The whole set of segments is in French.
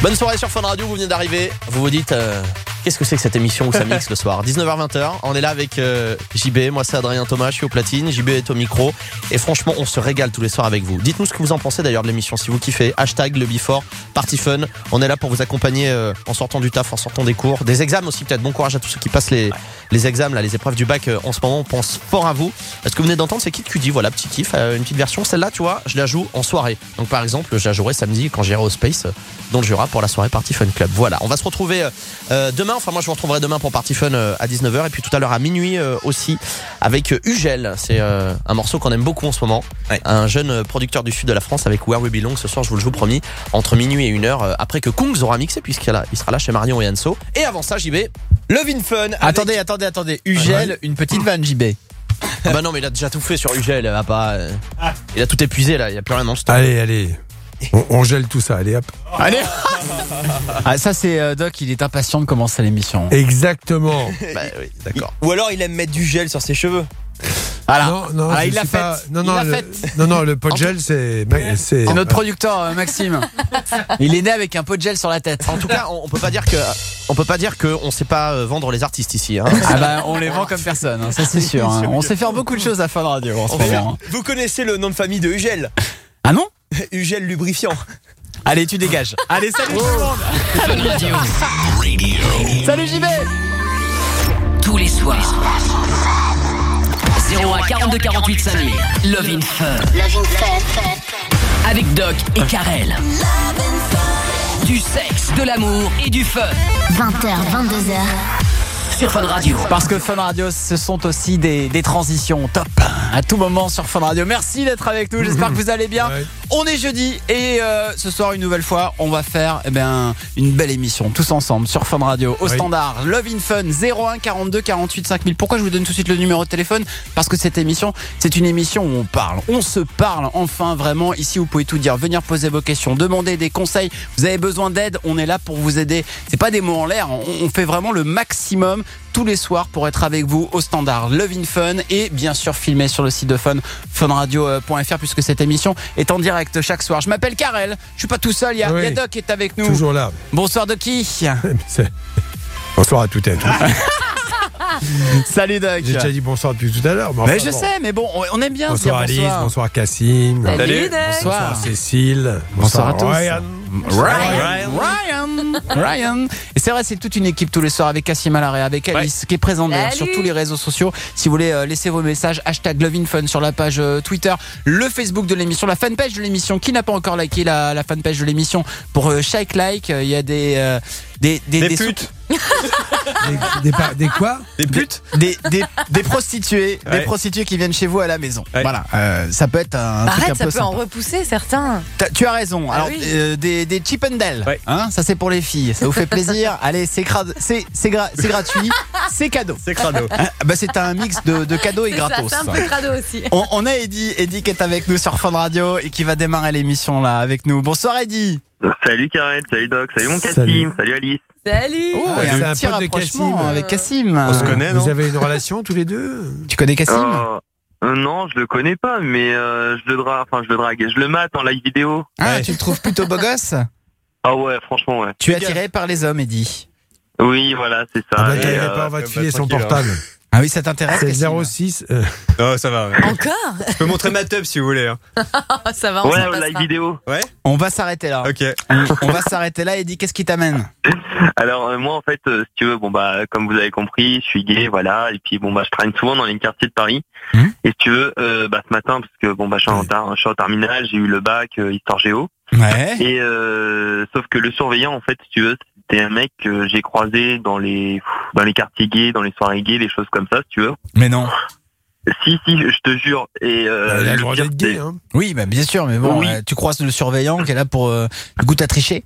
Bonne soirée sur Fun Radio, vous venez d'arriver. Vous vous dites, qu'est-ce que c'est que cette émission où ça mixe le soir 19h-20h, on est là avec JB, moi c'est Adrien Thomas, je suis au platine, JB est au micro. Et franchement, on se régale tous les soirs avec vous. Dites-nous ce que vous en pensez d'ailleurs de l'émission, si vous kiffez. Hashtag le Before, Party Fun. On est là pour vous accompagner en sortant du taf, en sortant des cours, des examens aussi peut-être. Bon courage à tous ceux qui passent les examens, là, les épreuves du bac en ce moment. On pense fort à vous. Ce que vous venez d'entendre, c'est Kid Cudi, voilà, petit kiff, une petite version. Celle-là, tu vois, je la joue en soirée. Donc par exemple, je la jouerai samedi quand j'irai au Space, dans le Jura, pour la soirée Party Fun Club. Voilà, on va se retrouver demain. Enfin, moi je vous retrouverai demain pour Party Fun à 19h. Et puis tout à l'heure à minuit aussi avec Ugel. C'est un morceau qu'on aime beaucoup en ce moment. Ouais. Un jeune producteur du sud de la France avec Where We Belong. Ce soir, je vous le joue promis, entre minuit et 1h, après que Kungs aura mixé, puisqu'il sera là chez Marion et Anso. Et avant ça, JB, Love in Fun. Avec... Attendez. Ugel, une petite vanne, JB. Ah bah non, mais il a déjà tout fait sur Ugel. Il va pas. Il a tout épuisé là. Il y a plus rien dans le stock. Allez. On gèle tout ça, allez hop. Allez. Ah, ça c'est Doc, il est impatient de commencer l'émission. Exactement. Bah oui, d'accord. Ou alors il aime mettre du gel sur ses cheveux. Voilà. Non, il l'a fait. Non, le pot de gel, c'est notre producteur Maxime. Il est né avec un pot de gel sur la tête. En tout cas, on peut pas dire que on sait pas vendre les artistes ici. Hein. Ah bah on les vend comme personne, hein, ça c'est sûr. Hein. On sait faire beaucoup de choses à Fun Radio en ce moment. Vous connaissez le nom de famille de Ugel? Ah non? Ugel lubrifiant. Allez, tu dégages. Allez, salut tout le monde. Salut JB. Tous les soirs 01 42 48 5000 Love in Fun avec Doc et Karel. Du sexe, de l'amour et du fun. 20h, 22h sur Fun Radio. Parce que Fun Radio, ce sont aussi des transitions top à tout moment sur Fun Radio. Merci d'être avec nous, j'espère que vous allez bien. Ouais. On est jeudi et ce soir, une nouvelle fois, on va faire une belle émission tous ensemble sur Fun Radio. Au standard, Love in Fun, 01 42 48 5000. Pourquoi je vous donne tout de suite le numéro de téléphone? Parce que cette émission, c'est une émission où on parle. On se parle enfin vraiment. Ici, vous pouvez tout dire, venir poser vos questions, demander des conseils. Vous avez besoin d'aide, on est là pour vous aider. C'est pas des mots en l'air, on fait vraiment le maximum tous les soirs pour être avec vous au standard Love in Fun et bien sûr filmé sur le site de Fun, funradio.fr, puisque cette émission est en direct chaque soir. Je m'appelle Karel, je suis pas tout seul, il y a Doc qui est avec nous. Toujours là. Bonsoir Doki. Bonsoir à toutes et à tous. Salut Doc. J'ai déjà dit bonsoir depuis tout à l'heure. Mais je sais, mais bon, on aime bien bonsoir se dire bonsoir. Alice, bonsoir Cassim. Salut Doc. Bonsoir Cécile. Bonsoir à tous. Ryan. Et c'est vrai, c'est toute une équipe tous les soirs avec Cassim Alaré, avec Alice, qui est présente d'ailleurs sur tous les réseaux sociaux. Si vous voulez laisser vos messages, hashtag Love in Fun sur la page Twitter, le Facebook de l'émission, la fanpage de l'émission. Qui n'a pas encore liké la fanpage de l'émission pour chaque like, il y a des putes. Des quoi? Des putes? Des prostituées. Des prostituées qui viennent chez vous à la maison. Voilà. Ça peut être un truc un peu ça peut sympa. en repousser certains. Tu as raison. Alors, des Chip and Dale. Hein, ça c'est pour les filles. Ça vous fait plaisir. Allez, c'est gratuit. C'est cadeau. C'est crado. C'est un mix de cadeaux et gratos. C'est un peu crado aussi. On a Eddie qui est avec nous sur Fun Radio et qui va démarrer l'émission là avec nous. Bonsoir Eddie. Salut Karel, salut Doc, salut mon Cassim, salut Alice. Salut. Il y a un c'est petit un pote de rapprochement Cassim. avec Cassim. On se connaît, non? Vous avez une relation tous les deux? Tu connais Cassim? Non, je le connais pas, mais je le drague. Je le mate en live vidéo. Ah, tu le trouves plutôt beau gosse? Ah ouais, franchement, ouais. Tu es attiré par les hommes, Eddie? Oui, voilà, c'est ça. Ah bah, on va te filer son portable. Ah oui, ça t'intéresse? C'est Cassim 06. Non, ça va. Ouais. Encore? Je peux montrer ma teub si vous voulez. Hein. Ça va, on Ouais, s'en au live passera. vidéo. Ouais. On va s'arrêter là. Ok. On va s'arrêter là. Eddie, qu'est-ce qui t'amène? Alors moi en fait, si tu veux, comme vous avez compris, je suis gay, voilà, et puis je traîne souvent dans les quartiers de Paris. Et si tu veux, ce matin, parce que je suis en terminale, j'ai eu le bac histoire géo. Ouais. Et sauf que le surveillant, en fait, si tu veux, c'était un mec que j'ai croisé dans les quartiers gays, dans les soirées gays, les choses comme ça, si tu veux. Mais non. Si, je te jure. Et Il a le droit d'être gay, hein. Oui, bien sûr, mais bon, Oui. tu croises le surveillant qui est là pour du coup t'as triché.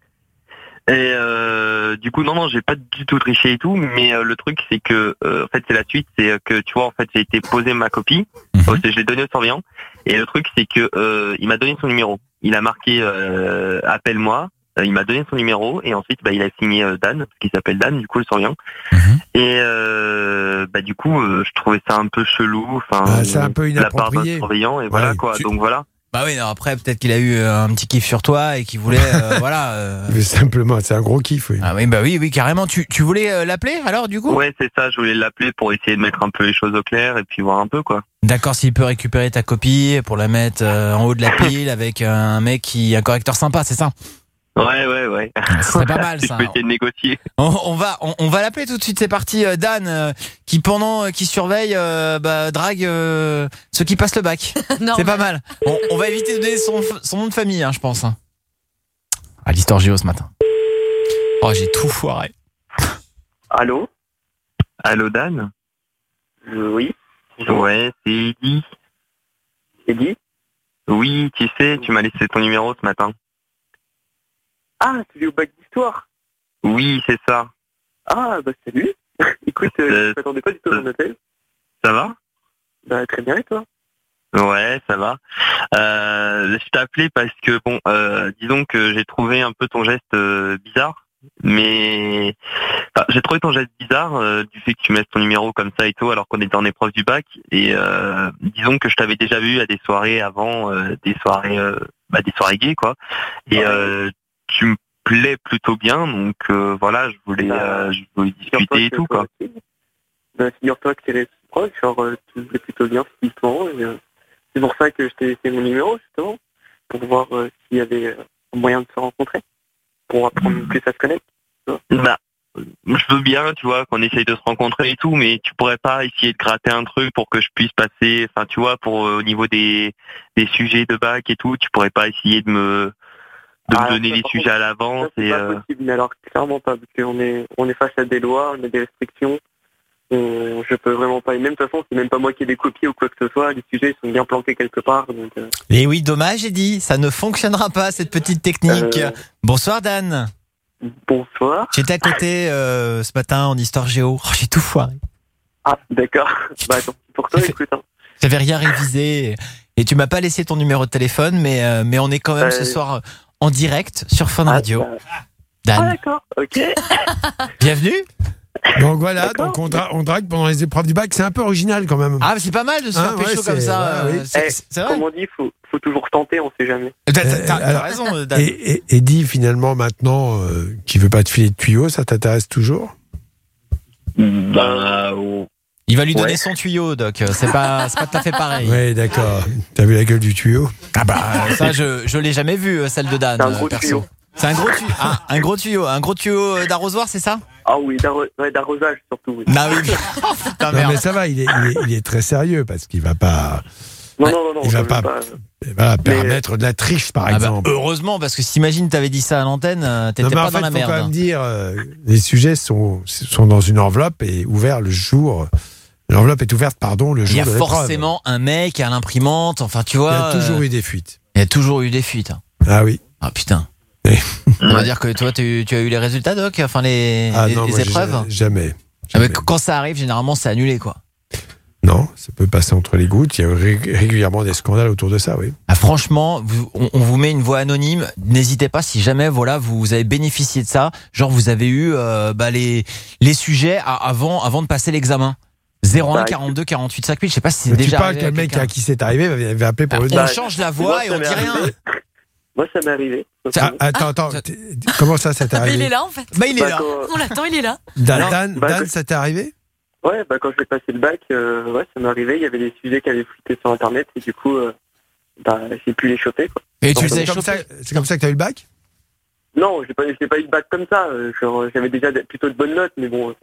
Et du coup, non, j'ai pas du tout triché et tout, mais le truc, c'est que, en fait, c'est la suite, c'est que, tu vois, en fait, j'ai été posé ma copie, je l'ai donné au surveillant, et le truc, c'est que il m'a donné son numéro. Il a marqué appelle-moi, il m'a donné son numéro, et ensuite, il a signé Dan, parce qu'il s'appelle Dan, du coup, le surveillant. Et du coup, je trouvais ça un peu chelou, c'est un peu de la part d'un inapproprié. surveillant, et voilà, quoi. Donc voilà. Bah oui, non, après peut-être qu'il a eu un petit kiff sur toi et qu'il voulait voilà. Mais simplement, c'est un gros kiff, oui. Ah oui, bah oui, carrément. Tu voulais l'appeler alors du coup? Ouais, c'est ça, je voulais l'appeler pour essayer de mettre un peu les choses au clair et puis voir un peu quoi. D'accord, s'il peut récupérer ta copie pour la mettre en haut de la pile avec un correcteur sympa, c'est ça? Ouais. Ce serait pas mal Si ça. je peux essayer de négocier. On va l'appeler tout de suite, c'est parti. Dan qui surveille drague ceux qui passent le bac. Non. C'est pas mal. On va éviter de donner son nom de famille, hein, je pense. Ah, l'histoire géo ce matin. Oh, j'ai tout foiré. Allô, Dan? Oui. Ouais, c'est Eddy. Eddy? Oui, tu sais, tu m'as laissé ton numéro ce matin. Ah, tu es au bac d'histoire? Oui, c'est ça. Ah, bah salut. Écoute, je m'attendais pas du tout à mon appel. Ça va? Bah très bien, et toi? Ouais, ça va. Je t'ai appelé parce que, disons que j'ai trouvé un peu ton geste bizarre. Mais j'ai trouvé ton geste bizarre du fait que tu mettes ton numéro comme ça et tout alors qu'on était en épreuve du bac. Et disons que je t'avais déjà vu à des soirées avant, des soirées gays, quoi. Et tu me plais plutôt bien, donc voilà, je voulais discuter et tout, quoi. Figure-toi que c'est réciproque, genre tu me plais plutôt bien physiquement, et c'est pour ça que je t'ai laissé mon numéro, justement, pour voir s'il y avait un moyen de se rencontrer, pour apprendre plus à se connaître. Bah, je veux bien, tu vois, qu'on essaye de se rencontrer et tout, mais tu pourrais pas essayer de gratter un truc pour que je puisse passer, enfin, tu vois, pour au niveau des sujets de bac et tout, tu pourrais pas essayer de me donner les sujets à l'avance. C'est pas possible, mais alors clairement pas, parce qu'on est face à des lois, on a des restrictions, je peux vraiment pas, et même de toute façon, c'est même pas moi qui ai des copies ou quoi que ce soit, les sujets sont bien planqués quelque part, donc... Et oui, dommage, Eddy, ça ne fonctionnera pas cette petite technique. Bonsoir Dan. Bonsoir. J'étais à côté ce matin en histoire géo. Oh, j'ai tout foiré. Ah, d'accord. Bah attends, pour toi, écoute. J'avais rien révisé et tu m'as pas laissé ton numéro de téléphone, mais on est quand même ce soir en direct sur Fun Radio. Dan. Ah d'accord, ok. Bienvenue. Donc voilà, donc on drague pendant les épreuves du bac, c'est un peu original quand même. Ah, c'est pas mal de se faire pécho comme ça. Oui. C'est vrai. Comme on dit, faut toujours tenter, on sait jamais. T'as raison, Dan. Et dis finalement maintenant qu'il veut pas te filer de tuyau, ça t'intéresse toujours? Il va lui donner son tuyau, Doc. C'est pas tout à fait pareil. Oui, d'accord. T'as vu la gueule du tuyau? Ah bah ça, je l'ai jamais vu, celle de Dan. C'est un gros perso. tuyau. C'est un gros tuyau. Ah, un gros tuyau d'arrosoir, c'est ça? Ah oui, d'arrosage surtout. Oui. Ah oui. Putain, Non merde. mais ça va, il est très sérieux parce qu'il va pas. Non, Il va pas permettre de la triche par exemple. Heureusement, parce que si t'imagines t'avais dit ça à l'antenne, t'étais pas dans la merde. Il faut quand même dire, les sujets sont dans une enveloppe et ouverts le jour. L'enveloppe est ouverte, le jour de l'épreuve. Il y a forcément un mec à l'imprimante, enfin tu vois. Il y a toujours eu des fuites. Il y a toujours eu des fuites. Ah oui. Ah putain. Oui. On va dire que toi tu as eu les résultats, Doc, enfin les épreuves. Jamais. Ah, mais quand ça arrive, généralement c'est annulé, quoi. Non, ça peut passer entre les gouttes. Il y a régulièrement des scandales autour de ça, oui. Ah, franchement, on vous met une voix anonyme. N'hésitez pas si jamais vous avez bénéficié de ça. Genre vous avez eu les sujets avant de passer l'examen. 01 42 48 5000. Je sais pas si c'est déjà arrivé. Tu parles qu'un mec à qui c'est arrivé va appeler pour le dire. On change la voix et on dit rien. Moi, ça m'est arrivé. Attends. Comment ça t'est arrivé? Il est là en fait. Bah il est là. On l'attend, il est là. Dan, ça t'est arrivé? Ouais, quand j'ai passé le bac, ça m'est arrivé. Il y avait des sujets qui avaient fuité sur Internet et du coup, j'ai pu les choper, quoi. Et tu les as C'est comme ça que t'as eu le bac? Non, j'ai pas eu le bac comme ça. J'avais déjà plutôt de bonnes notes, mais bon,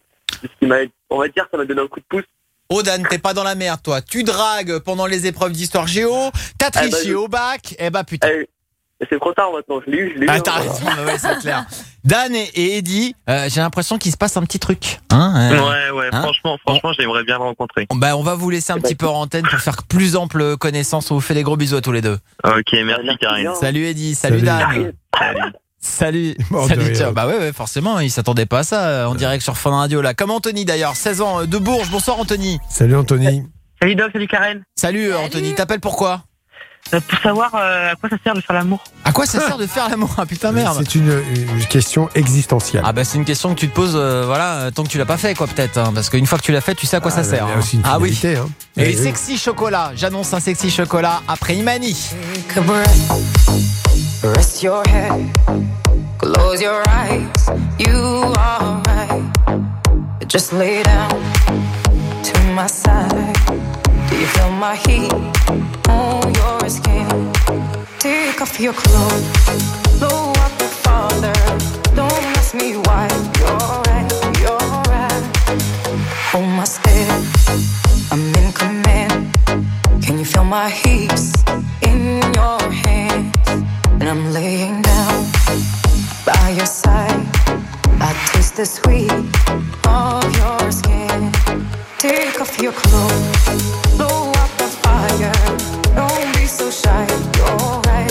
on va dire, ça m'a donné un coup de pouce. Oh Dan, t'es pas dans la merde, toi. Tu dragues pendant les épreuves d'histoire géo. T'as triché au bac. Eh bah putain. C'est trop tard maintenant. Je l'ai eu. Ah, t'as raison, ouais, c'est clair. Dan et Eddy, j'ai l'impression qu'il se passe un petit truc. Ouais, franchement, j'aimerais bien le rencontrer. Bah, on va vous laisser un petit peu en antenne pour faire plus ample connaissance. On vous fait des gros bisous à tous les deux. Ok, merci Karine. Salut Eddy, salut Dan. Salut. Salut, ciao. Bah ouais, forcément, il s'attendait pas à ça en direct sur Fun Radio là. Comme Anthony d'ailleurs, 16 ans de Bourges. Bonsoir Anthony. Salut Anthony. Salut Doc, salut Karen. Salut Anthony, t'appelles pourquoi? Pour savoir à quoi ça sert de faire l'amour. À quoi ça sert de faire l'amour? Ah putain, merde. C'est une question existentielle. Ah bah c'est une question que tu te poses, tant que tu l'as pas fait, quoi, peut-être. Hein, parce qu'une fois que tu l'as fait, tu sais à quoi ça sert. Il y a aussi une finalité, hein. Et Oui. Sexy Chocolat, j'annonce un Sexy Chocolat après Imani. Take a breath, rest your head, close your eyes, you are right. Just lay down to my side. Do you feel my heat on your skin? Take off your clothes, blow up the father. Don't ask me why. You're right. Hold my step, I'm in command. Can you feel my heat in your hands? And I'm laying down by your side. I taste the sweet of your skin. Take off your clothes, blow up the fire. Don't be so shy. You're right.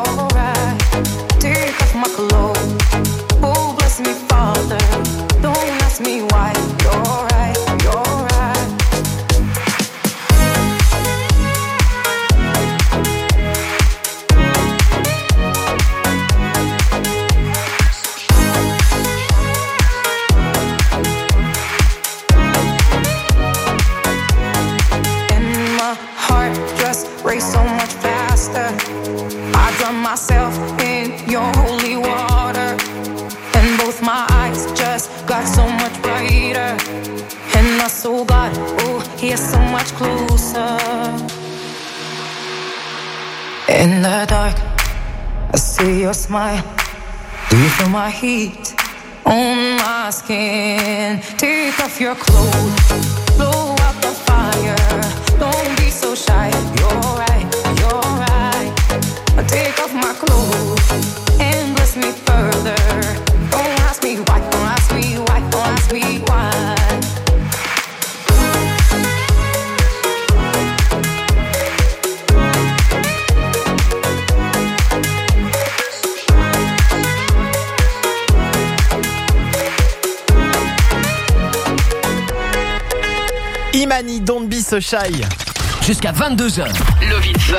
Take off my clothes. Oh, bless me, Father. Don't ask me why. You're right. Race so much faster. I drown myself in your holy water, and both my eyes just got so much brighter. And my soul got, here so much closer. In the dark, I see your smile. Do you feel my heat on my skin? Take off your clothes, blow up the fire. Don't be so shy. You're right. Take off my clothes and bless me further. Don't ask me why. Don't ask me why. Don't ask me why. Imani, don't be so shy. Jusqu'à 22h. Love in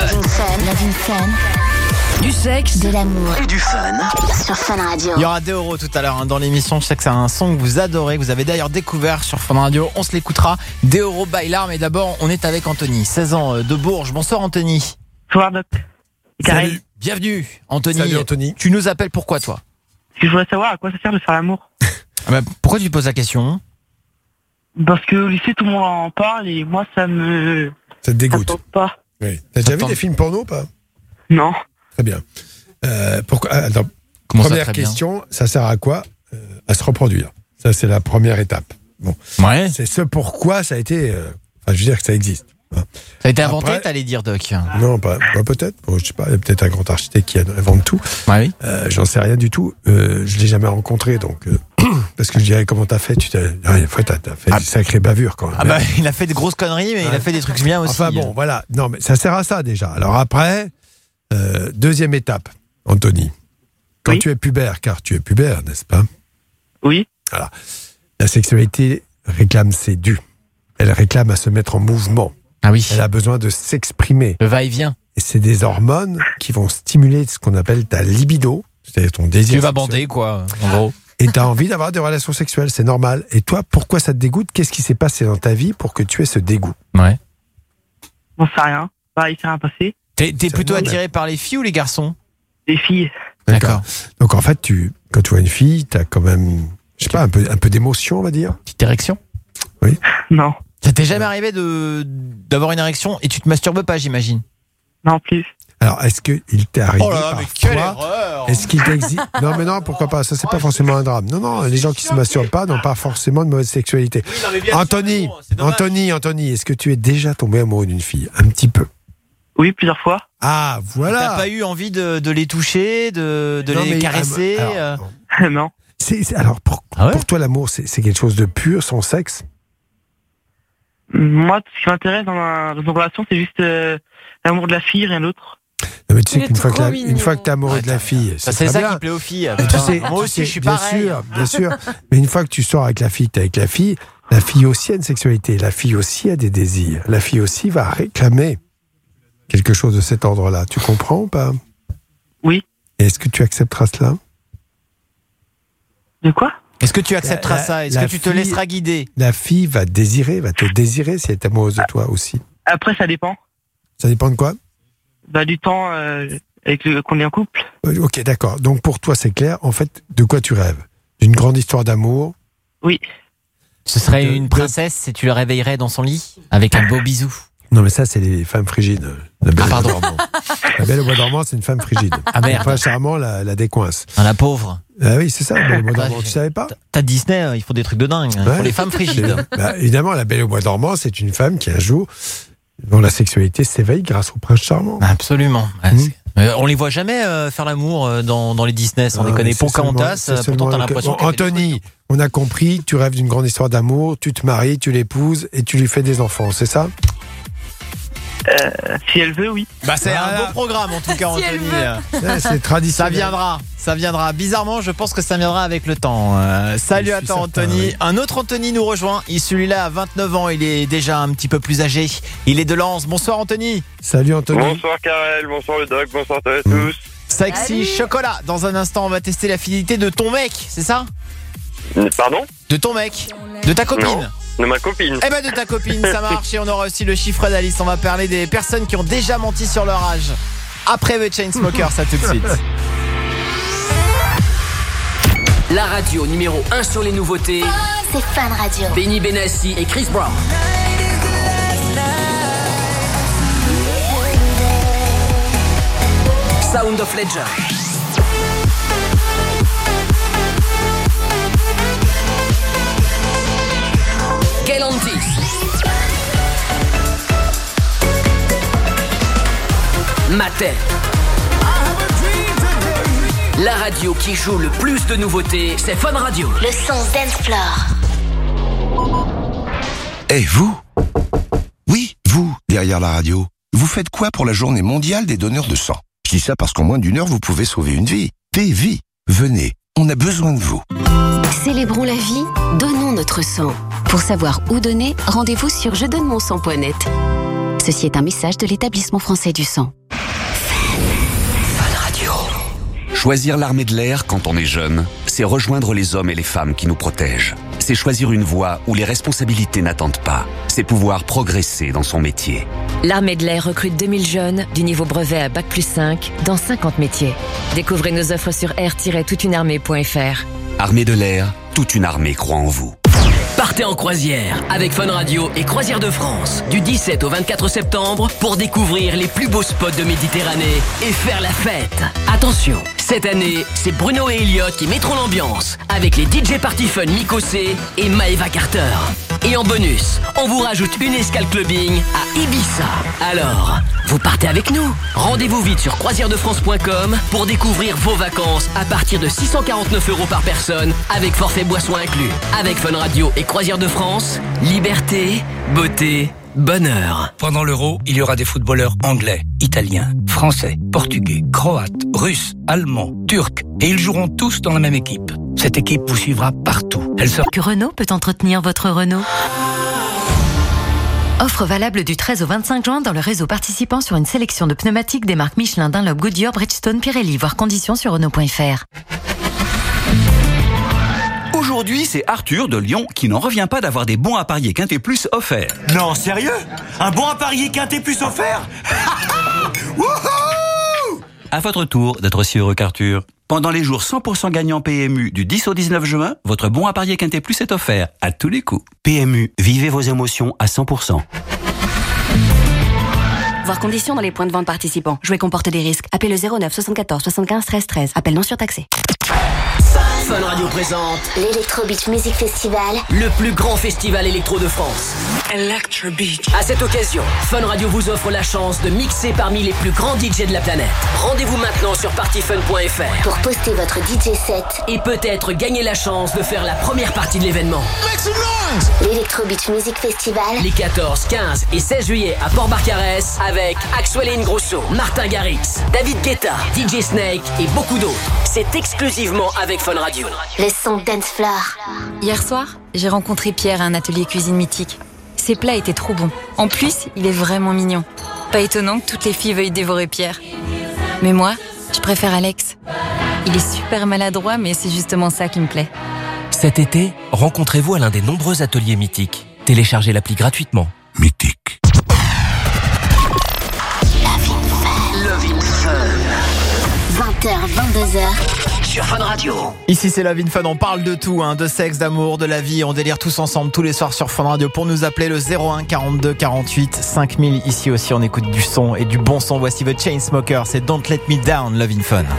Fun. Du sexe, de l'amour et du fun. Sur Fun Radio. Il y aura 2 € tout à l'heure dans l'émission. Je sais que c'est un son que vous adorez, que vous avez d'ailleurs découvert sur Fun Radio. On se l'écoutera. 2 € by l'arme. Mais d'abord, on est avec Anthony, 16 ans, de Bourges. Bonsoir Anthony. Bonsoir Doc. Salut. Bienvenue Anthony. Salut Anthony. Tu nous appelles pourquoi toi? Parce que je voudrais savoir à quoi ça sert de faire l'amour. Pourquoi tu poses la question? Parce que au lycée tout le monde en parle et moi ça te dégoûte. Ça tente pas. Oui. T'as déjà vu des films porno ou pas? Non. Très bien. Pourquoi? Attends. Comment première ça, très question, bien ça sert à quoi? À se reproduire. Ça, c'est la première étape. Bon. Ouais. C'est ce pourquoi ça a été. Je veux dire que ça existe. Ça a été inventé, Après, t'allais dire, Doc? Non, pas peut-être. Bon, je sais pas. Il y a peut-être un grand architecte qui invente tout. Oui. J'en sais rien du tout. Je l'ai jamais rencontré, donc. Parce que je dirais comment t'as fait. T'as fait des sacrées bavures quand même. Il a fait des grosses conneries, mais il a fait des trucs bien aussi. Enfin bon, voilà. Non, mais ça sert à ça déjà. Alors après, deuxième étape, Anthony. Quand tu es pubère, car tu es pubère, n'est-ce pas? Oui. Voilà. La sexualité réclame ses dus. Elle réclame à se mettre en mouvement. Ah oui. Elle a besoin de s'exprimer. Le va-et-vient. Et c'est des hormones qui vont stimuler ce qu'on appelle ta libido, c'est-à-dire ton désir. Tu vas sexuel. bander, quoi, en gros. Et tu as envie d'avoir des relations sexuelles, c'est normal. Et toi, pourquoi ça te dégoûte? Qu'est-ce qui s'est passé dans ta vie pour que tu aies ce dégoût? Ouais. J'en sais rien. Il s'est rien passé. T'es plutôt attiré par les filles ou les garçons? Les filles. D'accord. Donc en fait, quand tu vois une fille, tu as quand même, je sais pas, un peu d'émotion, on va dire. Petite érection? Oui. Non. Ça t'est jamais arrivé d'avoir une érection et tu te masturbes pas, j'imagine? Non, plus. Alors, est-ce qu'il t'est arrivé Oh là là, mais quelle erreur! Est-ce qu'il t'existe? Non, mais non, pourquoi pas? Ça, c'est pas forcément un drame. Non, les gens qui se masturbent pas n'ont pas forcément de mauvaise sexualité. Oui, non, mais bien Anthony, sûr, Anthony, est-ce que tu es déjà tombé amoureux d'une fille? Un petit peu. Oui, plusieurs fois. Ah, voilà. T'as pas eu envie de les toucher, de les caresser? Non. Alors, pour toi, l'amour, c'est quelque chose de pur, sans sexe? Moi, ce qui m'intéresse dans une relation, c'est juste l'amour de la fille, rien d'autre. Non, mais tu sais qu'une fois que t'es amoureux de la fille, c'est ça qui plaît aux filles. Tu sais, moi aussi, je suis bien pareil. Bien sûr. Mais une fois que tu sors avec la fille, t'es avec la fille aussi a une sexualité. La fille aussi a des désirs. La fille aussi va réclamer. quelque chose de cet ordre-là. Tu comprends ou pas? Oui. Et est-ce que tu accepteras cela? De quoi? Est-ce que tu accepteras ça? Est-ce que tu te laisseras guider? La fille va te désirer si elle est amoureuse de toi aussi. Après, ça dépend. Ça dépend de quoi? Du temps qu'on est en couple. Ok, d'accord. Donc pour toi, c'est clair. En fait, de quoi tu rêves? D'une grande histoire d'amour? Oui. Ce serait une princesse et tu le réveillerais dans son lit avec un beau bisou. Non, mais ça, c'est les femmes frigides. La Belle au Bois dormant. La Belle au Bois dormant, c'est une femme frigide. Ah merde. Le prince charmant la décoince. Ah, la pauvre. Ah oui, c'est ça, la Belle au Bois dormant. Tu savais pas? T'as Disney, il faut des trucs de dingue. Pour les femmes frigides. Évidemment, la Belle au Bois dormant, c'est une femme qui, un jour, dont la sexualité s'éveille grâce au prince charmant. Absolument. On les voit jamais faire l'amour dans les Disney, sans déconner. Pocahontas, pourtant t'as l'impression que Anthony, on a compris, tu rêves d'une grande histoire d'amour, tu te maries, tu l'épouses et tu lui fais des enfants, c'est ça? Si elle veut, oui. C'est un beau programme en tout cas, Si Anthony. C'est traditionnel. Ça viendra. Bizarrement, je pense que ça viendra avec le temps. Salut à toi, Anthony. Oui. Un autre Anthony nous rejoint. Celui-là a 29 ans. Il est déjà un petit peu plus âgé. Il est de Lens. Bonsoir, Anthony. Salut, Anthony. Bonsoir, Karel. Bonsoir, le doc. Bonsoir à tous. Sexy chocolat. Dans un instant, on va tester la fidélité de ton mec, c'est ça? Pardon? De ton mec? De ta copine? Non, de ma copine. Eh ben de ta copine, ça marche. Et on aura aussi le chiffre d'Alice. On va parler des personnes qui ont déjà menti sur leur âge. Après The Chainsmokers, ça tout de suite. La radio numéro 1 sur les nouveautés. C'est Fun Radio. Benny Benassi et Chris Brown. Sound of Legend. Galantis. Matin. La radio qui joue le plus de nouveautés, c'est Fun Radio. Le son Dance Floor. Et vous? Oui, vous, derrière la radio. Vous faites quoi pour la journée mondiale des donneurs de sang? Je dis ça parce qu'en moins d'une heure, vous pouvez sauver une vie. Des vies. Venez, on a besoin de vous. Célébrons la vie, donnons notre sang. Pour savoir où donner, rendez-vous sur jedonnemonsang.net. Ceci est un message de l'Établissement français du sang. Choisir l'armée de l'air quand on est jeune, c'est rejoindre les hommes et les femmes qui nous protègent. C'est choisir une voie où les responsabilités n'attendent pas. C'est pouvoir progresser dans son métier. L'armée de l'air recrute 2000 jeunes du niveau brevet à Bac+5 dans 50 métiers. Découvrez nos offres sur air-toutunearmée.fr. Armée de l'air, toute une armée croit en vous. Partez en croisière avec Fun Radio et Croisière de France du 17 au 24 septembre pour découvrir les plus beaux spots de Méditerranée et faire la fête. Attention, cette année, c'est Bruno et Elliot qui mettront l'ambiance avec les DJ Party Fun Mikosé et Maeva Carter. Et en bonus, on vous rajoute une escale clubbing à Ibiza. Alors, vous partez avec nous? Rendez-vous vite sur croisairedefrance.com pour découvrir vos vacances à partir de 649 € par personne avec forfait boisson inclus. Avec Fun Radio et Croisière de France, liberté, beauté, bonheur. Pendant l'Euro, il y aura des footballeurs anglais, italiens, français, portugais, croates, russes, allemands, turcs. Et ils joueront tous dans la même équipe. Cette équipe vous suivra partout. Elle sera... Que Renault peut entretenir votre Renault. Offre valable du 13 au 25 juin dans le réseau participant sur une sélection de pneumatiques des marques Michelin, Dunlop, Goodyear, Bridgestone, Pirelli. Voir conditions sur Renault.fr. Aujourd'hui, c'est Arthur de Lyon qui n'en revient pas d'avoir des bons à parier Quintet Plus offerts. Non, sérieux? Un bon à parier Quintet Plus offert? Wouhou! À votre tour d'être aussi heureux qu'Arthur. Pendant les jours 100% gagnants PMU du 10 au 19 juin, votre bon à parier Quintet Plus est offert à tous les coups. PMU, vivez vos émotions à 100%. Voir conditions dans les points de vente participants. Jouer comporte des risques. Appelez le 09 74 75 13 13. Appel non surtaxé. Fun Radio présente l'Electro Beach Music Festival, le plus grand festival électro de France. Electro Beach. À cette occasion, Fun Radio vous offre la chance de mixer parmi les plus grands DJ de la planète. Rendez-vous maintenant sur partyfun.fr pour poster votre DJ set et peut-être gagner la chance de faire la première partie de l'événement. L'Electro Beach Music Festival, les 14, 15 et 16 juillet à Port-Barcarès avec Axwell Ingrosso, Martin Garrix, David Guetta, DJ Snake et beaucoup d'autres. C'est exclusivement avec Fun Radio. Le son Dance Floor. Hier soir, j'ai rencontré Pierre à un atelier cuisine mythique. Ses plats étaient trop bons. En plus, il est vraiment mignon. Pas étonnant que toutes les filles veuillent dévorer Pierre. Mais moi, je préfère Alex. Il est super maladroit, mais c'est justement ça qui me plaît. Cet été, rencontrez-vous à l'un des nombreux ateliers Mythique. Téléchargez l'appli gratuitement. Mythique. Love in Fun. 20h, 22h. Sur Fun Radio. Ici c'est Love in Fun, on parle de tout, de sexe, d'amour, de la vie, on délire tous ensemble tous les soirs sur Fun Radio. Pour nous appeler le 01 42 48 5000. Ici aussi on écoute du son et du bon son. Voici The Chainsmokers, c'est Don't Let Me Down, Love in Fun.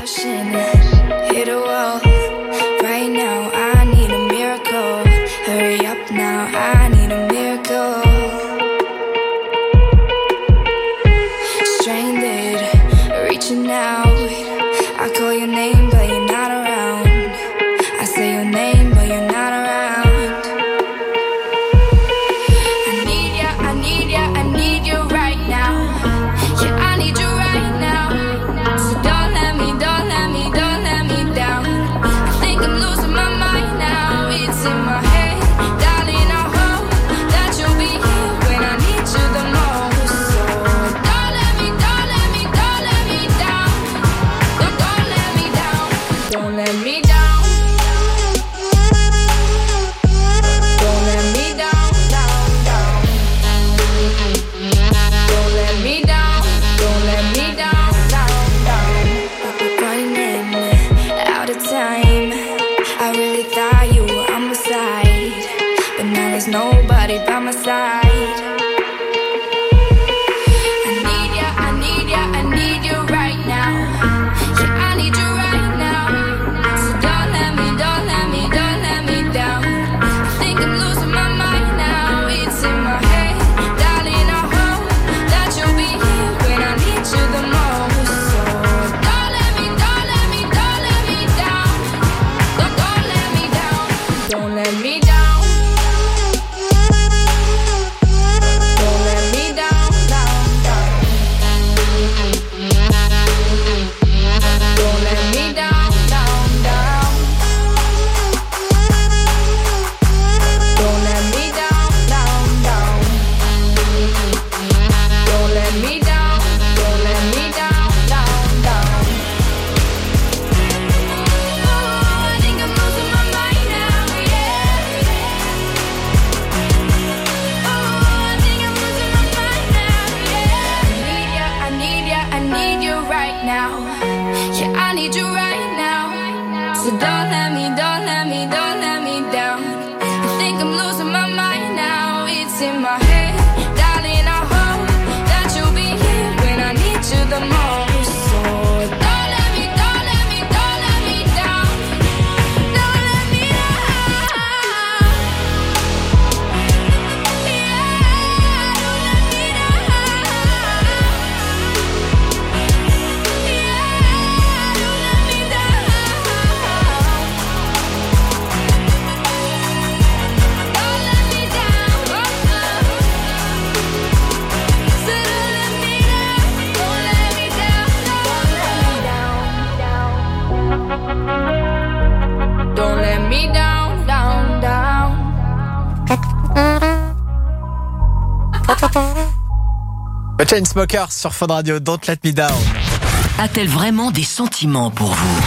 The Chainsmokers sur Fun Radio, Don't Let Me Down. A-t-elle vraiment des sentiments pour vous?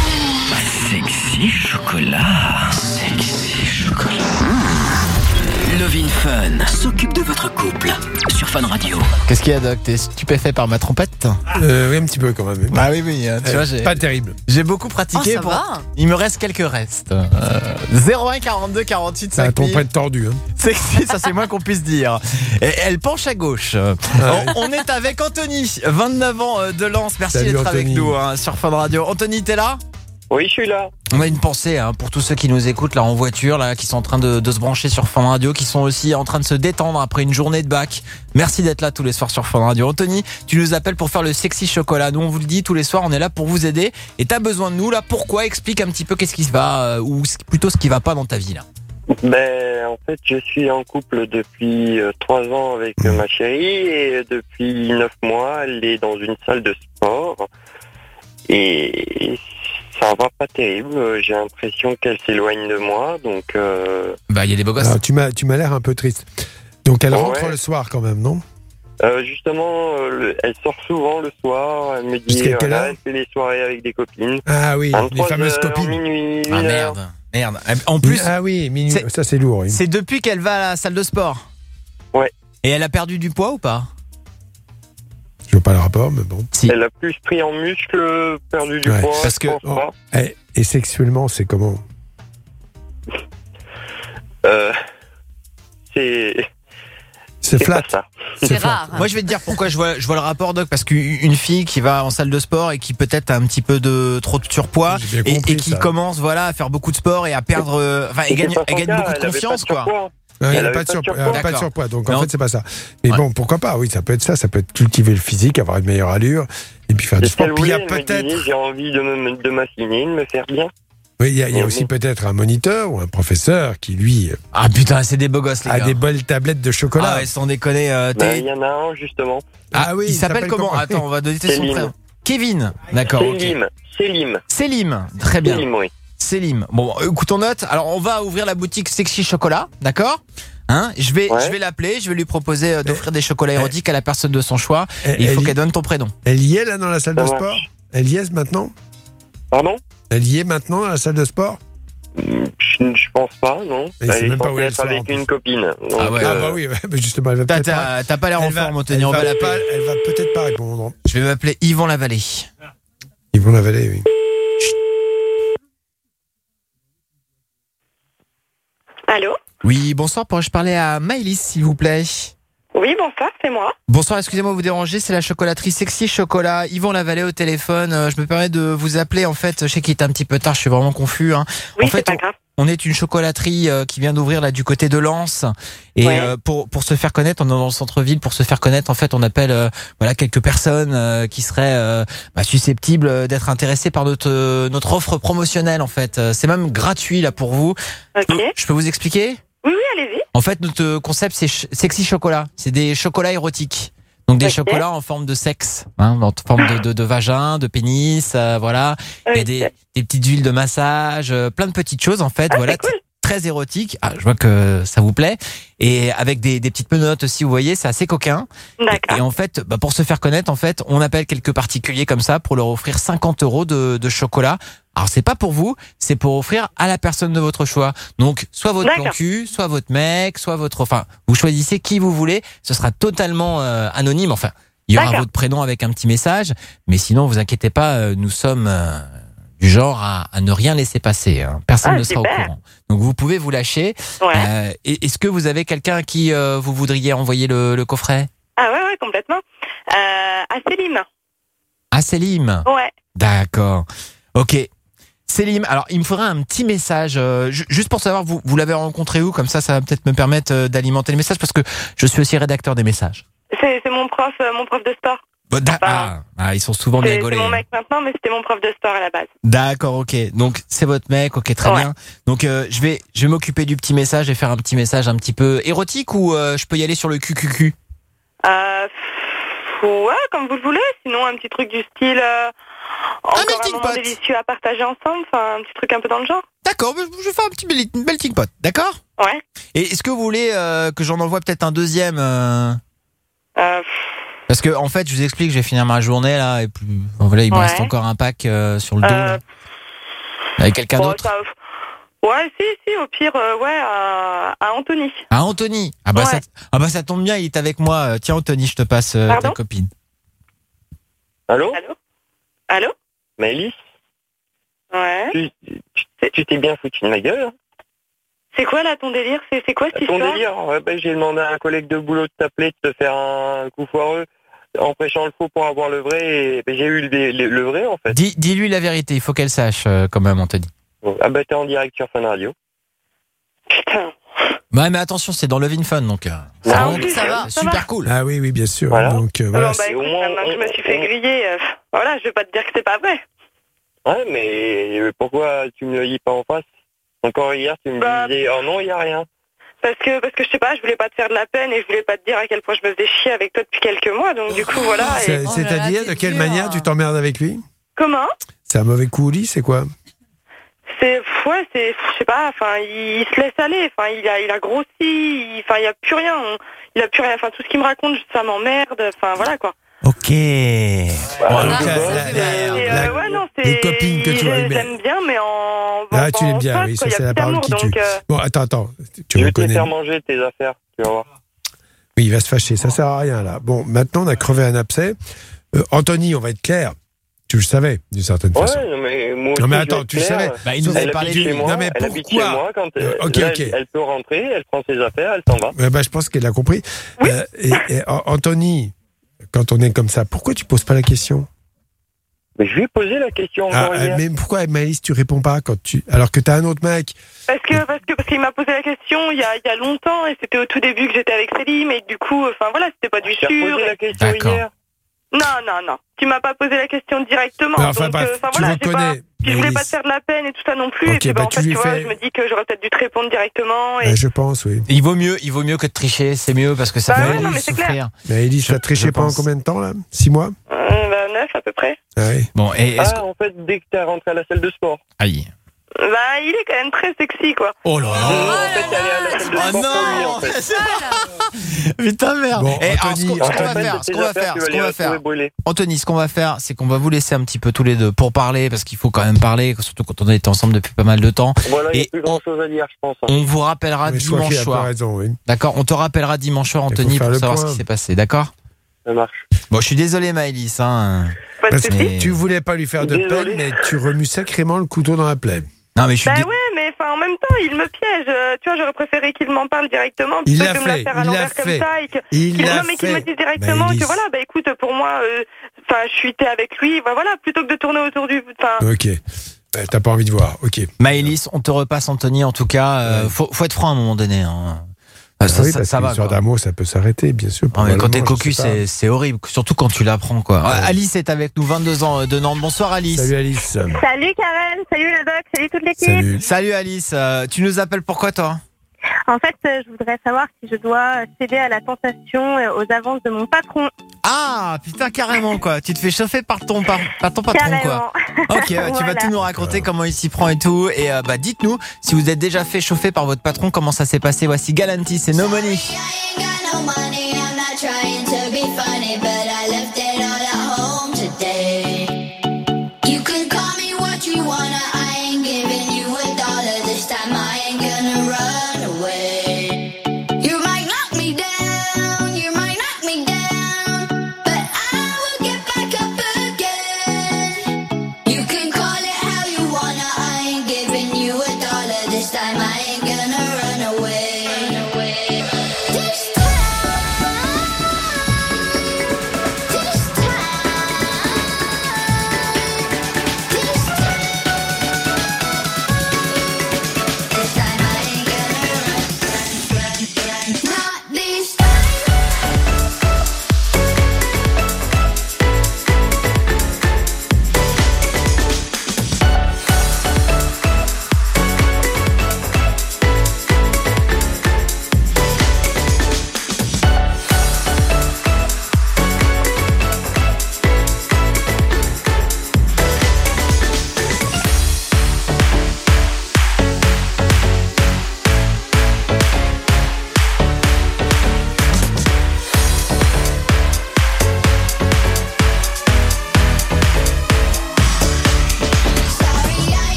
Sexy chocolat. Sexy chocolat. Love in Fun s'occupe de votre couple sur Fun Radio. Qu'est-ce qu'il y a, Doc? T'es stupéfait par ma trompette? Oui, un petit peu quand même. Ah oui, tu vois, pas terrible. J'ai beaucoup pratiqué. Ça va. Il me reste quelques restes. 01 42 48 5000. La trompette tordue. Sexy, ça c'est moins qu'on puisse dire. Et elle penche à gauche. On est avec Anthony, 29 ans de Lens. Merci Salut, d'être avec Anthony. nous sur Fun Radio. Anthony, t'es là? Oui, je suis là. On a une pensée pour tous ceux qui nous écoutent là en voiture, là, qui sont en train de se brancher sur Fun Radio, qui sont aussi en train de se détendre après une journée de bac. Merci d'être là tous les soirs sur Fun Radio. Anthony, tu nous appelles pour faire le sexy chocolat. Nous, on vous le dit tous les soirs, on est là pour vous aider. Et t'as besoin de nous là. Pourquoi? Explique un petit peu qu'est-ce qui se va ou plutôt ce qui va pas dans ta vie là. Ben, en fait, je suis en couple depuis 3 ans avec ma chérie et depuis 9 mois, elle est dans une salle de sport et ça va pas terrible. J'ai l'impression qu'elle s'éloigne de moi, donc. Bah, il y a des beaux gosses. Alors, tu m'as l'air un peu triste. Donc elle Ouais. rentre le soir quand même, non? Justement, elle sort souvent le soir. Elle me dit Jusqu'à quelle heure elle fait les soirées avec des copines. Ah oui, les fameuses copines. Minuit, Ah merde. En plus, ah oui, minuit, ça c'est lourd. Oui. C'est depuis qu'elle va à la salle de sport. Ouais. Et elle a perdu du poids ou pas? Je vois pas le rapport, mais bon. Si. Elle a plus pris en muscle, perdu du poids. Parce que et sexuellement, c'est comment? C'est flat. C'est rare. Moi, je vais te dire pourquoi je vois le rapport, Doc, parce qu'une fille qui va en salle de sport et qui peut-être a un petit peu trop de surpoids et qui commence à faire beaucoup de sport et à perdre, elle gagne beaucoup de confiance, quoi. Elle n'a pas de surpoids, donc en fait c'est pas ça. Mais bon, pourquoi pas? Oui, ça peut être ça. Ça peut être cultiver le physique, avoir une meilleure allure et puis faire du sport. Puis il y a peut-être. J'ai envie de m'affiner, de me faire bien. Oui, il y a aussi peut-être un moniteur ou un professeur qui, lui... Ah putain, c'est des beaux gosses, les gars. A des bonnes tablettes de chocolat. Ah ouais, sans déconner. Il y en a un, justement. Ah oui, il s'appelle comment? Attends, on va donner son prénom. Kevin. D'accord. Selim. Très bien. Selim, oui. Selim. Bon, écoute, on note. Alors, on va ouvrir la boutique Sexy Chocolat, d'accord? Je vais l'appeler, je vais lui proposer d'offrir des chocolats érotiques à la personne de son choix. Il faut qu'elle donne ton prénom. Elle y est là dans la salle de sport? Elle y est maintenant? Pardon? Elle y est maintenant dans la salle de sport? Je pense pas, non. Elle est même pas où censée elle être sort, avec une copine. Donc, ah bah oui, mais justement, elle va peut-être pas... T'as pas l'air en forme, Anthony. On va l'appeler. Elle va peut-être pas répondre. Je vais m'appeler Yvon Lavallée. Yvon Lavallée, oui. Allô? Oui, bonsoir. Pourrais-je parler à Maëlys, s'il vous plaît? Oui, bonsoir, c'est moi. Bonsoir, excusez-moi de vous déranger, c'est la chocolaterie Sexy Chocolat. Yvon Lavallée au téléphone. Je me permets de vous appeler. En fait, je sais qu'il est un petit peu tard, je suis vraiment confus. Oui, en fait, c'est pas grave. On est une chocolaterie qui vient d'ouvrir là du côté de Lens et pour se faire connaître, on est dans le centre-ville. Pour se faire connaître, en fait, on appelle quelques personnes qui seraient susceptibles d'être intéressées par notre offre promotionnelle. En fait, c'est même gratuit là pour vous. Okay. Je peux vous expliquer? Oui, allez-y. En fait, notre concept c'est Sexy Chocolat. C'est des chocolats érotiques. Donc des chocolats en forme de sexe, en forme de vagin, de pénis, voilà. Il y a des petites huiles de massage, plein de petites choses en fait, cool. Très érotique. Ah, je vois que ça vous plaît. Et avec des petites menottes aussi, vous voyez, c'est assez coquin. D'accord. Et en fait, pour se faire connaître, en fait, on appelle quelques particuliers comme ça pour leur offrir 50 € de chocolat. Alors c'est pas pour vous, c'est pour offrir à la personne de votre choix. Donc soit votre plan cul, soit votre mec, soit vous choisissez qui vous voulez. Ce sera totalement anonyme. Enfin, il y aura votre prénom avec un petit message, mais sinon vous inquiétez pas, nous sommes du genre à ne rien laisser passer. Personne ne sera au courant. Donc vous pouvez vous lâcher. Ouais. Est-ce que vous avez quelqu'un à qui vous voudriez envoyer le coffret? Ah ouais, complètement. À Selim. À Selim. Ouais. D'accord. Ok. Selim, alors il me faudrait un petit message, juste pour savoir, vous l'avez rencontré où? Comme ça va peut-être me permettre d'alimenter le message, parce que je suis aussi rédacteur des messages. C'est mon prof de sport. Ils sont souvent bien gaulés. C'est mon mec maintenant, mais c'était mon prof de sport à la base. D'accord, ok. Donc c'est votre mec, ok, très bien. Donc je vais m'occuper du petit message et faire un petit message un petit peu érotique, ou je peux y aller sur le QQQ? Ouais, comme vous le voulez. Sinon un petit truc du style... encore un moment délicieux à partager ensemble, un petit truc un peu dans le genre. D'accord, je fais un petit melting pot, d'accord? Ouais. Et est-ce que vous voulez que j'en envoie peut-être un deuxième Parce que en fait, je vous explique, je vais finir ma journée là, et puis voilà, il me reste encore un pack sur le dos. Là. Avec quelqu'un d'autre. Ouais, si, au pire, à Anthony. À Anthony. Ça tombe bien, il est avec moi. Tiens, Anthony, je te passe ta copine. Allô? Maëlys? Ouais. Tu t'es bien foutu de ma gueule? C'est quoi là ton délire? C'est quoi cette histoire? Ton délire? J'ai demandé à un collègue de boulot de t'appeler, de te faire un coup foireux en prêchant le faux pour avoir le vrai, et j'ai eu le vrai en fait. Dis-lui la vérité, il faut qu'elle sache quand même, Anthony. T'es en direct sur Fun Radio. Putain. Ouais, mais attention, c'est dans Love in Fun, donc ça va, super cool. Ah oui, bien sûr. Voilà. Donc, écoute, maintenant que je me suis fait griller, je vais pas te dire que c'est pas vrai. Ouais, mais pourquoi tu me le dis pas en face? Encore hier, tu me disais, oh non, il y a rien. Parce que je sais pas, je voulais pas te faire de la peine et je voulais pas te dire à quel point je me faisais chier avec toi depuis quelques mois, donc du coup, voilà. C'est-à-dire, de quelle manière tu t'emmerdes avec lui? Comment? C'est un mauvais coup au lit, c'est quoi? je sais pas, enfin, il se laisse aller, enfin, il a grossi, enfin, il y a plus rien, enfin, tout ce qu'il me raconte, ça m'emmerde, enfin, voilà, quoi. Ok. Les copines que tu aimes. J'aime bien, mais Là, tu l'aimes bien, oui, ça c'est la parole qui tue. Bon, attends, tu je vais reconnais. te faire manger tes affaires, tu vas voir. Oui, il va se fâcher, ça sert à rien là. Bon, maintenant on a crevé un abcès. Anthony, on va être clair. Tu le savais, d'une certaine façon. Ouais, mais moi aussi, non mais attends, tu le savais. Il nous avait parlé chez moi. Non mais elle habite chez moi. Quand elle peut rentrer, elle prend ses affaires, elle s'en va. Je pense qu'elle a compris. Oui. Et Anthony, quand on est comme ça, pourquoi tu poses pas la question? Mais je lui ai posé la question encore hier. Mais pourquoi, Maëlys, tu réponds pas alors que t'as un autre mec? Parce qu'il m'a posé la question il y a longtemps et c'était au tout début que j'étais avec Céline et du coup, enfin voilà, c'était pas du sûr. Tu as posé la question hier. Non, tu m'as pas posé la question directement. Non, enfin, voilà, je voulais pas te faire de la peine et tout ça non plus. Okay, et puis, en fait, tu vois, je me dis que j'aurais peut-être dû te répondre directement. Et... je pense, oui. Il vaut mieux que de tricher, c'est mieux parce que ça fait souffrir. Mais Elise, t'as triché pendant combien de temps là? 6 mois? 9 à peu près. Ah oui. Bon, en fait, dès que t'es rentré à la salle de sport. Aïe. Il est quand même très sexy, quoi. Oh là là. En fait, elle est à la salle de sport pour lui, en fait. Putain, merde. Bon, Anthony, ce qu'on va faire, c'est qu'on va vous laisser un petit peu tous les deux pour parler, parce qu'il faut quand même parler, surtout quand on est ensemble depuis pas mal de temps. Voilà, il n'y a plus grand chose à dire, je pense. On vous rappellera dimanche soir. Raison, oui. D'accord, on te rappellera dimanche soir, Anthony, pour savoir ce qui s'est passé, d'accord? Ça marche. Bon, je suis désolé, Maëlys. Tu voulais pas lui faire de peine, mais tu remues sacrément le couteau dans la plaie. Non, mais je suis mais en même temps, il me piège. Tu vois, j'aurais préféré qu'il m'en parle directement plutôt que de me la faire à l'envers comme ça. Qu'il me dise directement que voilà, écoute, pour moi, je suis avec lui, voilà, plutôt que de tourner autour du. Ok. T'as pas envie de voir, ok. Maëlys, on te repasse Anthony, en tout cas. Faut être franc à un moment donné. Hein. Ça va. L'histoire d'amour, ça peut s'arrêter, bien sûr. Mais quand t'es cocu, c'est horrible, surtout quand tu l'apprends, quoi. Alice est avec nous, 22 ans de Nantes. Bonsoir, Alice. Salut, Alice. Salut, Karen. Salut, le doc. Salut, toute l'équipe. Salut, Alice. Tu nous appelles pourquoi, toi? En fait, je voudrais savoir si je dois céder à la tentation aux avances de mon patron. Ah, putain, carrément, quoi. Tu te fais chauffer par ton patron, carrément. Quoi. Ok, voilà. Tu vas tout nous raconter, comment il s'y prend et tout. Et dites-nous, si vous êtes déjà fait chauffer par votre patron, comment ça s'est passé. Voici Galantis et No Money.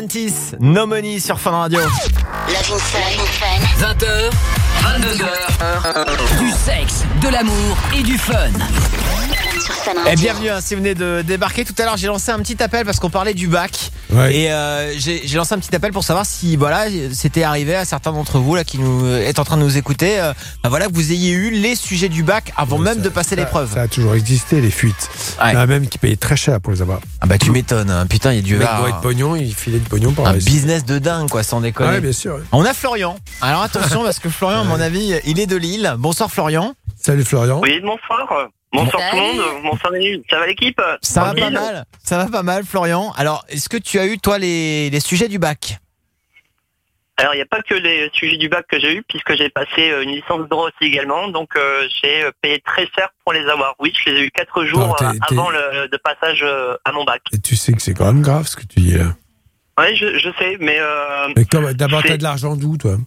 Galantis, No Money sur Fun Radio. Love in Fun. 20h, 22h, du sexe, de l'amour et du fun. Sur Fun Radio. Et bienvenue, si vous venez de débarquer. Tout à l'heure, j'ai lancé un petit appel parce qu'on parlait du bac. Ouais. Et j'ai lancé un petit appel pour savoir si voilà, c'était arrivé à certains d'entre vous là qui nous est en train de nous écouter, voilà, que vous ayez eu les sujets du bac avant même de passer l'épreuve. Ça a toujours existé, les fuites. Ouais. Il y en a même qui payaient très cher pour les avoir. Ah bah tu m'étonnes, hein. Putain, il y a du Le mec doit être pognon, il filait de pognon pour un réussir. business de dingue quoi, sans déconner. Ouais, bien sûr. Ouais. On a Florian. Alors attention parce que Florian, à mon avis, il est de Lille. Bonsoir Florian. Salut Florian. Oui, bonsoir. Bonsoir tout le monde. Bonsoir Manu. Ça va l'équipe? Ça va pas mal. Ça va pas mal, Florian. Alors, est-ce que tu as eu toi les sujets du bac? Alors, il n'y a pas que les sujets du bac que j'ai eu, puisque j'ai passé une licence de droit aussi également. Donc, j'ai payé très cher pour les avoir. Oui, je les ai eu 4 jours avant le passage à mon bac. Et tu sais que c'est quand même grave ce que tu dis là. Oui, je sais, mais... Mais d'abord, t'as de l'argent d'où, toi?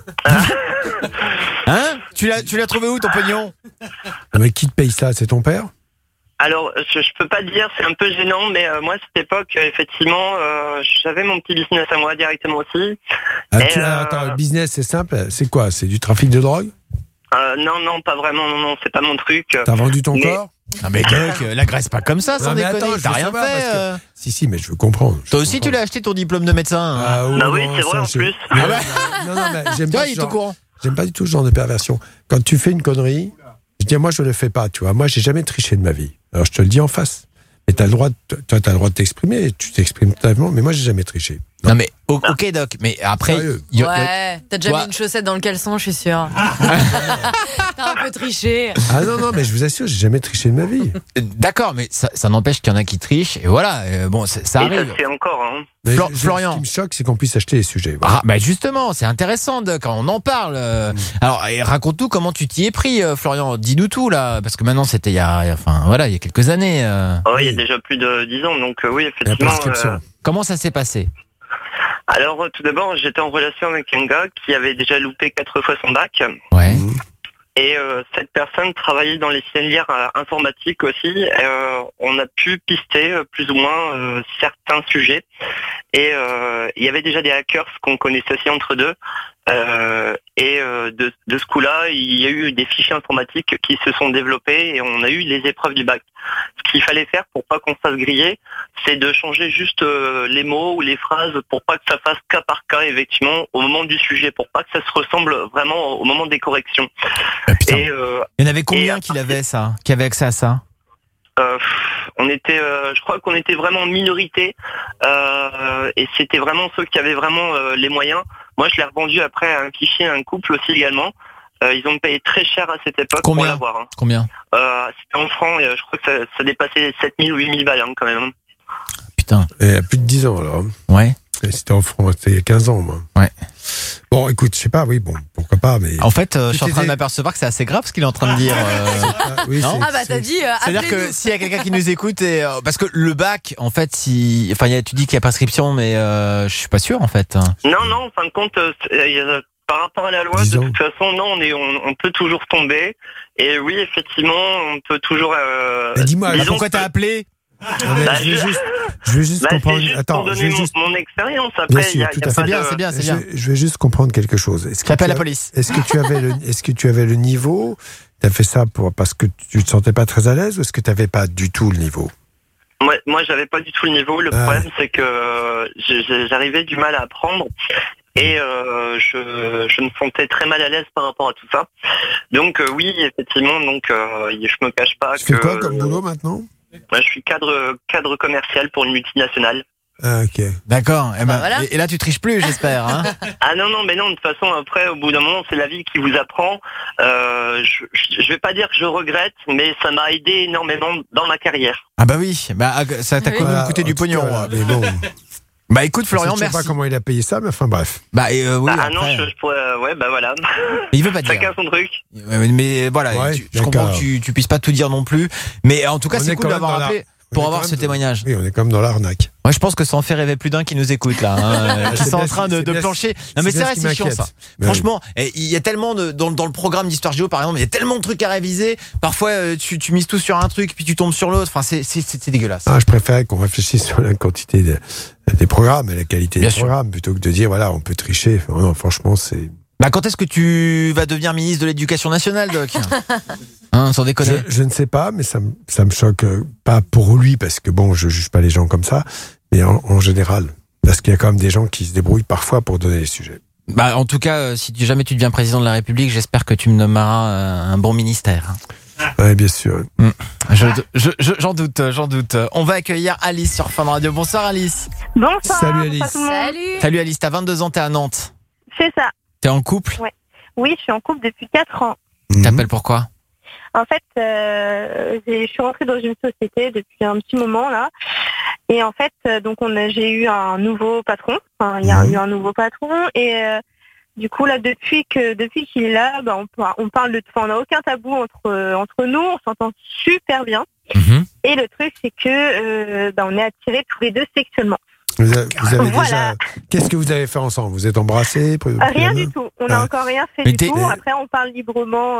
Hein? Tu l'as trouvé où ton pognon? Mais qui te paye ça? C'est ton père? Alors, je peux pas te dire, c'est un peu gênant, mais moi, à cette époque, effectivement, j'avais mon petit business à moi directement aussi. Attends, le business, c'est simple. C'est quoi? C'est du trafic de drogue? Non, pas vraiment. Non, c'est pas mon truc. T'as vendu ton corps? Ah mais l'agresse pas comme ça, sans déconner. T'as rien fait. Si, mais je veux comprendre. Toi aussi, tu l'as acheté ton diplôme de médecin. Ah oui, c'est vrai en plus. Non, mais j'aime pas. Il est au courant. J'aime pas du tout ce genre de perversion. Quand tu fais une connerie, je dis moi je le fais pas, tu vois. Moi j'ai jamais triché de ma vie. Alors je te le dis en face. Mais t'as le droit, toi t'as le droit de t'exprimer. Tu t'exprimes totalement. Mais moi j'ai jamais triché. Non mais ok Doc. Mais après, ouais, t'as déjà mis une chaussette dans le caleçon, je suis sûr. T'as un peu triché. Ah non, mais je vous assure, j'ai jamais triché de ma vie. D'accord, mais ça n'empêche qu'il y en a qui trichent. Et voilà, bon, ça arrive. Et ça c'est encore. Hein. Florian. Ce qui me choque, c'est qu'on puisse acheter les sujets. Voilà. Ah, bah justement, c'est intéressant quand on en parle. Alors, raconte-nous comment tu t'y es pris, Florian. Dis-nous tout là, parce que maintenant c'était il y a quelques années. Oh, il y a déjà plus de 10 ans, donc oui, effectivement. Comment ça s'est passé? Alors, tout d'abord, j'étais en relation avec un gars qui avait déjà loupé 4 fois son bac. Ouais. Et cette personne travaillait dans les filières informatiques aussi. On a pu pister plus ou moins certains sujets. Et il y avait déjà des hackers qu'on connaissait aussi entre deux. De ce coup-là, il y a eu des fichiers informatiques qui se sont développés et on a eu les épreuves du bac. Ce qu'il fallait faire pour pas qu'on se fasse griller, c'est de changer juste les mots ou les phrases pour pas que ça fasse cas par cas, effectivement, au moment du sujet, pour pas que ça se ressemble vraiment au moment des corrections. Ah, putain. Il y en avait combien qui avaient accès à ça? On était, je crois qu'on était vraiment en minorité et c'était vraiment ceux qui avaient vraiment les moyens. Moi, je l'ai revendu après à un fichier, à un couple aussi également. Ils ont payé très cher à cette époque pour l'avoir. Hein. Combien? C'était en francs, et je crois que ça dépassait 7000 ou 8000 balles hein, quand même. Putain. Il y a plus de 10 ans alors. Ouais. Et c'était en francs, c'était il y a 15 ans moi. Ouais. Bon, écoute, je sais pas, oui, bon, pourquoi pas, mais... En fait, je suis en train de m'apercevoir que c'est assez grave ce qu'il est en train de dire. Oui, non t'as dit... C'est-à-dire que s'il y a quelqu'un qui nous écoute, parce que le bac, en fait, tu dis qu'il y a prescription, mais je suis pas sûr, en fait. Non, en fin de compte, par rapport à la loi, de toute façon, non, on peut toujours tomber. Et oui, effectivement, on peut toujours... dis-moi, pourquoi t'as appelé? Je veux juste comprendre. Attends, pour donner mon expérience. Après, c'est bien. Je vais juste comprendre quelque chose. J'appelle la police. Est-ce que tu avais le niveau? T'as fait ça parce que tu te sentais pas très à l'aise, ou est-ce que tu n'avais pas du tout le niveau? Moi, j'avais pas du tout le niveau. Le problème, c'est que j'arrivais du mal à apprendre. Et je me sentais très mal à l'aise par rapport à tout ça. Donc oui, effectivement, je me cache pas tu fais quoi comme boulot maintenant? Moi, je suis cadre commercial pour une multinationale. Ah, ok. D'accord. Voilà. Et là, tu triches plus, j'espère. Hein. Ah non, mais non, de toute façon, après, au bout d'un moment, c'est la vie qui vous apprend. Je vais pas dire que je regrette, mais ça m'a aidé énormément dans ma carrière. Ah bah oui, ça t'a quand même coûté du pognon. Mais bon... Bah écoute Florian, merci. Je sais pas comment il a payé ça, mais enfin bref. Oui. Non, je pourrais, voilà. Il veut pas dire. Chacun son truc. Mais voilà, je comprends que tu puisses pas tout dire non plus. Mais en tout cas, c'est cool d'avoir appelé. pour avoir ce témoignage. Oui, on est comme dans l'arnaque. Moi, je pense que ça en fait rêver plus d'un qui nous écoute là, qui sont en train de plancher. Non, mais c'est vrai, c'est chiant ça. Franchement, il y a tellement dans le programme d'Histoire Géo, par exemple, il y a tellement de trucs à réviser. Parfois, tu mises tout sur un truc, puis tu tombes sur l'autre. Enfin, c'est dégueulasse. Je préfère qu'on réfléchisse sur la quantité des programmes et la qualité des programmes, plutôt que de dire, voilà, on peut tricher. Non, franchement, c'est... Quand est-ce que tu vas devenir ministre de l'Éducation nationale, Doc? Sans déconner. Je ne sais pas, mais ça me choque pas pour lui, parce que bon, je juge pas les gens comme ça, mais en général. Parce qu'il y a quand même des gens qui se débrouillent parfois pour donner les sujets. En tout cas, si jamais tu deviens président de la République, j'espère que tu me nommeras un bon ministère. Oui, bien sûr. J'en doute. On va accueillir Alice sur Fun Radio. Bonsoir Alice. Bonsoir. Salut Alice. Salut Alice, t'as 22 ans, t'es à Nantes. C'est ça. T'es en couple? Ouais. Oui, je suis en couple depuis 4 ans. T'appelles pourquoi? En fait, je suis rentrée dans une société depuis un petit moment là. Et en fait, donc j'ai eu un nouveau patron. Enfin, il y a eu un nouveau patron. Et du coup, là, depuis qu'il est là, on parle de tout. On n'a aucun tabou entre nous. On s'entend super bien. Et le truc, c'est que on est attirés tous les deux sexuellement. Vous avez déjà... Qu'est-ce que vous avez fait ensemble? Vous êtes embrassés? Rien du tout. On n'a encore rien fait du tout. Après, on parle librement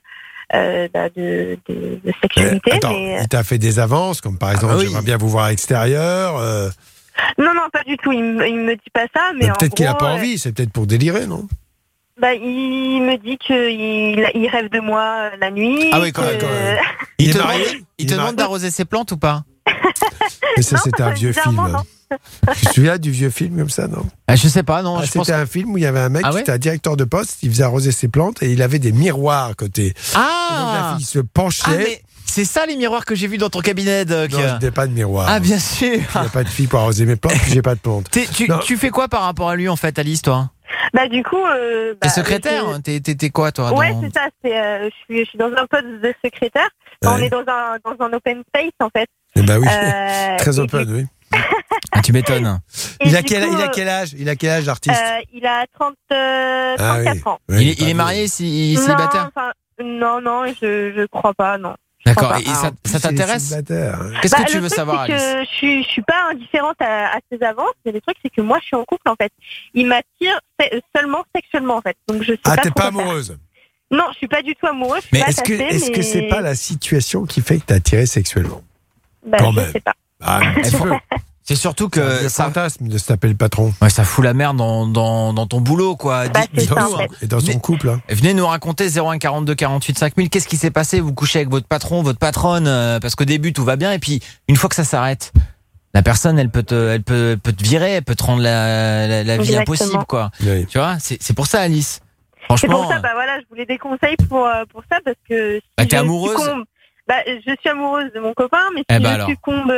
de sexualité. Attends, il t'a fait des avances, comme par exemple, j'aimerais bien vous voir à l'extérieur. Non, pas du tout. Il me dit pas ça. Mais peut-être qu'il n'a pas envie. C'est peut-être pour délirer, non? Il me dit qu'il rêve de moi la nuit. Ah oui, quand même. Il te demande d'arroser ses plantes ou pas? Mais ça, c'était un vieux film. Tu te souviens du vieux film comme ça, non? Je sais pas, non. C'était un film où il y avait un mec qui était un directeur de poste, il faisait arroser ses plantes et il avait des miroirs à côté. Et donc la fille se penchait. Mais c'est ça les miroirs que j'ai vus dans ton cabinet, Doc? Non, je n'ai pas de miroir. Ah, bien sûr. Il n'y a pas de fille pour arroser mes plantes, puis j'ai pas de plantes. Tu fais quoi par rapport à lui, en fait, Alice, toi? Du coup... t'es secrétaire? T'es quoi, toi? Ouais, c'est ça. Je suis dans un poste de secrétaire. On est dans un open space, en fait. Oui, très open, oui. Tu m'étonnes. Il a quel âge? Il a quel âge, l'artiste? Il a 34 ans. Oui, il est marié, il est célibataire? Non, je crois pas, non. D'accord, et ça t'intéresse? Qu'est-ce que tu veux savoir, Alice? Je suis pas indifférente à ses avances, mais le truc, c'est que moi, je suis en couple, en fait. Il m'attire seulement sexuellement, en fait. Donc, je sais pas. T'es pas amoureuse? Non, je suis pas du tout amoureuse. Mais est-ce que c'est pas la situation qui fait que t'es attiré sexuellement? Je sais pas. C'est surtout que le fantasme de se taper le patron. Ouais, ça fout la merde dans ton boulot, quoi. Et dans son couple. Hein. Venez nous raconter 01 42 48 5000. Qu'est-ce qui s'est passé? Vous couchez avec votre patron, votre patronne, parce qu'au début tout va bien, et puis une fois que ça s'arrête, la personne, elle peut te virer, elle peut te rendre la vie impossible, quoi. Oui. Tu vois, c'est pour ça, Alice. Franchement. C'est pour ça, je voulais des conseils pour ça, parce que si t'es amoureuse? Je suis amoureuse de mon copain, mais si je succombe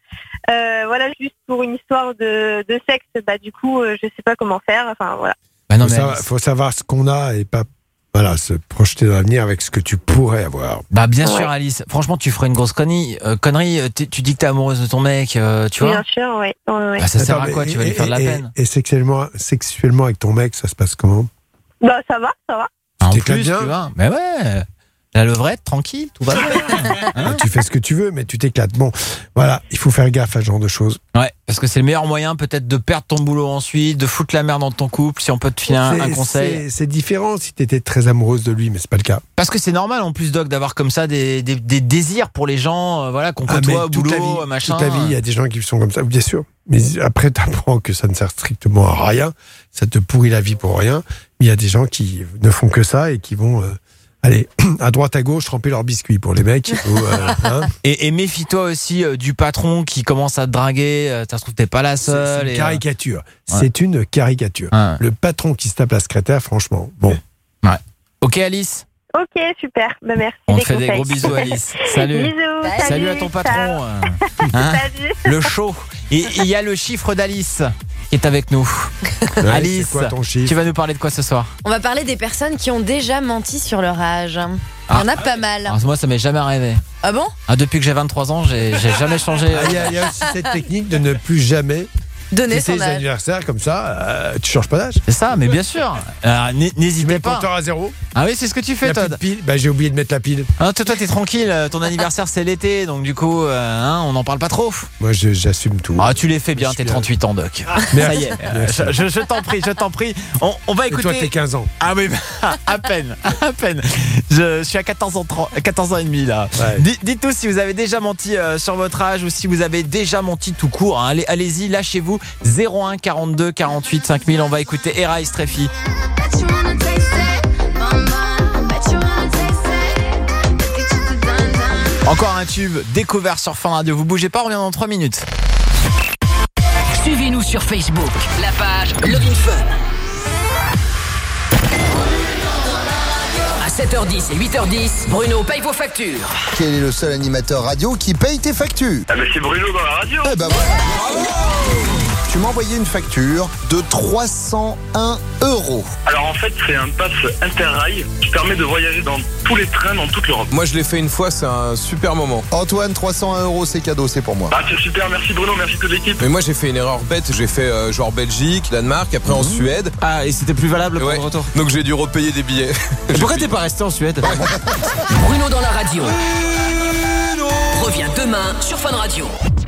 juste pour une histoire de sexe, du coup, je sais pas comment faire. Enfin, voilà. Faut savoir ce qu'on a et pas se projeter dans l'avenir avec ce que tu pourrais avoir. Bien sûr, Alice. Franchement, tu ferais une grosse connerie. Tu dis que t'es amoureuse de ton mec, tu vois? Bien sûr, oui. Ça sert à quoi? Tu vas lui faire de la peine. Et sexuellement avec ton mec, ça se passe comment? Ça va. Tu t'éclates bien? Tu vois. Mais ouais. La levrette, tranquille, tout va bien. Tu fais ce que tu veux, mais tu t'éclates. Bon, voilà, il faut faire gaffe à ce genre de choses. Ouais, parce que c'est le meilleur moyen peut-être de perdre ton boulot ensuite, de foutre la merde dans ton couple, si on peut te filer un conseil. C'est différent si t'étais très amoureuse de lui, mais c'est pas le cas. Parce que c'est normal en plus, Doc, d'avoir comme ça des désirs pour les gens, qu'on côtoie au boulot, machin. Toute la vie, il y a des gens qui sont comme ça, bien sûr. Mais après, t'apprends que ça ne sert strictement à rien, ça te pourrit la vie pour rien. Mais il y a des gens qui ne font que ça et qui vont... Allez, à droite à gauche, tremper leurs biscuits pour les mecs. Et méfie-toi aussi du patron qui commence à te draguer. Ça se trouve, t'es pas la seule. C'est une caricature. C'est une caricature. Ouais. Le patron qui se tape la secrétaire, franchement, bon. Ouais. Ok, Alice? Ok, super. Merci. On te fait des gros bisous, Alice. Salut. Bisous. Salut à ton patron. Salut. Le show. Et il y a le chiffre d'Alice qui est avec nous. Ouais, Alice, c'est quoi ton chiffre? tu vas nous parler de quoi ce soir? On va parler des personnes qui ont déjà menti sur leur âge. Il y en a pas mal. Alors, moi, ça m'est jamais arrivé. Ah bon? Depuis que j'ai 23 ans, j'ai jamais changé. Il y a aussi cette technique de ne plus jamais donner son âge. Anniversaires comme ça, tu changes pas d'âge. C'est ça, mais bien sûr. N'hésitez pas. Tu mets le compteur à 0. Ah oui, c'est ce que tu fais, Todd. J'ai oublié de mettre la pile. Ah, toi, t'es tranquille. Ton anniversaire, c'est l'été, donc du coup, on n'en parle pas trop. Moi, j'assume tout. Ah, tu les fais bien, t'es 38 ans, Doc. Ça y est. Je t'en prie. On va écouter. Et toi, t'es 15 ans. Ah oui, à peine. Je suis à 14 ans et demi là. Ouais. Dites-nous si vous avez déjà menti sur votre âge ou si vous avez déjà menti tout court. Hein. Allez-y, lâchez-vous. 01 42 48 5000. On va écouter Era Estrefi. Encore un tube découvert sur Fun Radio. Vous bougez pas, on revient dans 3 minutes. Suivez-nous sur Facebook, la page Love in Fun. À 7h10 et 8h10, Bruno paye vos factures. Quel est le seul animateur radio qui paye tes factures? Ah mais c'est Bruno dans la radio. Eh ben voilà. Tu m'as envoyé une facture de 301 €. Alors en fait, c'est un pass Interrail qui permet de voyager dans tous les trains dans toute l'Europe. Moi je l'ai fait une fois, c'est un super moment. Antoine, 301 €, c'est cadeau, c'est pour moi. Ah c'est super, merci Bruno, merci toute l'équipe. Mais moi j'ai fait une erreur bête, j'ai fait genre Belgique, Danemark, après en Suède. Ah, et c'était plus valable pour le retour. Donc j'ai dû repayer des billets. Pourquoi t'es pas resté en Suède? Bruno dans la radio. Reviens demain sur Fun Radio.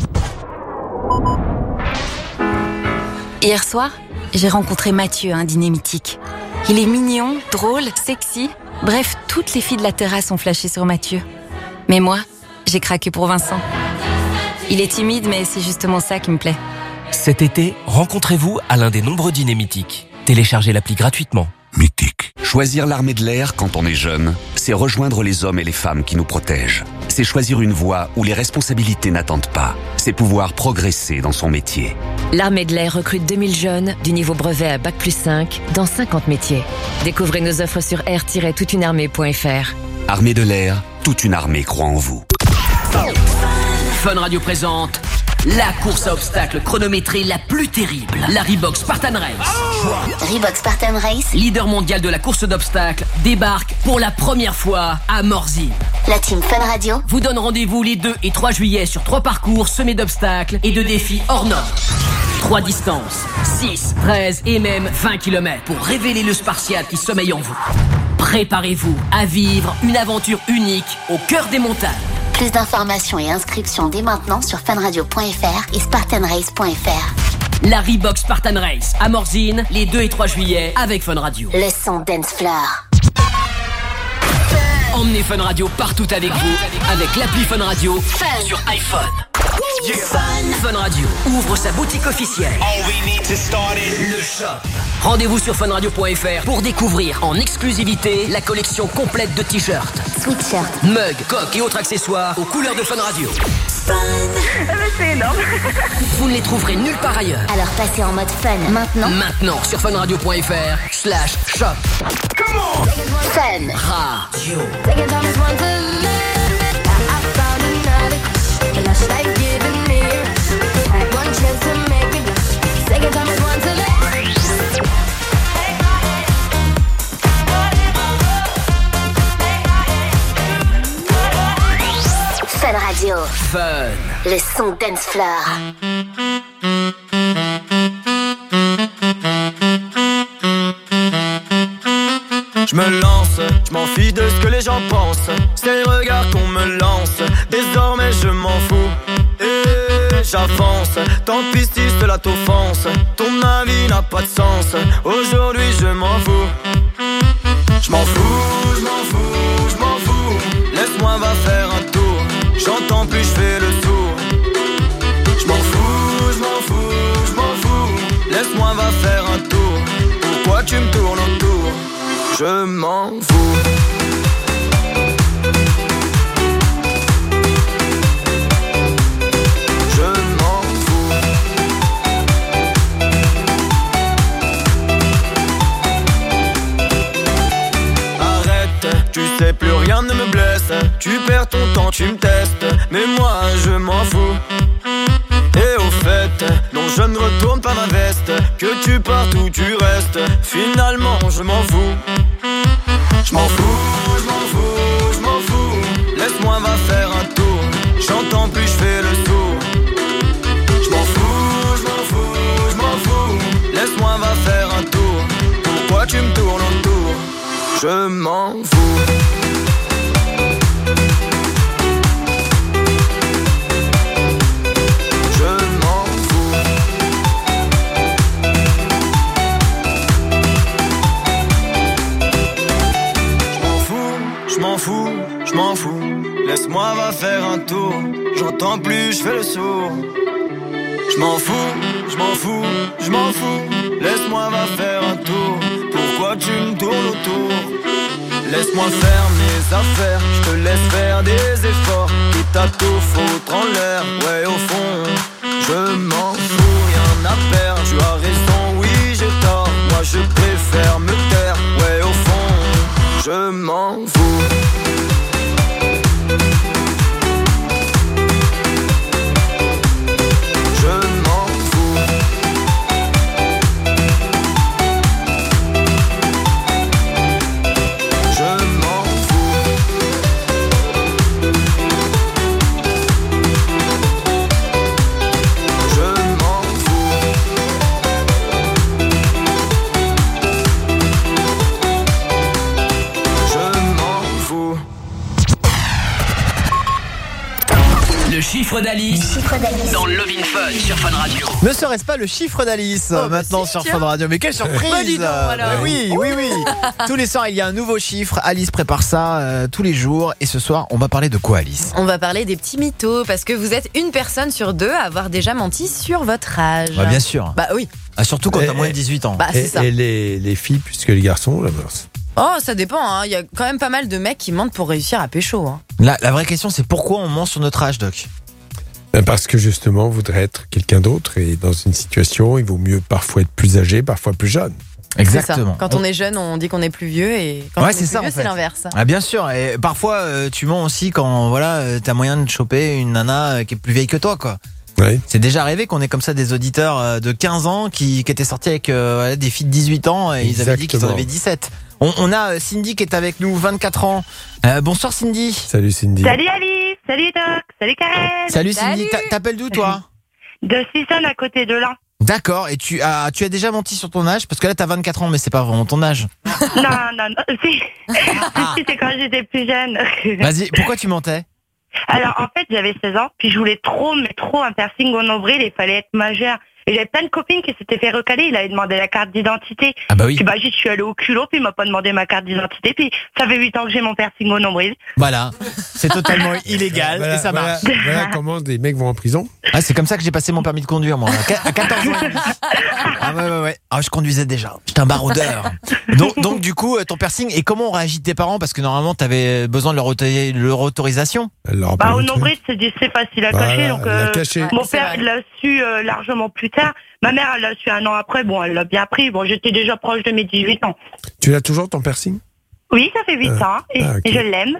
Hier soir, j'ai rencontré Mathieu à un dîner mythique. Il est mignon, drôle, sexy. Bref, toutes les filles de la terrasse ont flashé sur Mathieu. Mais moi, j'ai craqué pour Vincent. Il est timide, mais c'est justement ça qui me plaît. Cet été, rencontrez-vous à l'un des nombreux dîners mythiques. Téléchargez l'appli gratuitement. Mythique. Choisir l'armée de l'air quand on est jeune, c'est rejoindre les hommes et les femmes qui nous protègent. C'est choisir une voie où les responsabilités n'attendent pas. C'est pouvoir progresser dans son métier. L'Armée de l'air recrute 2000 jeunes du niveau brevet à Bac+5 dans 50 métiers. Découvrez nos offres sur air-toutunearmée.fr. Armée de l'air, toute une armée croit en vous. Fun Radio présente la course à obstacles chronométrée la plus terrible, la Reebok Spartan Race. Reebok Spartan Race, leader mondial de la course d'obstacles, débarque pour la première fois à Morzine. La team Fun Radio vous donne rendez-vous les 2 et 3 juillet sur 3 parcours semés d'obstacles et de défis hors normes. 3 distances, 6, 13 et même 20 km pour révéler le Spartiate qui sommeille en vous. Préparez-vous à vivre une aventure unique au cœur des montagnes. Plus d'informations et inscriptions dès maintenant sur funradio.fr et spartanrace.fr. La Reebok Spartan Race à Morzine les 2 et 3 juillet avec Fun Radio. Le son dance floor. Emmenez Fun Radio partout avec vous avec l'appli Fun Radio sur iPhone. Fun Radio ouvre sa boutique officielle. Le shop. Rendez-vous sur funradio.fr pour découvrir en exclusivité la collection complète de t-shirts, sweatshirts, mugs, coques et autres accessoires aux couleurs de Fun Radio. C'est énorme. Vous ne les trouverez nulle part ailleurs. Alors passez en mode fun Maintenant sur funradio.fr/shop. Fun Radio. Fun Radio. Fun. Le son dance floor. Je me lance, je m'en fiche de ce que les gens pensent. C'est les regards qu'on me lance. Désormais je m'en fous. Et j'avance. Tant pis si cela t'offense. Ton avis n'a pas de sens. Aujourd'hui je m'en fous. Je m'en fous, je m'en fous, je m'en fous. Laisse-moi va faire un tour. J'entends plus, je fais le sourd. Je m'en fous, je m'en fous, je m'en fous. Laisse-moi va faire un tour. Pourquoi tu me tournes autour? Je m'en fous. Je m'en fous. Arrête, tu sais plus rien ne me blesse. Tu perds ton temps, tu me testes. Mais moi je m'en fous. Et au fait, non je ne retourne pas ma veste. Que tu partes ou tu restes. Finalement je m'en fous. Je m'en fous, je m'en fous, je m'en fous. Laisse-moi va faire un tour. J'entends plus, je fais le sourd. Je m'en fous, je m'en fous, je m'en fous. Laisse-moi va faire un tour. Pourquoi tu me tournes autour? Je m'en fous. Je m'en fous, laisse-moi va faire un tour. J'entends plus, je fais le sourd. Je m'en fous, laisse-moi va faire un tour. Pourquoi tu me tournes autour? Laisse-moi faire mes affaires, je te laisse faire des efforts. Et t'as tout foutre en l'air, ouais au fond. Je m'en fous, rien à perdre. Tu as raison, oui j'ai tort. Moi je préfère me taire, ouais au fond. Je m'en fous. Le chiffre d'Alice dans Love in Fun sur Fun Radio. Ne serait-ce pas le chiffre d'Alice maintenant sur Fun Radio? Mais quelle surprise! Oui. Tous les soirs, il y a un nouveau chiffre. Alice prépare ça tous les jours. Et ce soir, on va parler de quoi, Alice? On va parler des petits mythos, parce que vous êtes une personne sur deux à avoir déjà menti sur votre âge. Bah, bien sûr. Bah oui. Surtout quand t'as moins de 18 ans. Bah, c'est ça. Et les filles, puisque les garçons, la mœurs. Oh, ça dépend, hein. Il y a quand même pas mal de mecs qui mentent pour réussir à pécho, hein. La vraie question, c'est pourquoi on ment sur notre âge, Doc? Parce que justement, on voudrait être quelqu'un d'autre, et dans une situation, il vaut mieux parfois être plus âgé, parfois plus jeune. Exactement. Ça. Quand on est jeune, on dit qu'on est plus vieux, et quand on est plus vieux, c'est l'inverse. Ah, bien sûr. Et parfois, tu mens aussi quand t'as moyen de choper une nana qui est plus vieille que toi, quoi. Oui. C'est déjà arrivé qu'on ait comme ça des auditeurs de 15 ans qui étaient sortis avec des filles de 18 ans et ils avaient dit qu'ils en avaient 17. On a Cindy qui est avec nous, 24 ans. Bonsoir Cindy. Salut Cindy. Salut Alice, salut Doc, salut Karen. Salut Cindy, t'appelles d'où toi? De Sisson à côté de là. D'accord, et tu as déjà menti sur ton âge? Parce que là t'as 24 ans mais c'est pas vraiment ton âge. Non, si. Si, c'est quand j'étais plus jeune. Vas-y, pourquoi tu mentais? Alors en fait j'avais 16 ans, puis je voulais trop un piercing au nombril, il fallait être majeur. Et j'avais plein de copines qui s'étaient fait recaler, il avait demandé la carte d'identité. Ah bah oui. Puis je suis allée au culot, puis il m'a pas demandé ma carte d'identité, puis ça fait 8 ans que j'ai mon piercing au nombril. Voilà, c'est totalement illégal et ça marche. Voilà comment des mecs vont en prison. Ah, c'est comme ça que j'ai passé mon permis de conduire moi, à 14 ans. Ah ouais. Ah, je conduisais déjà, j'étais un baroudeur. Donc du coup, ton piercing, et comment ont réagi tes parents? Parce que normalement t'avais besoin de leur autorisation. Au nombril c'est facile à cacher, donc mon père l'a su largement plus tard. Ma mère elle l'a su un an après, elle l'a bien pris, j'étais déjà proche de mes 18 ans. Tu l'as toujours ton piercing? Oui, ça fait 8 ans et je l'aime.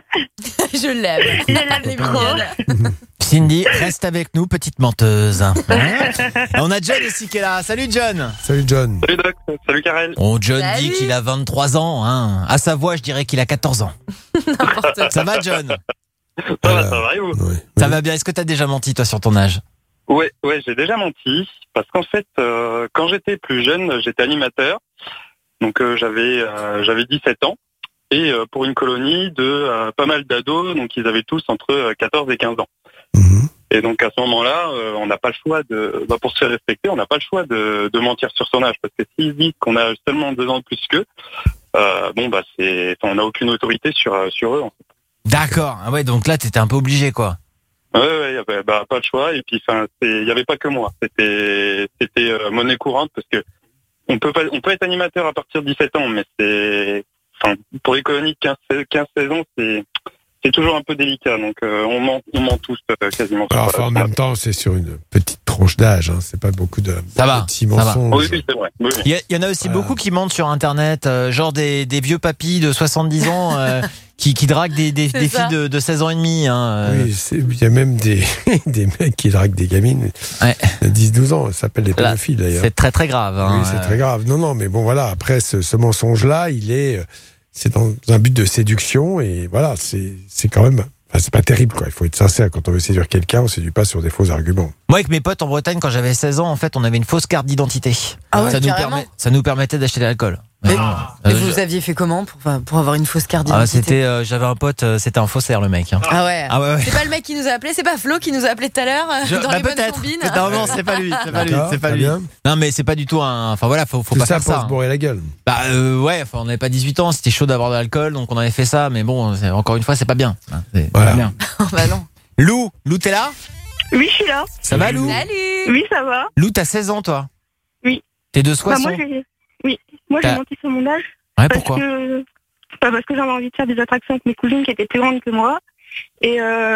Je l'aime les mignonnes. Cindy, reste avec nous, petite menteuse. On a John ici qui est là. Salut John. Salut John. Salut Doc, salut Karen. John dit qu'il a 23 ans. Hein. À sa voix, je dirais qu'il a 14 ans. Ça va John? Ça va, et vous? Ça va bien. Est-ce que tu as déjà menti toi sur ton âge? Ouais, j'ai déjà menti. Parce qu'en fait, quand j'étais plus jeune, j'étais animateur. Donc j'avais 17 ans. Et pour une colonie de pas mal d'ados, donc ils avaient tous entre 14 et 15 ans. Et donc à ce moment-là, on n'a pas le choix pour se faire respecter, on n'a pas le choix de mentir sur son âge, parce que s'ils disent qu'on a seulement 2 ans de plus qu'eux, on n'a aucune autorité sur eux. En fait. D'accord. Ah ouais, donc là t'étais un peu obligé quoi. Ouais, y avait pas le choix, et puis il y avait pas que moi. C'était monnaie courante, parce que on peut être animateur à partir de 17 ans, mais pour les colonies de 15-16 ans, c'est toujours un peu délicat, donc on ment tous quasiment. Alors, en même temps, c'est sur une petite tranche d'âge, c'est pas beaucoup de petits mensonges. Oui, c'est vrai. Oui. Il y en a aussi beaucoup qui mentent sur Internet, genre des vieux papis de 70 ans qui draguent des filles de 16 ans et demi. Oui, il y a même des mecs qui draguent des gamines de 10-12 ans, ça s'appelle des pédophiles d'ailleurs. C'est très très grave. Oui, c'est très grave. Non, mais bon voilà, après ce mensonge-là, c'est dans un but de séduction, et voilà, c'est quand même... c'est pas terrible quoi, il faut être sincère, quand on veut séduire quelqu'un, on séduit pas sur des faux arguments. Moi avec mes potes en Bretagne, quand j'avais 16 ans, en fait on avait une fausse carte d'identité. Ah ouais, ça nous permettait d'acheter de l'alcool. Et vous aviez fait comment pour avoir une fausse carte d'identité? J'avais un pote, c'était un faussaire le mec. Hein. Ah ouais. C'est pas le mec qui nous a appelé, c'est pas Flo qui nous a appelé tout à l'heure dans les bonnes combines. Non, c'est pas lui, c'est pas lui. Non, mais c'est pas du tout un. Enfin voilà, faut pas faire ça. Pour se bourrer la gueule. On n'avait pas 18 ans, c'était chaud d'avoir de l'alcool, donc on avait fait ça, mais bon, encore une fois, c'est pas bien. C'est voilà. pas bien. Bah non. Lou, t'es là? Oui, je suis là. Ça va, Lou? Salut. Oui, ça va. Lou, t'as 16 ans, toi? Oui. T'es de Soissons? Moi, j'ai menti sur mon âge. Ouais, pourquoi? Parce que j'avais envie de faire des attractions avec mes cousines qui étaient plus grandes que moi. Et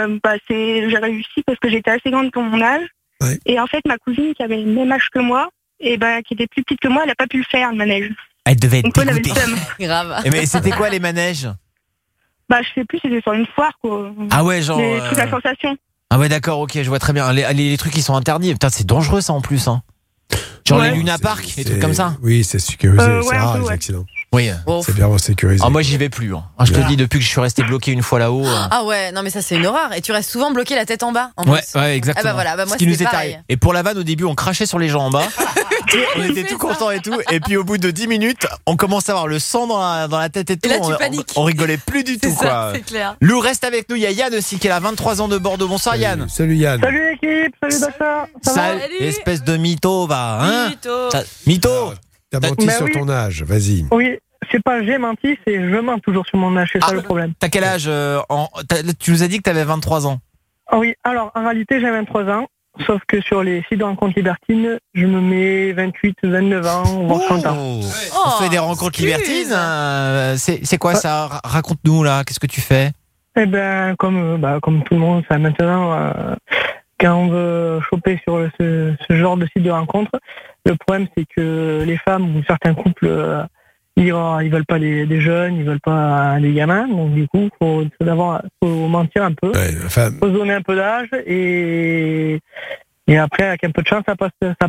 j'ai réussi parce que j'étais assez grande pour mon âge. Ouais. Et en fait, ma cousine qui avait le même âge que moi, et qui était plus petite que moi, elle n'a pas pu le faire, le manège. Elle devait être dégoûtée. Grave. Mais c'était quoi les manèges? Je sais plus, c'était sur une foire, quoi. Ah ouais, genre. Des trucs à sensation. Ah ouais, d'accord, ok, je vois très bien. Les trucs qui sont interdits. Putain, c'est dangereux ça en plus, hein. Genre les Luna Park, les trucs comme ça. Oui, c'est sécurisé, c'est rare les accidents. Oui. C'est bien sécurisé. Moi j'y vais plus. Hein. Je te dis depuis que je suis resté bloqué une fois là-haut. Ah ouais, non mais ça c'est une horreur. Et tu restes souvent bloqué la tête en bas. Ouais, exactement. Moi ce qui nous est pareil. arrivé. Et pour la vanne au début on crachait sur les gens en bas. On était tout contents et tout. Et puis au bout de 10 minutes on commence à avoir le sang dans la tête et tout. Et là tu paniques. On rigolait plus du tout quoi. C'est clair. Lou reste avec nous. Il y a Yann aussi qui a 23 ans de Bordeaux. Bonsoir Yann. Salut Yann. Salut l'équipe. Salut docteur. Salut. Espèce de mytho va. Hein mytho. T'as menti sur ton âge. Vas-y. Oui. C'est pas j'ai menti, c'est je mens toujours sur mon âge, c'est ça le problème. T'as quel âge Tu nous as dit que t'avais 23 ans. Oui, alors en réalité j'ai 23 ans, sauf que sur les sites de rencontres libertines, je me mets 28, 29 ans, voire 30 ans. On fait des rencontres libertines. C'est quoi ça? Raconte-nous là, qu'est-ce que tu fais? Eh ben comme tout le monde, ça maintenant, quand on veut choper sur ce genre de site de rencontres, le problème c'est que les femmes ou certains couples ils veulent pas des jeunes, ils veulent pas des gamins, donc du coup faut mentir un peu, faut donner un peu d'âge et après avec un peu de chance ça passe.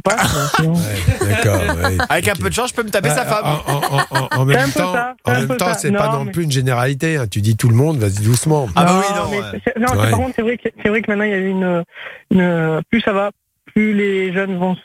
D'accord. Ouais. Avec un peu de chance, je peux me taper sa femme. En même temps, c'est pas non plus une généralité. Hein. Tu dis tout le monde, vas-y doucement. Par contre, c'est vrai que maintenant il y a une plus ça va, plus les jeunes vont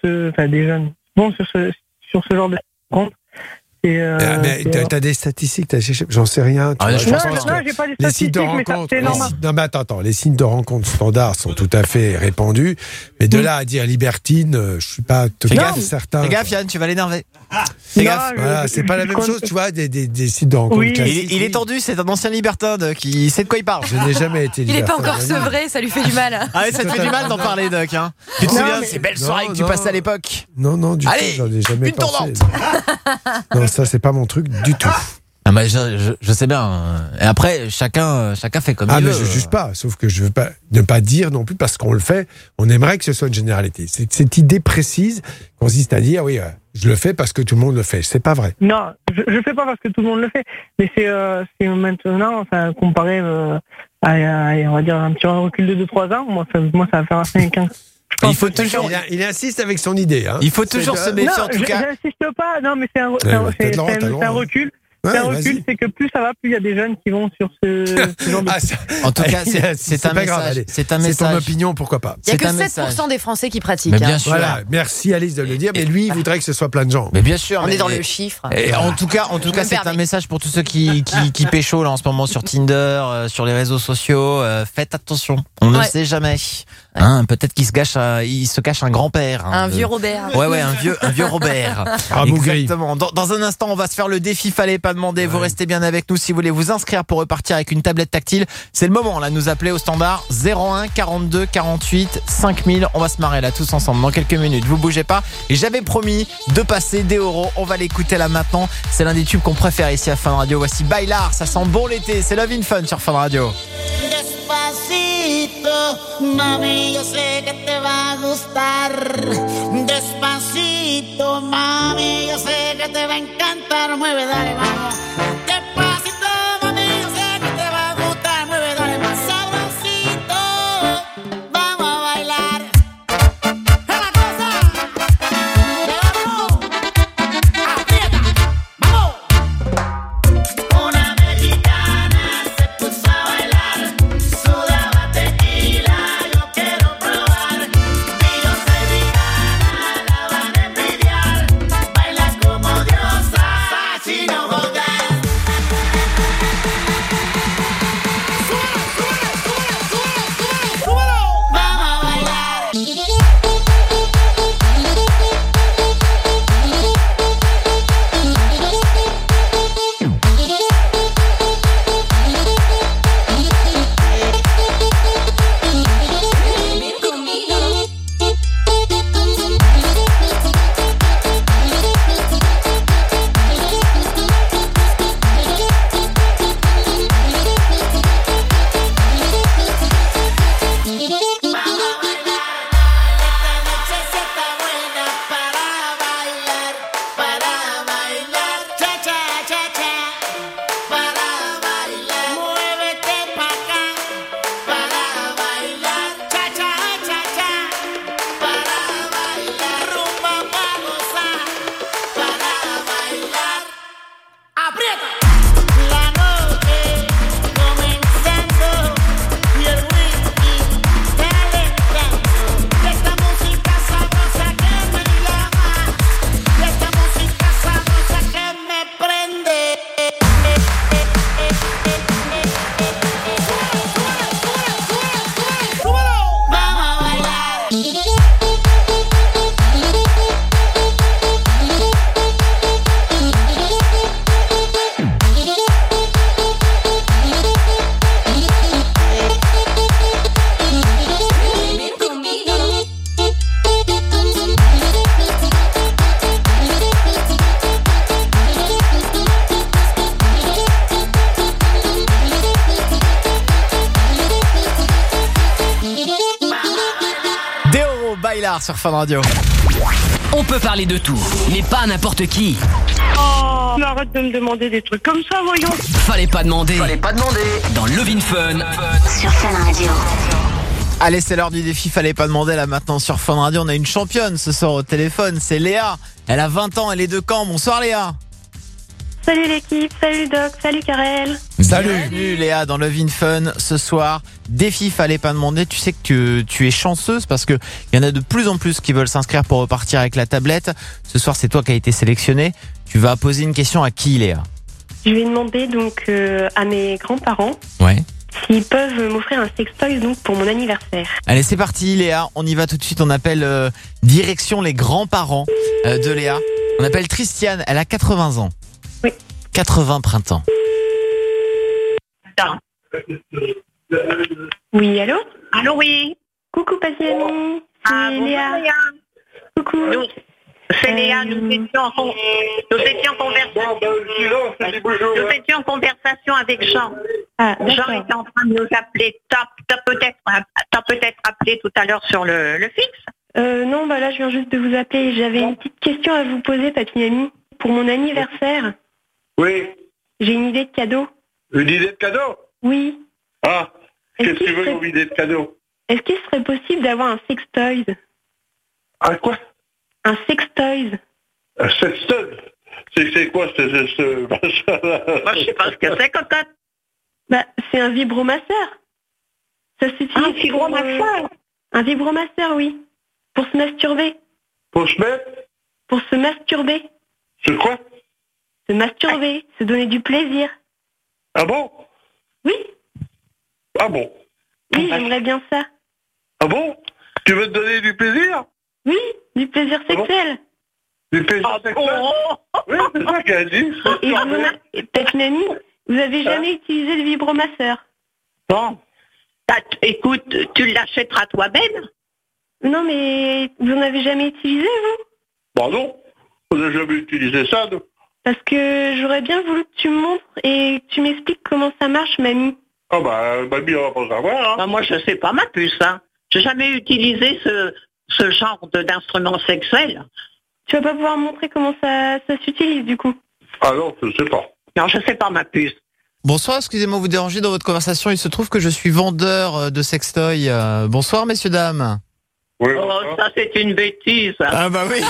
sur ce genre de rencontre. Mais t'as des statistiques, j'en sais rien. Non, j'ai pas des statistiques, sites de rencontres, non, mais attends, les signes de rencontres standards sont tout à fait répandus, mais de là à dire libertine, je suis pas totalement certain. Fais gaffe, Yann, tu vas l'énerver. Fais gaffe. Voilà, c'est pas la même chose, tu vois, des sites de rencontres classiques. Il est tendu, c'est un ancien libertin qui sait de quoi il parle. Je n'ai jamais été libertin. Il est pas encore sevré, ça lui fait du mal. Ah ouais, ça te fait du mal d'en parler, Doc. Hein. Tu te souviens de ces belles soirées que tu passais à l'époque? Non, du tout, j'en ai jamais pensé. Une tournante. Non, ça c'est pas mon truc du tout. Ah bah je sais bien. Et après, chacun fait comme il veut. Mais je juge pas, sauf que je veux pas ne pas dire non plus parce qu'on le fait. On aimerait que ce soit une généralité. C'est cette idée précise consiste à dire je le fais parce que tout le monde le fait. C'est pas vrai. Non, je fais pas parce que tout le monde le fait. Mais c'est maintenant, comparé à on va dire un petit recul de 2-3 ans. Moi, ça va faire 5 ans. Il faut toujours. Il insiste avec son idée. Hein. Il faut toujours se méfier en tout cas. J'insiste pas. Non, mais c'est un recul. C'est un recul, c'est que plus ça va, plus il y a des jeunes qui vont sur ce genre de... En tout cas, c'est un message. C'est ton opinion, pourquoi pas. Il n'y a que 7% des Français qui pratiquent. Mais bien sûr. Voilà, merci Alice de le dire, mais lui, il voudrait que ce soit plein de gens. Mais bien sûr. On est dans le chiffre. Et en tout cas, c'est un message pour tous ceux qui pécho là en ce moment sur Tinder, sur les réseaux sociaux. Faites attention, on ne sait jamais. Hein, peut-être qu'il se cache un grand-père. Un vieux Robert. Ouais, un vieux Robert. Exactement. Dans un instant, on va se faire le défi Fallait pas demander. Vous restez bien avec nous si vous voulez vous inscrire pour repartir avec une tablette tactile. C'est le moment là, nous appeler au standard 01 42 48 5000. On va se marrer là tous ensemble dans quelques minutes. Vous bougez pas. Et j'avais promis de passer des euros. On va l'écouter là maintenant. C'est l'un des tubes qu'on préfère ici à Fun Radio. Voici Bailar. Ça sent bon l'été. C'est Love in Fun sur Fun Radio. Despacito, mami, yo sé que te va a gustar. Despacito, mami, yo sé que te va a encantar. Mueve, dale, vamos. Despacito, mami, yo sé que te va a gustar. Mueve, dale, más sabrosito. Vamos a bailar. Es la cosa. Llévatelo. Aprieta. Vamos. Una mexicana se puso a bailar. Sudaba tequila, yo quiero probar. Dios soy vegana, la van a envidiar. Baila como diosa, sin Aylar sur Fun Radio. On peut parler de tout, mais pas n'importe qui. Oh, arrête de me demander des trucs comme ça, voyons. Fallait pas demander. Dans Love in Fun. Sur Fun Radio. Allez, c'est l'heure du défi, fallait pas demander là maintenant sur Fun Radio. On a une championne ce soir au téléphone, c'est Léa. Elle a 20 ans, elle est de Caen. Bonsoir Léa. Salut l'équipe, salut Doc, salut Karel. Bienvenue Léa dans Love in Fun ce soir. Défi fallait pas demander. Tu sais que tu es chanceuse parce que il y en a de plus en plus qui veulent s'inscrire pour repartir avec la tablette. Ce soir, c'est toi qui as été sélectionné. Tu vas poser une question à qui, Léa? Je vais demander donc à mes grands-parents. Ouais. S'ils peuvent m'offrir un sextoy donc pour mon anniversaire. Allez, c'est parti Léa. On y va tout de suite. On appelle direction les grands-parents de Léa. On appelle Tristiane. Elle a 80 ans. Oui. 80 printemps. Oui, allô? Allô, oui. Coucou, Patiani. C'est Léa. Léa. Coucou. C'est Léa, nous étions en conversation avec Jean. Ah, Jean était en train de nous appeler. T'as peut-être appelé tout à l'heure sur le fixe? Non, bah là, je viens juste de vous appeler. J'avais une petite question à vous poser, Papy-Ami. Pour mon anniversaire, Oui. j'ai une idée de cadeau. Une idée de cadeau? Oui. Ah, qu'est-ce que tu veux comme idée de cadeau? Est-ce qu'il serait possible d'avoir un sextoy? Un quoi? Un sextoy. Un sextoy? C'est quoi ce Moi, je sais pas ce que c'est, cocotte. Bah, c'est un vibromasseur. Ça s'utilise. Un vibromasseur? Un vibromasseur, oui. Pour se masturber. Pour se mettre? Pour se masturber. C'est quoi? Se masturber, se donner du plaisir. Ah bon? Oui. Ah bon? Oui, j'aimerais bien ça. Ah bon? Tu veux te donner du plaisir? Oui, du plaisir sexuel. Du plaisir sexuel? Oui, c'est ça qu'elle a dit. Et Papy-Ami, vous avez jamais utilisé le vibromasseur? Bon. Écoute, tu l'achèteras toi-même? Non, mais vous n'en avez jamais utilisé, vous? Bah non, on n'a jamais utilisé ça, nous. Parce que j'aurais bien voulu que tu me montres et que tu m'expliques comment ça marche, mamie. Ah bah, mamie, on va pas savoir. Hein. Bah moi, je sais pas, ma puce. Hein. J'ai jamais utilisé ce genre d'instrument sexuel. Tu vas pas pouvoir me montrer comment ça s'utilise, du coup? Ah non, je sais pas. Non, je sais pas, ma puce. Bonsoir, excusez-moi de vous déranger dans votre conversation. Il se trouve que je suis vendeur de sextoy. Bonsoir, messieurs, dames. Oui, oh, ça, c'est une bêtise. Ah bah oui.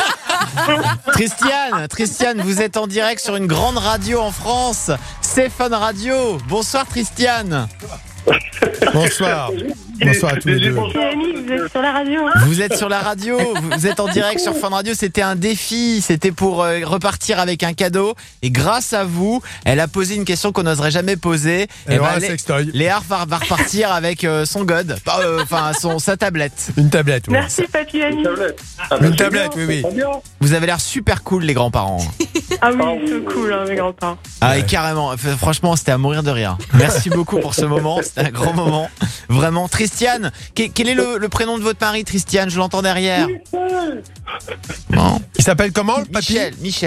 Tristiane, vous êtes en direct sur une grande radio en France. C'est Fun Radio. Bonsoir, Tristiane. Bonsoir. Bonsoir à tous les deux. Vous êtes sur la radio. Hein? Vous êtes sur la radio, vous êtes en direct sur Fun Radio. C'était un défi, c'était pour repartir avec un cadeau. Et grâce à vous, elle a posé une question qu'on n'oserait jamais poser. Et un sextoy. Léa va repartir avec son god, enfin sa tablette. Une tablette, oui. Merci, Papy-Ami. Une tablette, oui. Vous avez l'air super cool, les grands-parents. Ah oui, c'est cool, hein, mes grands-parents. Ah, et carrément, franchement, c'était à mourir de rire. Merci beaucoup pour ce moment, c'était un grand moment. Vraiment. Tristiane, quel est le prénom de votre mari, Tristiane? Je l'entends derrière. Bon. Il s'appelle comment, le papy?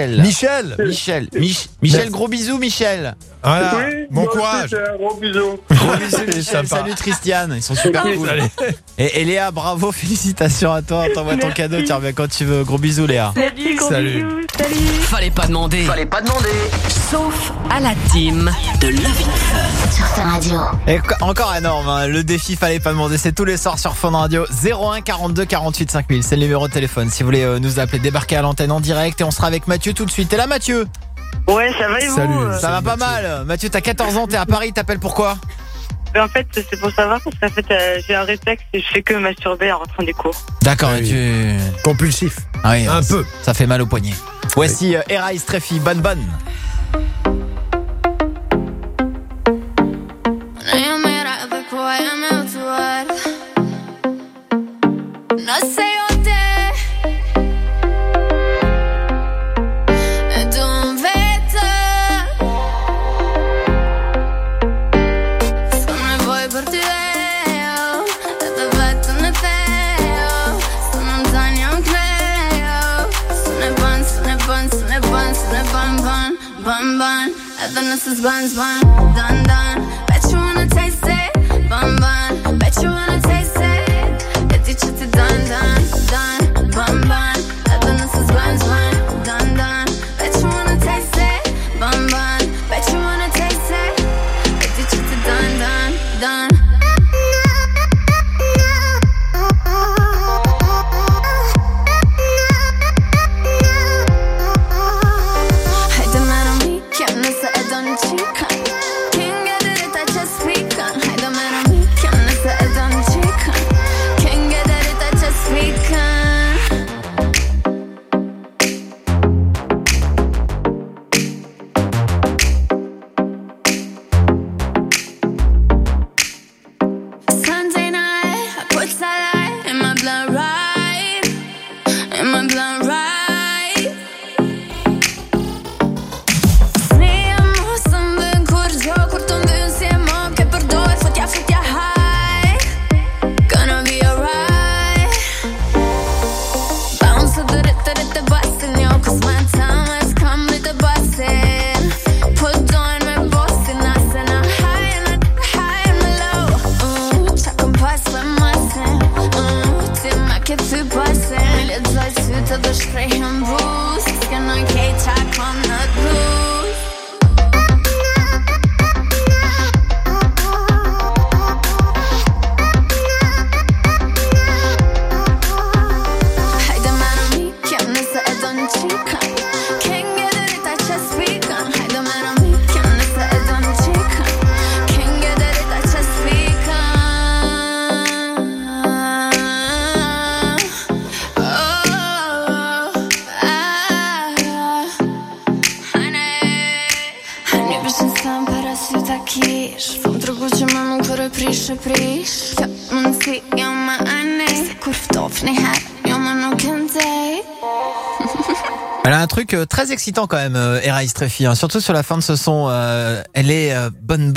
Michel, gros bisous, Michel. Voilà, oui, bon courage. Un gros bisou. Gros bisous, Michel. Salut, Tristiane. Ils sont super cool. Et Léa, bravo, félicitations à toi. T'envoies ton cadeau, tu reviens quand tu veux. Gros bisous, Léa. Merci, gros bisous. Salut. Fallait pas demander. Sauf à la team de Love in Fun. Sur Fun Radio. Et encore énorme, hein. Le défi fallait pas demander. C'est tous les soirs sur Fun Radio. 01 42 48 5000. C'est le numéro de téléphone. Si vous voulez nous appeler, débarquer à l'antenne en direct. Et on sera avec Mathieu tout de suite. T'es là, Mathieu? Ouais, ça va et vous? Salut. Ça va pas mal. Mathieu, t'as 14 ans, t'es à Paris. T'appelles pourquoi? En fait, c'est pour savoir parce qu'en fait, j'ai un réflexe et je fais que masturber en rentrant des cours. D'accord, Ah oui. tu... Compulsif. Ah oui, un peu. Ça fait mal au poignet. Voici Eraïs Treffy, bonne. This is buns, bun, done, done. Bet you wanna taste it, bun, bun. Bet you wanna taste it. Get these shit done, done. nog för att pris. Ja, men se, ja men nej. Kurvtofni här, ja men nog kan dig. Elle a un truc très excitant quand même, Eraïs Treffi, hein, surtout sur la fin de ce son. Elle est bonne.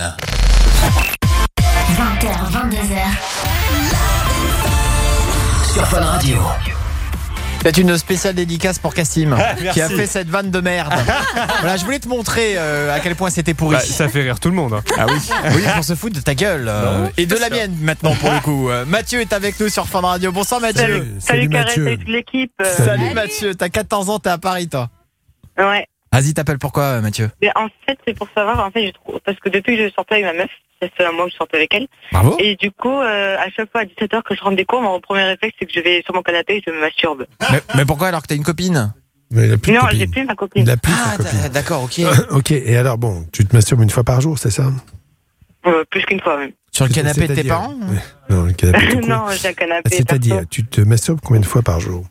20h, 22h. Sur Fun Radio. C'est une spéciale dédicace pour Cassim qui a fait cette vanne de merde. Voilà, je voulais te montrer à quel point c'était pourri. Ça fait rire tout le monde. Hein. Ah oui, oui, pour se foutre de ta gueule et de la mienne maintenant pour le coup. Mathieu est avec nous sur Fun Radio. Bonsoir Mathieu. Salut Mathieu. Salut toute l'équipe. Salut Mathieu, t'as 14 ans, t'es à Paris toi. Ouais. Vas-y, t'appelles pourquoi Mathieu? En fait, c'est pour savoir, parce que depuis que je sortais avec ma meuf, ça fait un mois que je sortais avec elle. Bravo. Et du coup, à chaque fois à 17h que je rentre des cours, mon premier réflexe, c'est que je vais sur mon canapé et je me masturbe. Mais pourquoi alors que t'as une copine? Mais il a plus de Non, copine. j'ai plus ma copine. Il a plus sa copine. D'accord, ok. Ok, et alors bon, tu te masturbes une fois par jour, c'est ça? Plus qu'une fois même. Sur le canapé de tes parents? Non, le canapé tout court. Non, j'ai un canapé. C'est-à-dire, tu te masturbes combien de fois par jour?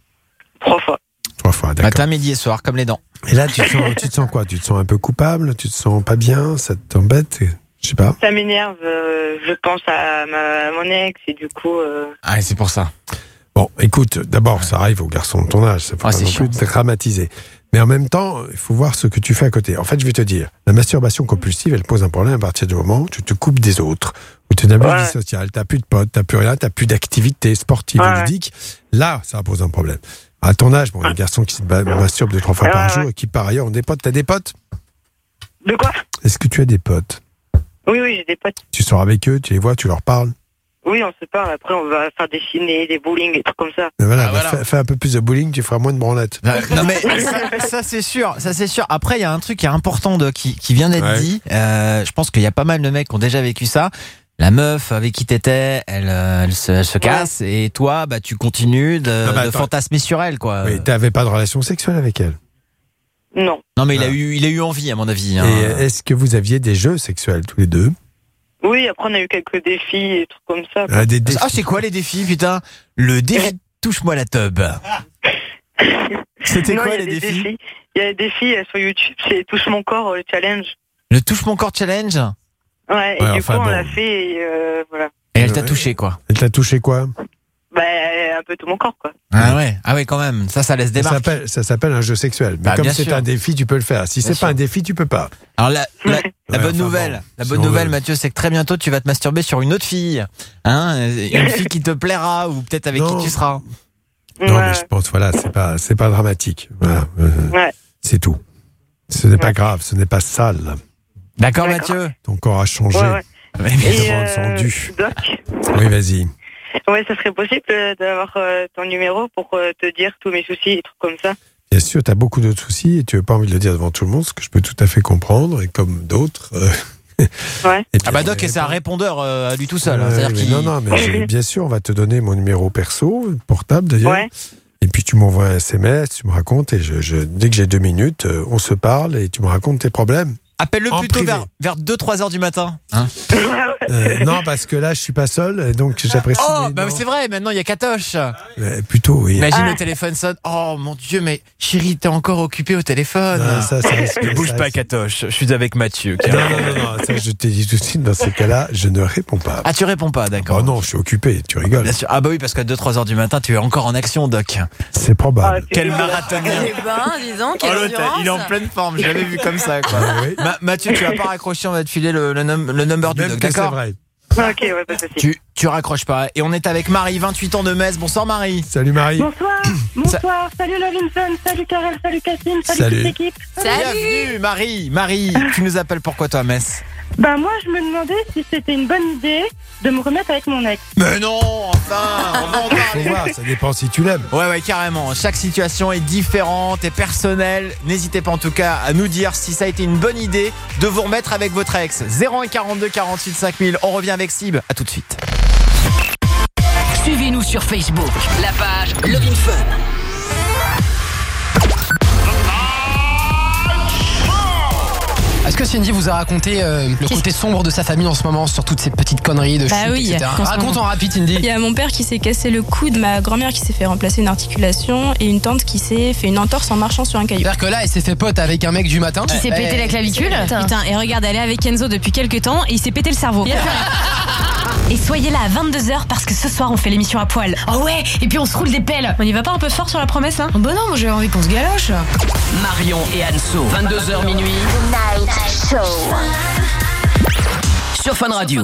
3 fois. 3 fois, d'accord. Matin, midi et soir, comme les dents. Et là, tu te sens quoi? Tu te sens un peu coupable? Tu te sens pas bien? Ça t'embête? Je sais pas. Ça m'énerve, je pense à mon ex et du coup... Ah, c'est pour ça. Bon, écoute, d'abord, ça arrive aux garçons de ton âge, ça faut pas non plus dramatiser. Mais en même temps, il faut voir ce que tu fais à côté. En fait, je vais te dire, la masturbation compulsive, elle pose un problème à partir du moment où tu te coupes des autres, où tu n'as plus de vie sociale, t'as plus de potes, t'as plus rien, t'as plus d'activité sportive ou ludique. Là, ça pose un problème. À ton âge, bon, les garçons qui se masturbent 2-3 fois par jour et qui par ailleurs ont des potes. T'as des potes? De quoi? Est-ce que tu as des potes? Oui, j'ai des potes. Tu sors avec eux, tu les vois, tu leur parles? Oui, on se parle. Après, on va faire des ciné, des bowling, des trucs comme ça. Mais voilà, fais un peu plus de bowling, tu feras moins de branlettes. Non mais ça c'est sûr, Après, il y a un truc qui est important qui vient d'être dit. Je pense qu'il y a pas mal de mecs qui ont déjà vécu ça. La meuf avec qui t'étais, elle se casse et toi, tu continues de fantasmer sur elle, quoi. Oui, t'avais pas de relation sexuelle avec elle? Non. Non, mais il a eu envie, à mon avis. Hein. Et est-ce que vous aviez des jeux sexuels tous les deux? Oui, après on a eu quelques défis et trucs comme ça. C'est quoi les défis, putain? Le défi touche-moi la tub. C'était quoi les défis? Il y a des défis sur YouTube, c'est Touche mon corps challenge. Le touche mon corps challenge? Ouais, et du coup on l'a fait et voilà. Et elle t'a touché quoi? Elle t'a touché quoi? Un peu tout mon corps quoi. Ah ouais quand même, ça laisse des marques. Ça s'appelle un jeu sexuel. Mais comme c'est un défi, tu peux le faire. Si c'est pas un défi, tu peux pas. Alors la bonne nouvelle, Mathieu, c'est que très bientôt tu vas te masturber sur une autre fille, une fille qui te plaira ou peut-être avec qui tu seras. Non, mais je pense c'est pas dramatique. Voilà. C'est tout. Ce n'est pas grave, ce n'est pas sale. D'accord, Mathieu. Ton corps a changé. Et Doc. Oui, vas-y. Ouais, ça serait possible d'avoir ton numéro pour te dire tous mes soucis et trucs comme ça. Bien sûr, tu as beaucoup d'autres soucis et tu n'as pas envie de le dire devant tout le monde, ce que je peux tout à fait comprendre, et comme d'autres. Doc, c'est un répondeur à lui tout seul. Non, mais bien sûr, on va te donner mon numéro perso, portable d'ailleurs. Ouais. Et puis tu m'envoies un SMS, tu me racontes, et dès que j'ai 2 minutes, on se parle et tu me racontes tes problèmes. Appelle-le plutôt vers 2-3 heures du matin. Non, parce que là, je suis pas seul, donc j'apprécie. Oh, c'est vrai, maintenant il y a Katoche. Plutôt, oui. Imagine le téléphone sonne. Oh mon Dieu, mais chérie, t'es encore occupé au téléphone. Ne bouge pas, Katoche. Je suis avec Mathieu. Non, ça je t'ai dit tout de suite, dans ces cas-là, je ne réponds pas. Ah, tu réponds pas, d'accord. Oh non, je suis occupé, tu rigoles. Bien sûr. Ah bah oui, parce qu'à 2-3 heures du matin, tu es encore en action, Doc. C'est probable. Quel marathonien. Disons, il est en pleine forme, je l'avais vu comme ça, quoi. Mathieu, tu vas pas raccrocher, on va te filer le number du Doc, d'accord? C'est vrai. Ok, ouais, pas de souci. Tu raccroches pas. Et on est avec Marie, 28 ans de Metz. Bonsoir Marie. Salut Marie. Bonsoir. Salut Lovinson, salut Karel, salut Cassim, salut toute l'équipe. Bienvenue Marie, tu nous appelles pourquoi toi Metz? Moi je me demandais si c'était une bonne idée de me remettre avec mon ex. Mais non, enfin, on va en parler. Faut voir, ça dépend si tu l'aimes. Ouais, carrément. Chaque situation est différente et personnelle. N'hésitez pas en tout cas à nous dire si ça a été une bonne idée de vous remettre avec votre ex. 01 42 48 5000. On revient avec Sib. À tout de suite. Suivez-nous sur Facebook, la page Love in Fun. Est-ce que Cindy vous a raconté le côté sombre de sa famille en ce moment sur toutes ces petites conneries de chute, etc. Raconte en rapide, Cindy. Il y a mon père qui s'est cassé le coude, ma grand-mère qui s'est fait remplacer une articulation et une tante qui s'est fait une entorse en marchant sur un caillou. C'est-à-dire que là, elle s'est fait pote avec un mec du matin. Qui s'est pété la clavicule. Putain, et regarde, elle est avec Enzo depuis quelques temps et il s'est pété le cerveau. Et soyez là à 22h parce que ce soir on fait l'émission à poil. Oh ouais, et puis on se roule des pelles. On y va pas un peu fort sur la promesse hein? Bah non, moi j'ai envie qu'on se galoche. Marion et Anso, 22h minuit. Night Show. Sur Fun Radio.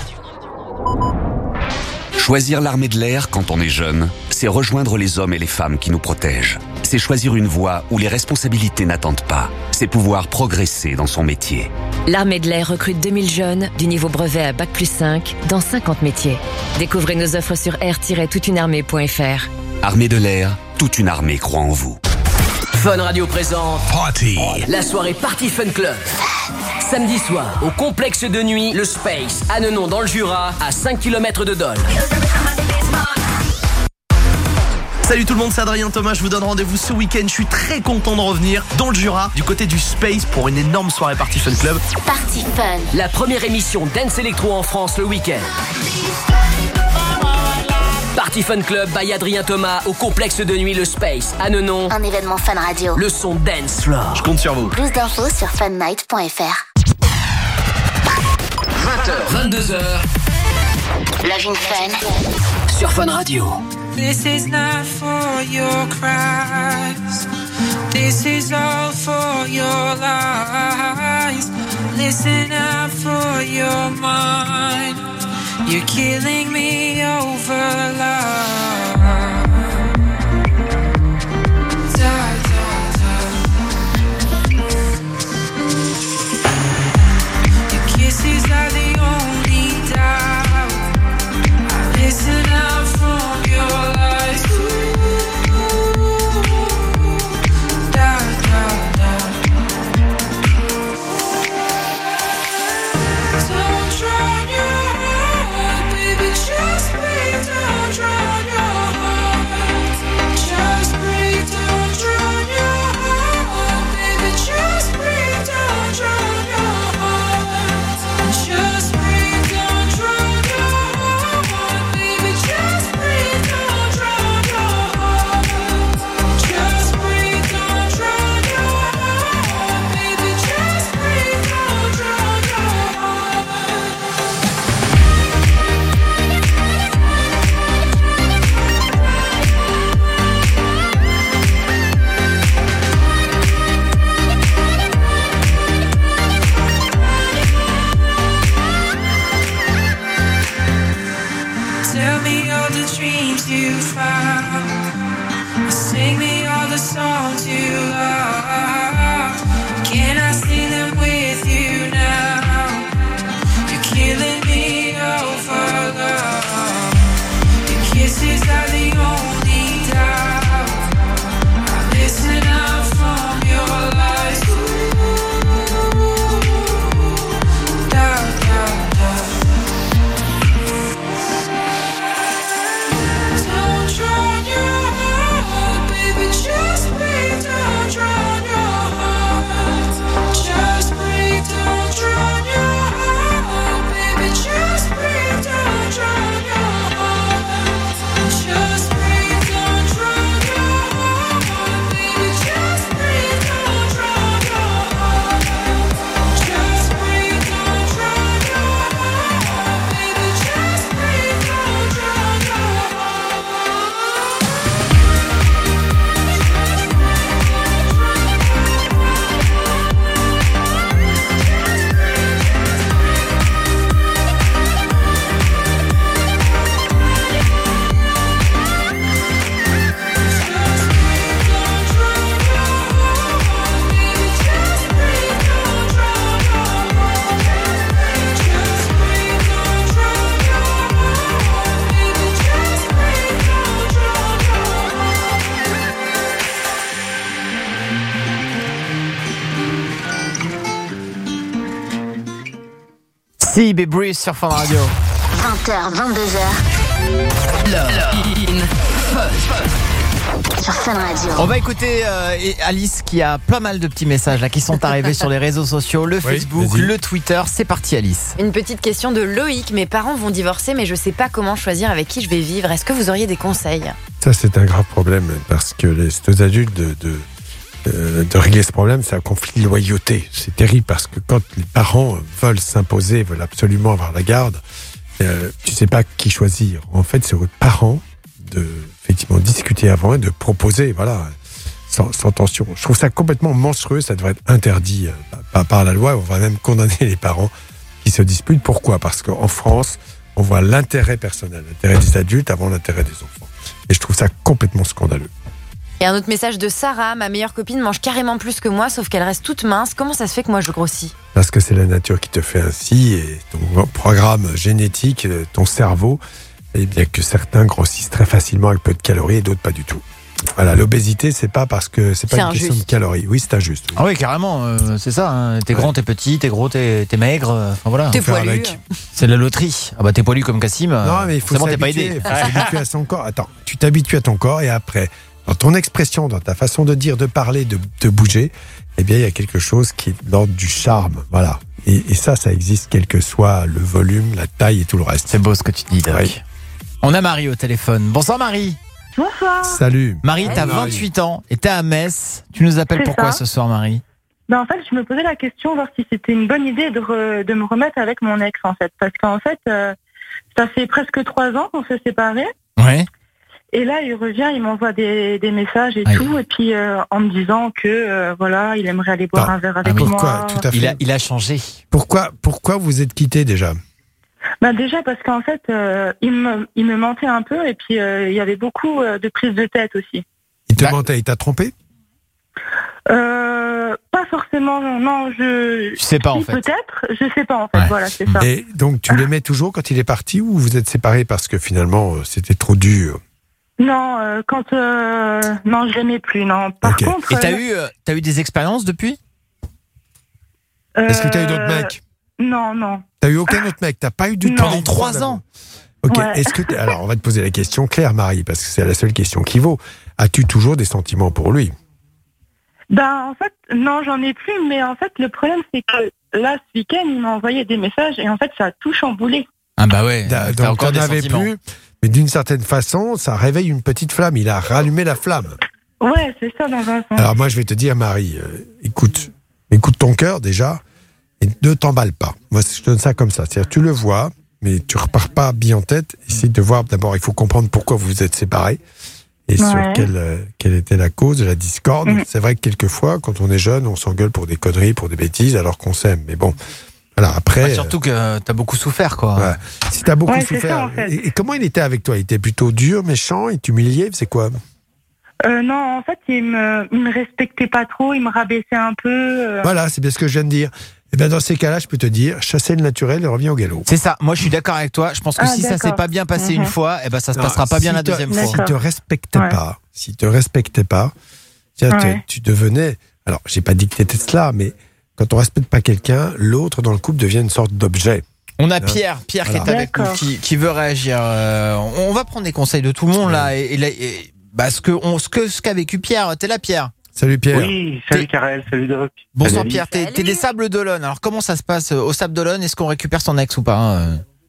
Choisir l'armée de l'air quand on est jeune, c'est rejoindre les hommes et les femmes qui nous protègent. C'est choisir une voie où les responsabilités n'attendent pas. C'est pouvoir progresser dans son métier. L'armée de l'air recrute 2000 jeunes du niveau brevet à Bac+5 dans 50 métiers. Découvrez nos offres sur air-toutunearmée.fr. Armée de l'air, toute une armée croit en vous. Fun Radio présente Party, la soirée Party Fun Club. Samedi soir, au complexe de nuit, le Space, à Nenon dans le Jura, à 5 km de Dole. Salut tout le monde, c'est Adrien Thomas, je vous donne rendez-vous ce week-end. Je suis très content de revenir dans le Jura, du côté du Space, pour une énorme soirée Party Fun Club. Party Fun. La première émission Dance Electro en France le week-end. Party Fun Club by Adrien Thomas au complexe de nuit le Space à Nenon. Un événement Fun Radio. Le son dance floor. Je compte sur vous. Plus d'infos sur funnight.fr. 20h, 22h. Love in Fun. Sur Fun Radio. This is not for your cries. This is all for your lies. Listen up for your mind. You're killing me over love. Your kisses are the only doubt. Listen up from your lies. Don't drown your heart, baby, just breathe. Don't drown your heart. Just breathe, don't drown your heart, baby, just breathe. Don't drown your heart. Just breathe, don't drown your heart, baby, just breathe. Don't drown your heart. Just breathe, don't drown your heart, baby, just breathe. Don't drown your heart. Tell me all the dreams you found. Sing me all the songs you love. Can I sing them with you now? You're killing me over love. Your kisses are the only doubt. I listen up from your lies. Doubt, doubt, doubt. Don't drown your heart, baby, just breathe. Don't drown your heart. Just breathe, don't drown your heart, baby, just breathe. Don't drown your heart. Just breathe, don't drown your heart, baby, just breathe. Don't drown your heart. Just breathe, don't drown your heart, baby, just breathe. Don't drown your Si, Breeze sur Fun Radio. 20h, 22h. Love in Fun. sur Fun Radio. On va écouter Alice qui a pas mal de petits messages là, qui sont arrivés sur les réseaux sociaux, le Facebook, le Twitter. C'est parti Alice. Une petite question de Loïc. Mes parents vont divorcer mais je sais pas comment choisir avec qui je vais vivre. Est-ce que vous auriez des conseils ? Ça c'est un grave problème parce que les deux adultes de régler ce problème, c'est un conflit de loyauté. C'est terrible parce que quand les parents veulent s'imposer, veulent absolument avoir la garde, tu sais pas qui choisir. En fait, c'est aux parents de effectivement discuter avant et de proposer, voilà, sans tension. Je trouve ça complètement monstrueux. Ça devrait être interdit par la loi. On va même condamner les parents qui se disputent. Pourquoi ? Parce qu'en France, on voit l'intérêt personnel, l'intérêt des adultes avant l'intérêt des enfants. Et je trouve ça complètement scandaleux. Et un autre message de Sarah. Ma meilleure copine mange carrément plus que moi, sauf qu'elle reste toute mince. Comment ça se fait que moi je grossis ? Parce que c'est la nature qui te fait ainsi et ton programme génétique, ton cerveau, et bien que certains grossissent très facilement avec peu de calories et d'autres pas du tout. Voilà, l'obésité, c'est pas parce que c'est pas une question de calories. Oui, c'est injuste. Oui. Ah oui, carrément, c'est ça. Hein. T'es grand, t'es petit, t'es gros, t'es maigre. Enfin voilà. T'es poilu. C'est la loterie. Ah bah t'es poilu comme Cassim. Non, mais il faut t'es pas aidé. Il faut s'habituer à son corps. Attends, tu t'habitues à ton corps et après, dans ton expression, dans ta façon de dire, de parler, de bouger, eh bien, il y a quelque chose qui est de l'ordre du charme. Voilà. Et ça existe quel que soit le volume, la taille et tout le reste. C'est beau ce que tu dis, Doc. Oui. On a Marie au téléphone. Bonsoir Marie. Bonsoir. Salut. Marie, t'as 28 ans et t'es à Metz. Tu nous appelles pourquoi ce soir, Marie ? En fait, je me posais la question, voir si c'était une bonne idée de me remettre avec mon ex, en fait. Parce qu'en fait, ça fait presque 3 ans qu'on s'est séparés. Ouais. Et là, il revient, il m'envoie des messages et tout, et puis en me disant que voilà, il aimerait aller boire un verre avec moi. Tout à fait. Il a changé. Pourquoi vous êtes quittés déjà ? Déjà parce qu'en fait, il me mentait un peu, et puis il y avait beaucoup de prises de tête aussi. Il te mentait, il t'a trompé ? Pas forcément, non, je sais pas en fait. Peut-être, je sais pas en fait, voilà, c'est ça. Et donc tu l'aimais toujours quand il est parti ou vous êtes séparés parce que finalement c'était trop dur ? Non, non, je l'aimais plus, non. Par contre. Et t'as eu des expériences depuis ? Est-ce que t'as eu d'autres mecs ? Non. T'as eu aucun autre mec ? T'as pas eu du temps ? Pendant 3 ans. Ok. Ouais. Est-ce que alors on va te poser la question claire, Marie, parce que c'est la seule question qui vaut. As-tu toujours des sentiments pour lui ? En fait, non, j'en ai plus, mais en fait, le problème, c'est que là, ce week-end, il m'a envoyé des messages et en fait, ça a tout chamboulé. Ah bah ouais. Donc t'en avais plus, mais d'une certaine façon, ça réveille une petite flamme. Il a rallumé la flamme. Ouais, c'est ça, dans un sens. Alors moi, je vais te dire, Marie, écoute ton cœur déjà et ne t'emballe pas. Moi, je te donne ça comme ça. C'est-à-dire, tu le vois, mais tu repars pas bien en tête. Essaye de voir, d'abord, il faut comprendre pourquoi vous vous êtes séparés. Et sur quelle était la cause de la discorde. C'est vrai que quelquefois, quand on est jeune, on s'engueule pour des conneries, pour des bêtises, alors qu'on s'aime. Mais bon, voilà, après... surtout que t'as beaucoup souffert, quoi. Ouais. Si t'as beaucoup souffert... Ça, en fait. Et comment il était avec toi ? Il était plutôt dur, méchant, il t'humiliait, c'est quoi ? Non, en fait, il me respectait pas trop, il me rabaissait un peu. Voilà, c'est bien ce que je viens de dire. Et bien dans ces cas-là, je peux te dire, chasser le naturel et reviens au galop. C'est ça, moi je suis d'accord avec toi. Je pense que si ça s'est pas bien passé une fois, ça se passera pas bien la deuxième fois. S'il te respectait pas, tu devenais... Alors, j'ai pas dit que t'étais cela, mais quand on respecte pas quelqu'un, l'autre dans le couple devient une sorte d'objet. On a Pierre qui est avec nous, qui veut réagir. On va prendre des conseils de tout le monde là. Ce qu'a vécu Pierre, t'es là Pierre ? Salut Pierre. Oui, salut Karel, salut Doc. Bonsoir Pierre, t'es des Sables d'Olonne. Alors comment ça se passe aux Sables d'Olonne ? Est-ce qu'on récupère son ex ou pas ?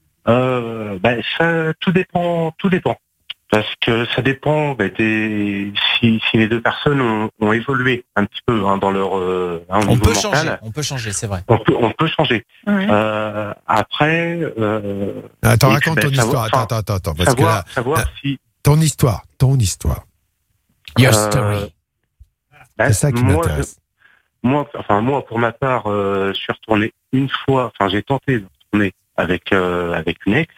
Ça, tout dépend. Parce que ça dépend si les deux personnes ont évolué un petit peu dans leur on peut changer, c'est vrai. On peut changer. Ouais. Après... Attends, raconte ton histoire. Attends. Savoir si... Ton histoire. Your story. C'est ça qui m'intéresse. Moi, pour ma part, je suis retourné une fois. Enfin, j'ai tenté de retourner avec une ex.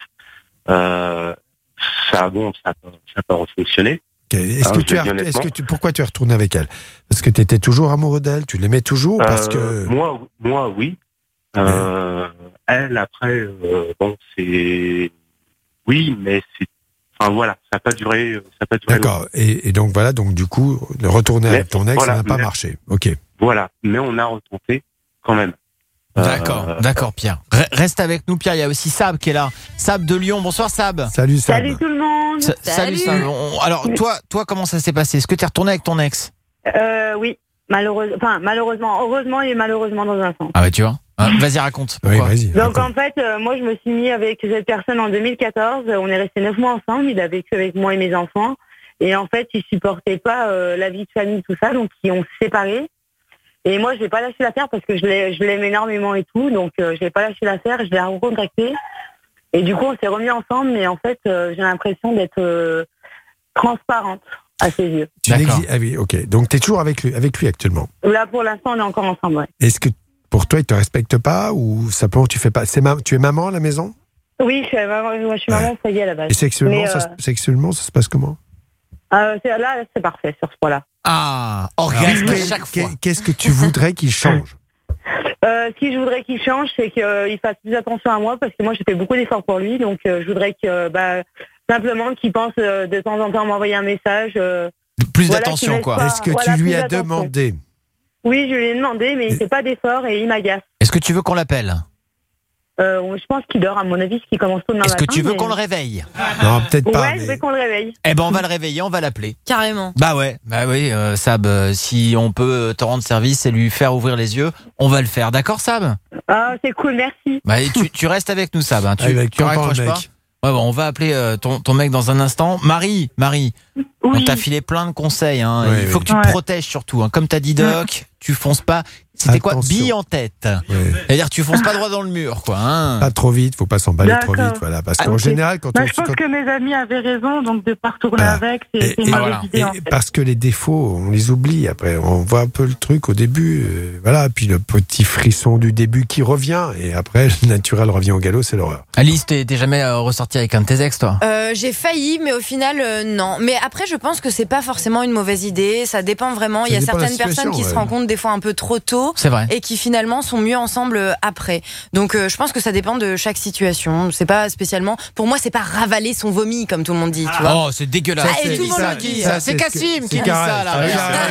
Ça n'a pas fonctionné. Okay. Pourquoi tu es retourné avec elle ? Parce que tu étais toujours amoureux d'elle ? Tu l'aimais toujours ? Parce que moi, oui. Elle, après, c'est oui, mais c'est. Enfin voilà, ça n'a pas duré. D'accord. Et donc voilà, du coup, retourner avec ton ex, ça n'a pas marché. Ok. Voilà, mais on a retenté quand même. D'accord, Pierre. Reste avec nous, Pierre. Il y a aussi Sab qui est là. Sab de Lyon. Bonsoir, Sab. Salut, Sab. Salut tout le monde. Salut Sam. Alors toi, comment ça s'est passé? Est-ce que t'es retourné avec ton ex? Oui, malheureusement, heureusement et malheureusement dans un sens. Ah ouais, tu vois. Vas-y, raconte. Oui, vas-y. Donc en fait, moi je me suis mis avec cette personne en 2014. On est resté 9 mois ensemble. Il a vécu avec moi et mes enfants. Et en fait, il supportait pas la vie de famille, tout ça. Donc ils ont séparé. Et moi, je n'ai pas lâché l'affaire parce que je l'aime énormément et tout. Donc je n'ai pas lâché l'affaire. Je l'ai recontacté. Et du coup, on s'est remis ensemble. Mais en fait, j'ai l'impression d'être transparente à ses yeux. Ah oui, ok. Donc tu es toujours avec lui actuellement. Là, pour l'instant, on est encore ensemble. Ouais. Est-ce que pour toi, il te respecte pas ou simplement tu fais pas? Tu es maman à la maison? Oui, je suis maman, ça y est, à la base. Et sexuellement, ça se passe comment? Là, c'est parfait sur ce point-là. Ah, orgasme chaque fois. Qu'est-ce que tu voudrais qu'il change? Ce que je voudrais qu'il change, c'est qu'il fasse plus attention à moi parce que moi, j'ai fait beaucoup d'efforts pour lui. Donc, je voudrais que simplement qu'il pense de temps en temps m'envoyer un message. Plus d'attention, quoi. Est-ce que tu lui as demandé? Oui, je lui ai demandé, mais il ne fait pas d'efforts et il m'agace. Est-ce que tu veux qu'on l'appelle? Je pense qu'il dort, à mon avis, ce qui commence tôt demain matin. Est-ce que tu veux qu'on le réveille? Non, peut-être pas. Ouais, je veux qu'on le réveille. Eh ben, on va le réveiller, on va l'appeler. Carrément. Bah oui, Sab, si on peut te rendre service et lui faire ouvrir les yeux, on va le faire. D'accord, Sab? Ah, c'est cool, merci. Bah, tu restes avec nous, Sab. Hein. Tu raccroches pas. Ouais, bon, on va appeler ton mec dans un instant. Marie, oui. On t'a filé plein de conseils. Hein. Il faut que tu te protèges surtout. Hein. Comme t'as dit Doc, tu fonces pas. C'était quoi? Bille en tête. C'est-à-dire tu fonces pas droit dans le mur, quoi. Hein. Pas trop vite, faut pas s'emballer trop vite, voilà. Parce qu'en général, quand je pense que mes amis avaient raison, donc de pas retourner avec, c'est une mauvaise idée. En fait. Parce que les défauts, on les oublie. Après, on voit un peu le truc au début, voilà. Puis le petit frisson du début qui revient, et après, le naturel revient au galop, c'est l'horreur. Alice, t'es jamais ressortie avec un de tes ex, toi? J'ai failli, mais au final, non. Mais après, je pense que c'est pas forcément une mauvaise idée. Ça dépend vraiment. Il y a certaines personnes qui se rencontrent des fois un peu trop tôt. C'est vrai. Et qui finalement sont mieux ensemble après. Donc je pense que ça dépend de chaque situation. C'est pas spécialement. Pour moi, c'est pas ravaler son vomi comme tout le monde dit. Tu vois. Oh, c'est dégueulasse. Et tout le monde le dit. C'est Cassim qui dit ça là.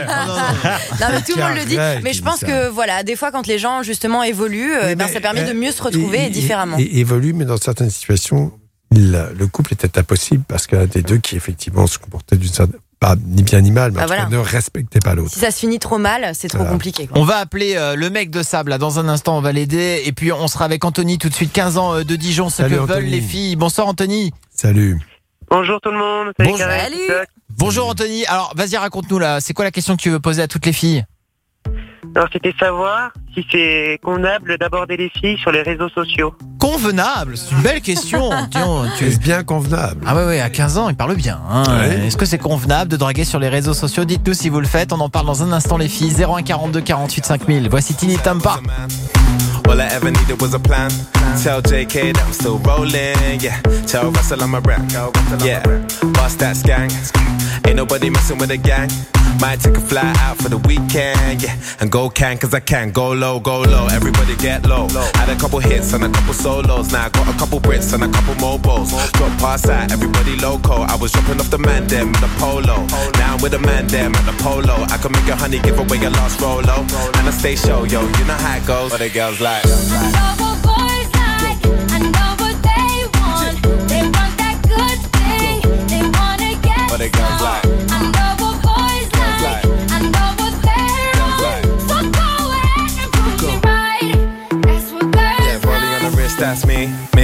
Non, mais tout le monde le dit. Mais je pense que voilà, des fois quand les gens justement évoluent, ça permet de mieux se retrouver différemment. Évolue, mais dans certaines situations, le couple était impossible parce qu'il y a des deux qui effectivement se comportaient d'une certaine, pas ni bien ni mal, mais ne respectaient pas l'autre. Si ça se finit trop mal, c'est trop compliqué. Quoi. On va appeler le mec de Sable là. Dans un instant, on va l'aider. Et puis on sera avec Anthony tout de suite, 15 ans de Dijon, ce que veulent les filles. Bonsoir Anthony. Salut. Bonjour tout le monde. Salut. Bonjour Anthony. Alors vas-y, raconte-nous là. C'est quoi la question que tu veux poser à toutes les filles? Alors c'était savoir si c'est convenable d'aborder les filles sur les réseaux sociaux. Convenable, c'est une belle question. Est-ce bien convenable? Ah ouais, à 15 ans, il parle bien. Hein. Ouais. Est-ce que c'est convenable de draguer sur les réseaux sociaux? Dites-nous si vous le faites. On en parle dans un instant les filles. 01 42 48 5000. Voici Tini Tampa. All I ever needed was a plan. Tell JK that I'm still rolling. Yeah. Tell Russell I'm a rap. Yeah. Bust that skank. Ain't nobody messing with a gang. Might take a fly out for the weekend. Yeah. And go cause I can. Go low, everybody get low. Had a couple hits and a couple solos. Now I got a couple Brits and a couple mobiles. Drop past that, everybody loco. I was dropping off the man them with a polo. Now I'm with a man them at the polo. I can make a honey give away your last Rolo. And I stay show, yo, you know how it goes. But the girls like. I know what boys like, I know what they want. They want that good thing, they wanna get But the girls like. I know what boys like, I know what they're on. So go ahead and prove me right. That's what girls Yeah, rolling on the wrist, that's me.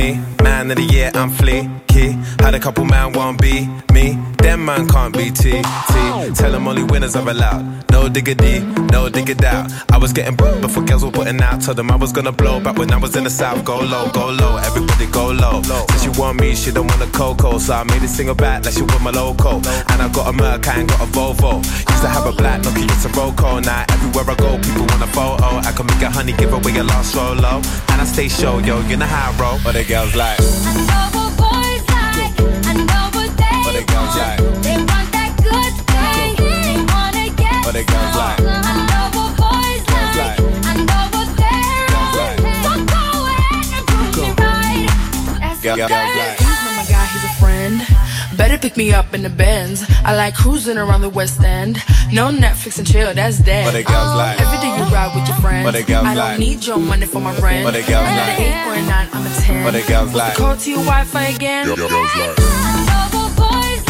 Man of the year, I'm fleeky. Had a couple man won't be me. Them man can't be T. Tell them only winners are allowed. No diggity, no dig it out. I was getting before girls were putting out. Told them I was gonna blow back when I was in the south. Go low, everybody go low. Said she want me, she don't want a cocoa. So I made this single back like she want my loco. And I got a Merc, I ain't got a Volvo. Used to have a black Nokia, it's a Roco. Now everywhere I go, people want a photo. I can make a honey, give away a last Rolo. And I stay show, yo, you know how I roll. But the girls like. I know what boys like, I know what they want. They want that good thing, they wanna get But the girls like. I know what boys like, I know what they're on. So go ahead and prove me right. That's what girls like. He's not my guy, he's a friend. Better pick me up in the Benz. I like cruising around the West End. No Netflix and chill, that's dead. But the girls like. Every day you ride with your friends. But the girls I don't like. need your money for my rent. But the girls like. I'm an 8 or a 9, I'm a 10. But the girls like. Call to your Wi-Fi again. Girls like. I know what boys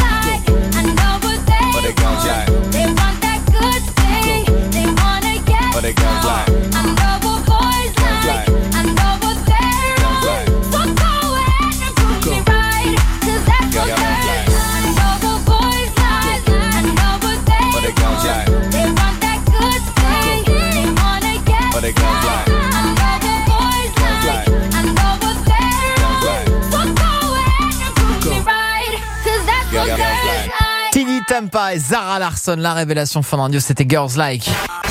the girls like? They want that good thing. They wanna get What the girls like? I know what boys like. I know what they're on. So go ahead and prove me right. 'Cause that's what they're like. I know what boys like. I know what What the they're girls like? on. They want that good thing. They wanna get What the girls like? I know what boys like. I know what they're on. So go ahead and prove me right. 'Cause that's what they're like. Tini Tempa et Zara Larsson, la révélation Fun Radio, c'était Girls Like.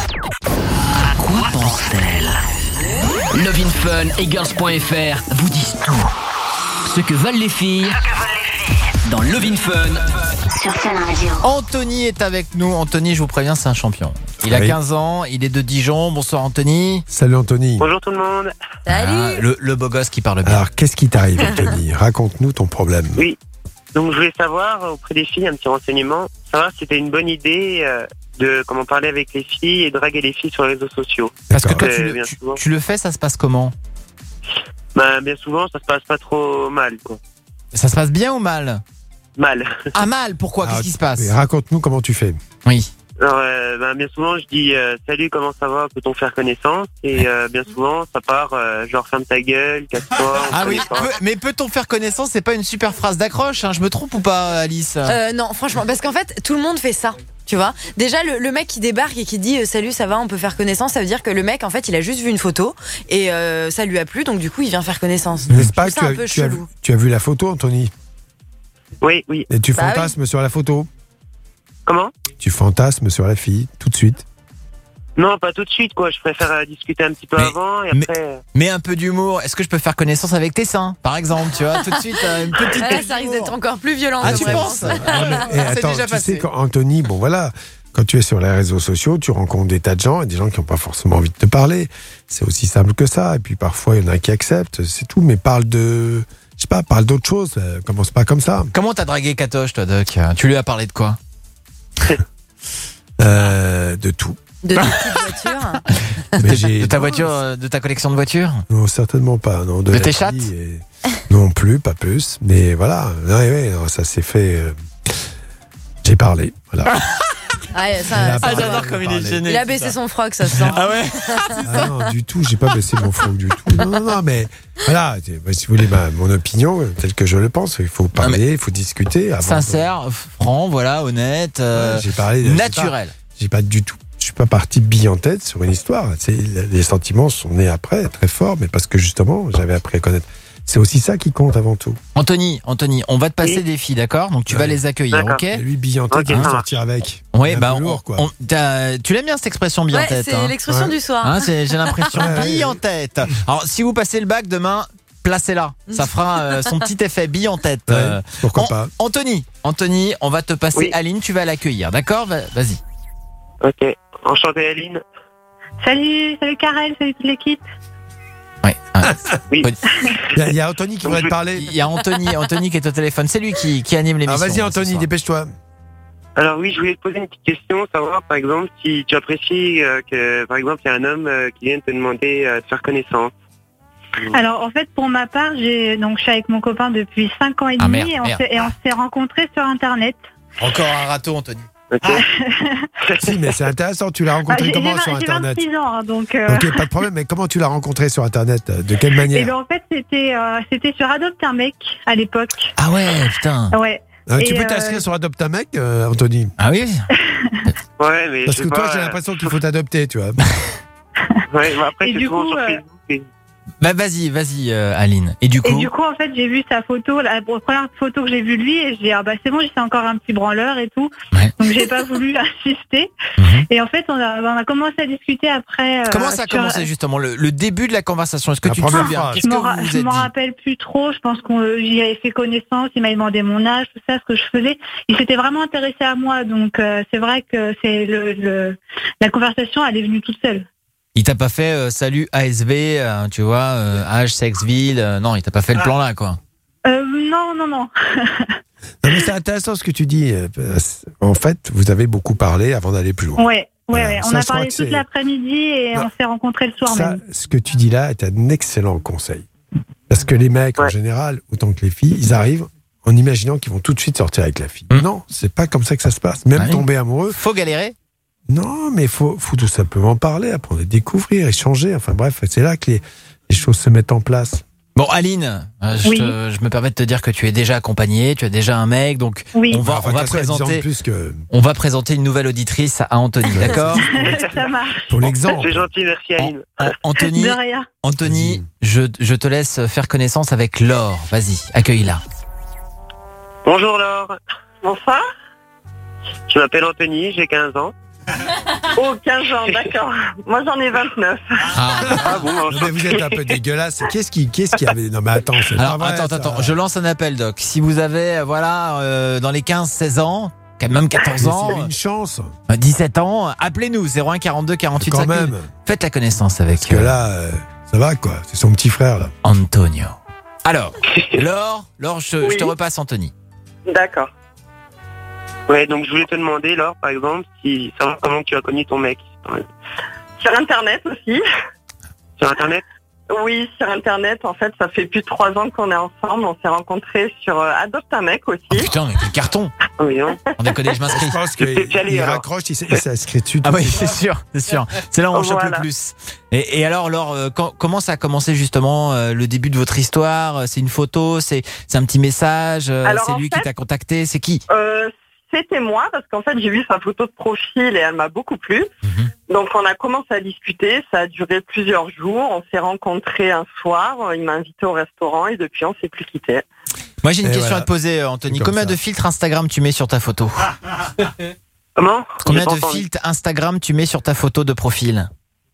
À quoi pense-t-elle? Love in Fun et Girls.fr vous disent tout. Ce que veulent les filles dans Love in Fun. Sur Fun Radio. Anthony est avec nous. Anthony, je vous préviens, c'est un champion. Il a 15 ans, il est de Dijon. Bonsoir Anthony. Salut Anthony. Bonjour tout le monde. Ah, le beau gosse qui parle bien. Alors, qu'est-ce qui t'arrive Anthony? Raconte-nous ton problème. Oui. Donc je voulais savoir auprès des filles un petit renseignement, savoir si c'était une bonne idée de comment parler avec les filles et draguer les filles sur les réseaux sociaux. Parce que toi, bien souvent, tu le fais, ça se passe comment? bien souvent ça se passe pas trop mal quoi. Ça se passe bien ou mal? Mal. Ah mal, pourquoi? Qu'est-ce qui se passe? Raconte-nous comment tu fais. Oui. Alors, bien souvent je dis salut, comment ça va, peut-on faire connaissance? Et bien souvent ça part genre ferme ta gueule, casse-toi. Ah oui, mais peut-on faire connaissance? C'est pas une super phrase d'accroche, hein. Je me trompe ou pas, Alice? Non, franchement, parce qu'en fait, tout le monde fait ça. Tu vois, déjà le mec qui débarque et qui dit salut, ça va, on peut faire connaissance, ça veut dire que le mec en fait il a juste vu une photo et ça lui a plu, donc du coup il vient faire connaissance. N'est-ce pas c'est un peu chelou. tu as vu la photo Anthony? Oui. Et tu fantasmes sur la photo? Comment? Tu fantasmes sur la fille tout de suite? Non, pas tout de suite quoi, je préfère discuter un petit peu avant et après... Mais un peu d'humour, est-ce que je peux faire connaissance avec tes seins, par exemple, tu vois, tout de suite une petite... Là, ça risque d'être encore plus violent. Ah, tu penses? Attends, déjà tu passé. sais qu'Anthony, bon voilà, quand tu es sur les réseaux sociaux, tu rencontres des tas de gens et des gens qui n'ont pas forcément envie de te parler. C'est aussi simple que ça. Et puis parfois, il y en a qui acceptent, c'est tout. Mais parle d'autre chose. Commence pas comme ça. Comment t'as dragué Katoche, toi, Doc? Tu lui as parlé de quoi? De tout. De ta petite voiture. De ta voiture, de ta collection de voitures? Non, certainement pas. Non, de tes chattes? Non plus, pas plus. Mais voilà, non, ça s'est fait. J'ai parlé. Voilà. J'adore comme il est gêné. Il a baissé son froc, ça se sent. Ah ouais? Ah non, du tout, j'ai pas baissé mon froc du tout. Non, mais voilà, si vous voulez mon opinion, telle que je le pense, il faut parler, il faut discuter. Sincère, franc, voilà, honnête, j'ai parlé naturel. J'ai pas du tout. Je suis pas parti bille en tête sur une histoire. Les sentiments sont nés après, très forts, mais parce que justement, j'avais appris à connaître. C'est aussi ça qui compte avant tout. Anthony, on va te passer des filles, d'accord? Donc tu vas les accueillir, ok? Et lui, bille en tête, il va sortir avec. Oui, lourd, quoi. Tu l'aimes bien cette expression bille en tête? C'est l'expression du soir. J'ai l'impression bille en tête. Alors si vous passez le bac demain, placez-la. Ça fera son petit effet bille en tête. Pourquoi pas? Anthony, on va te passer Aline, tu vas l'accueillir, d'accord? Vas-y. Ok, enchanté Aline. Salut Karel, salut toute l'équipe. Oui. Il y a Anthony qui voudrait te parler. Il y a Anthony qui est au téléphone. C'est lui qui anime l'émission. Vas-y Anthony, dépêche-toi. Alors oui, je voulais te poser une petite question, savoir par exemple si tu apprécies que par exemple il y a un homme qui vient te demander de faire connaissance. Alors en fait pour ma part, je suis avec mon copain depuis 5 ans et demi et on s'est rencontrés sur internet. Encore un râteau Anthony. Si, mais c'est intéressant. Tu l'as rencontré comment sur internet? J'ai 26 ans, donc. Ok, pas de problème. Mais comment tu l'as rencontré sur internet? De quelle manière? En fait, c'était sur Adopte un mec à l'époque. Ah ouais, putain. Ouais. Tu peux t'inscrire sur Adopte un mec, Anthony? Ah oui. Ouais, mais parce que toi, j'ai l'impression qu'il faut t'adopter, tu vois. Ouais, mais après, c'est du souvent coup, sur Facebook. Vas-y, Aline. Et du coup, en fait, j'ai vu sa photo, la première photo que j'ai vue de lui, et j'ai dit, c'est bon, c'est encore un petit branleur et tout. Ouais. Donc, j'ai pas voulu insister. Et en fait, on a commencé à discuter après. Comment ça a commencé, justement, le début de la conversation? Est-ce que tu te souviens? Je m'en rappelle plus trop. Je pense j'y avais fait connaissance. Il m'a demandé mon âge, tout ça, ce que je faisais. Il s'était vraiment intéressé à moi. Donc, c'est vrai que la conversation, elle est venue toute seule. Il t'a pas fait salut ASV, tu vois, âge, sexe, ville. Non, il t'a pas fait le plan là, quoi. Non. Non, mais c'est intéressant ce que tu dis. En fait, vous avez beaucoup parlé avant d'aller plus loin. Ouais. On a parlé toute l'après-midi et on s'est rencontrés le soir même. Ce que tu dis là est un excellent conseil. Parce que les mecs, en général, autant que les filles, ils arrivent en imaginant qu'ils vont tout de suite sortir avec la fille. Non, c'est pas comme ça que ça se passe. Même tomber amoureux. Faut galérer. Non, mais faut tout simplement parler, apprendre à découvrir, échanger. Enfin bref, c'est là que les choses se mettent en place. Bon, Aline, je me permets de te dire que tu es déjà accompagnée, tu as déjà un mec, donc on va présenter une nouvelle auditrice à Anthony, d'accord? Ça marche. Pour l'exemple. C'est gentil, merci Aline. Anthony, De rien. Anthony, je te laisse faire connaissance avec Laure. Vas-y, accueille-la. Bonjour Laure. Bonsoir. Je m'appelle Anthony, j'ai 15 ans. Oh, 15 ans, d'accord. Moi, j'en ai 29. Ah bon, mais vous êtes un peu dégueulasse. Qu'est-ce qui avait... Non mais attends, c'est Alors, pas vrai. attends, je lance un appel, Doc. Si vous avez, dans les 15-16 ans, même 14 ans, c'est une chance. 17 ans, appelez-nous 01 42 48 Quand 5000. même. Faites la connaissance avec. Parce que là, ça va quoi. C'est son petit frère là. Antonio. Alors, Laure, je te repasse Anthony. D'accord. Ouais, donc je voulais te demander, Laure, par exemple, savoir comment tu as connu ton mec. Sur Internet aussi. Sur Internet? Oui, sur Internet. En fait, ça fait plus de 3 ans qu'on est ensemble. On s'est rencontrés sur Adopte un mec aussi. Oh, putain, mais quel carton. Oui, non. On déconne, je m'inscris. Je pense qu'il raccroche, il s'inscrit dessus. Ah oui, c'est sûr. C'est là où on chope le plus. Et alors, Laure, comment ça a commencé justement le début de votre histoire? C'est une photo, c'est un petit message, c'est lui qui t'a contacté, c'est qui? C'était moi, parce qu'en fait, j'ai vu sa photo de profil et elle m'a beaucoup plu. Donc, on a commencé à discuter. Ça a duré plusieurs jours. On s'est rencontrés un soir. Il m'a invité au restaurant et depuis, on s'est plus quittés. Moi, j'ai une question à te poser, Anthony. Combien de filtres Instagram tu mets sur ta photo? Comment? Combien de filtres Instagram tu mets sur ta photo de profil?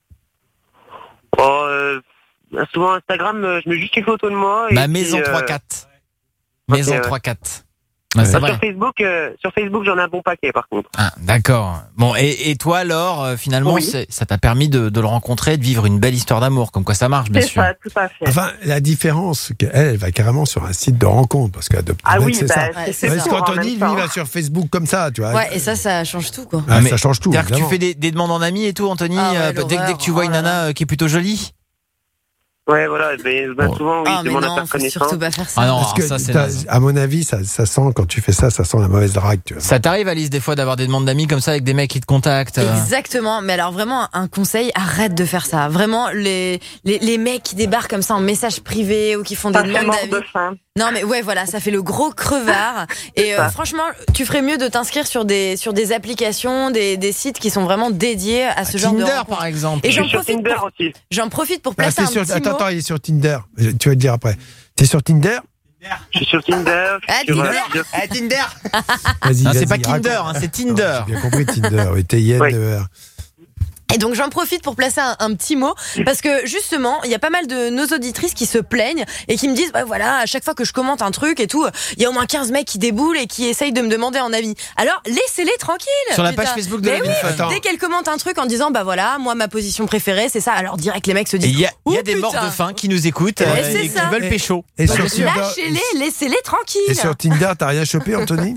Souvent, Instagram, je mets juste une photo de moi. Et maison 3-4. Maison 3-4. Ah, sur Facebook, j'en ai un bon paquet par contre. Ah, d'accord. Bon, et toi, Laure, finalement, ça t'a permis de le rencontrer, de vivre une belle histoire d'amour, comme quoi ça marche, bien sûr. C'est ça, tout à fait. Enfin, la différence, elle va carrément sur un site de rencontre, parce qu'Adopte un mec, c'est ça. Parce qu'Anthony, lui, va sur Facebook comme ça, tu vois. Ouais, et ça change tout, quoi. Ah, ça change tout. C'est-à-dire que tu fais des demandes en amis et tout, Anthony, dès que tu vois une nana qui est plutôt jolie. Ouais, voilà, souvent, oui, je demande à faire connaissance. Surtout pas faire ça. Ah non, parce que ça, c'est à mon avis, ça sent, quand tu fais ça sent la mauvaise drague, tu vois. Ça t'arrive, Alice, des fois, d'avoir des demandes d'amis comme ça avec des mecs qui te contactent? Exactement, mais alors vraiment, un conseil, arrête de faire ça. Vraiment, les mecs qui débarquent comme ça en message privé ou qui font des demandes d'avis. Non mais ouais, voilà, ça fait le gros crevard. Et franchement, tu ferais mieux de t'inscrire sur des applications, des sites qui sont vraiment dédiés à ce genre de Tinder, rencontres. par exemple. Et J'en profite pour placer un petit mot. Attends, il est sur Tinder. Tu vas te dire après. T'es sur Tinder? Je suis sur Tinder. Tinder. Vas-y, non, c'est pas Kinder, c'est Tinder. J'ai bien compris Tinder. Oui, T-I-N-D-E-R. Et donc j'en profite pour placer un petit mot parce que justement il y a pas mal de nos auditrices qui se plaignent et qui me disent voilà, à chaque fois que je commente un truc et tout, il y a au moins 15 mecs qui déboulent et qui essayent de me demander un avis. Alors laissez-les tranquilles. Sur la page Facebook de la Minute. Dès qu'elles commentent un truc en disant voilà, moi ma position préférée c'est ça, alors direct les mecs se disent il y a des morts de faim qui nous écoutent et qui veulent pécho. Lâchez-les, laissez-les tranquilles. Et sur Tinder t'as rien chopé, Anthony?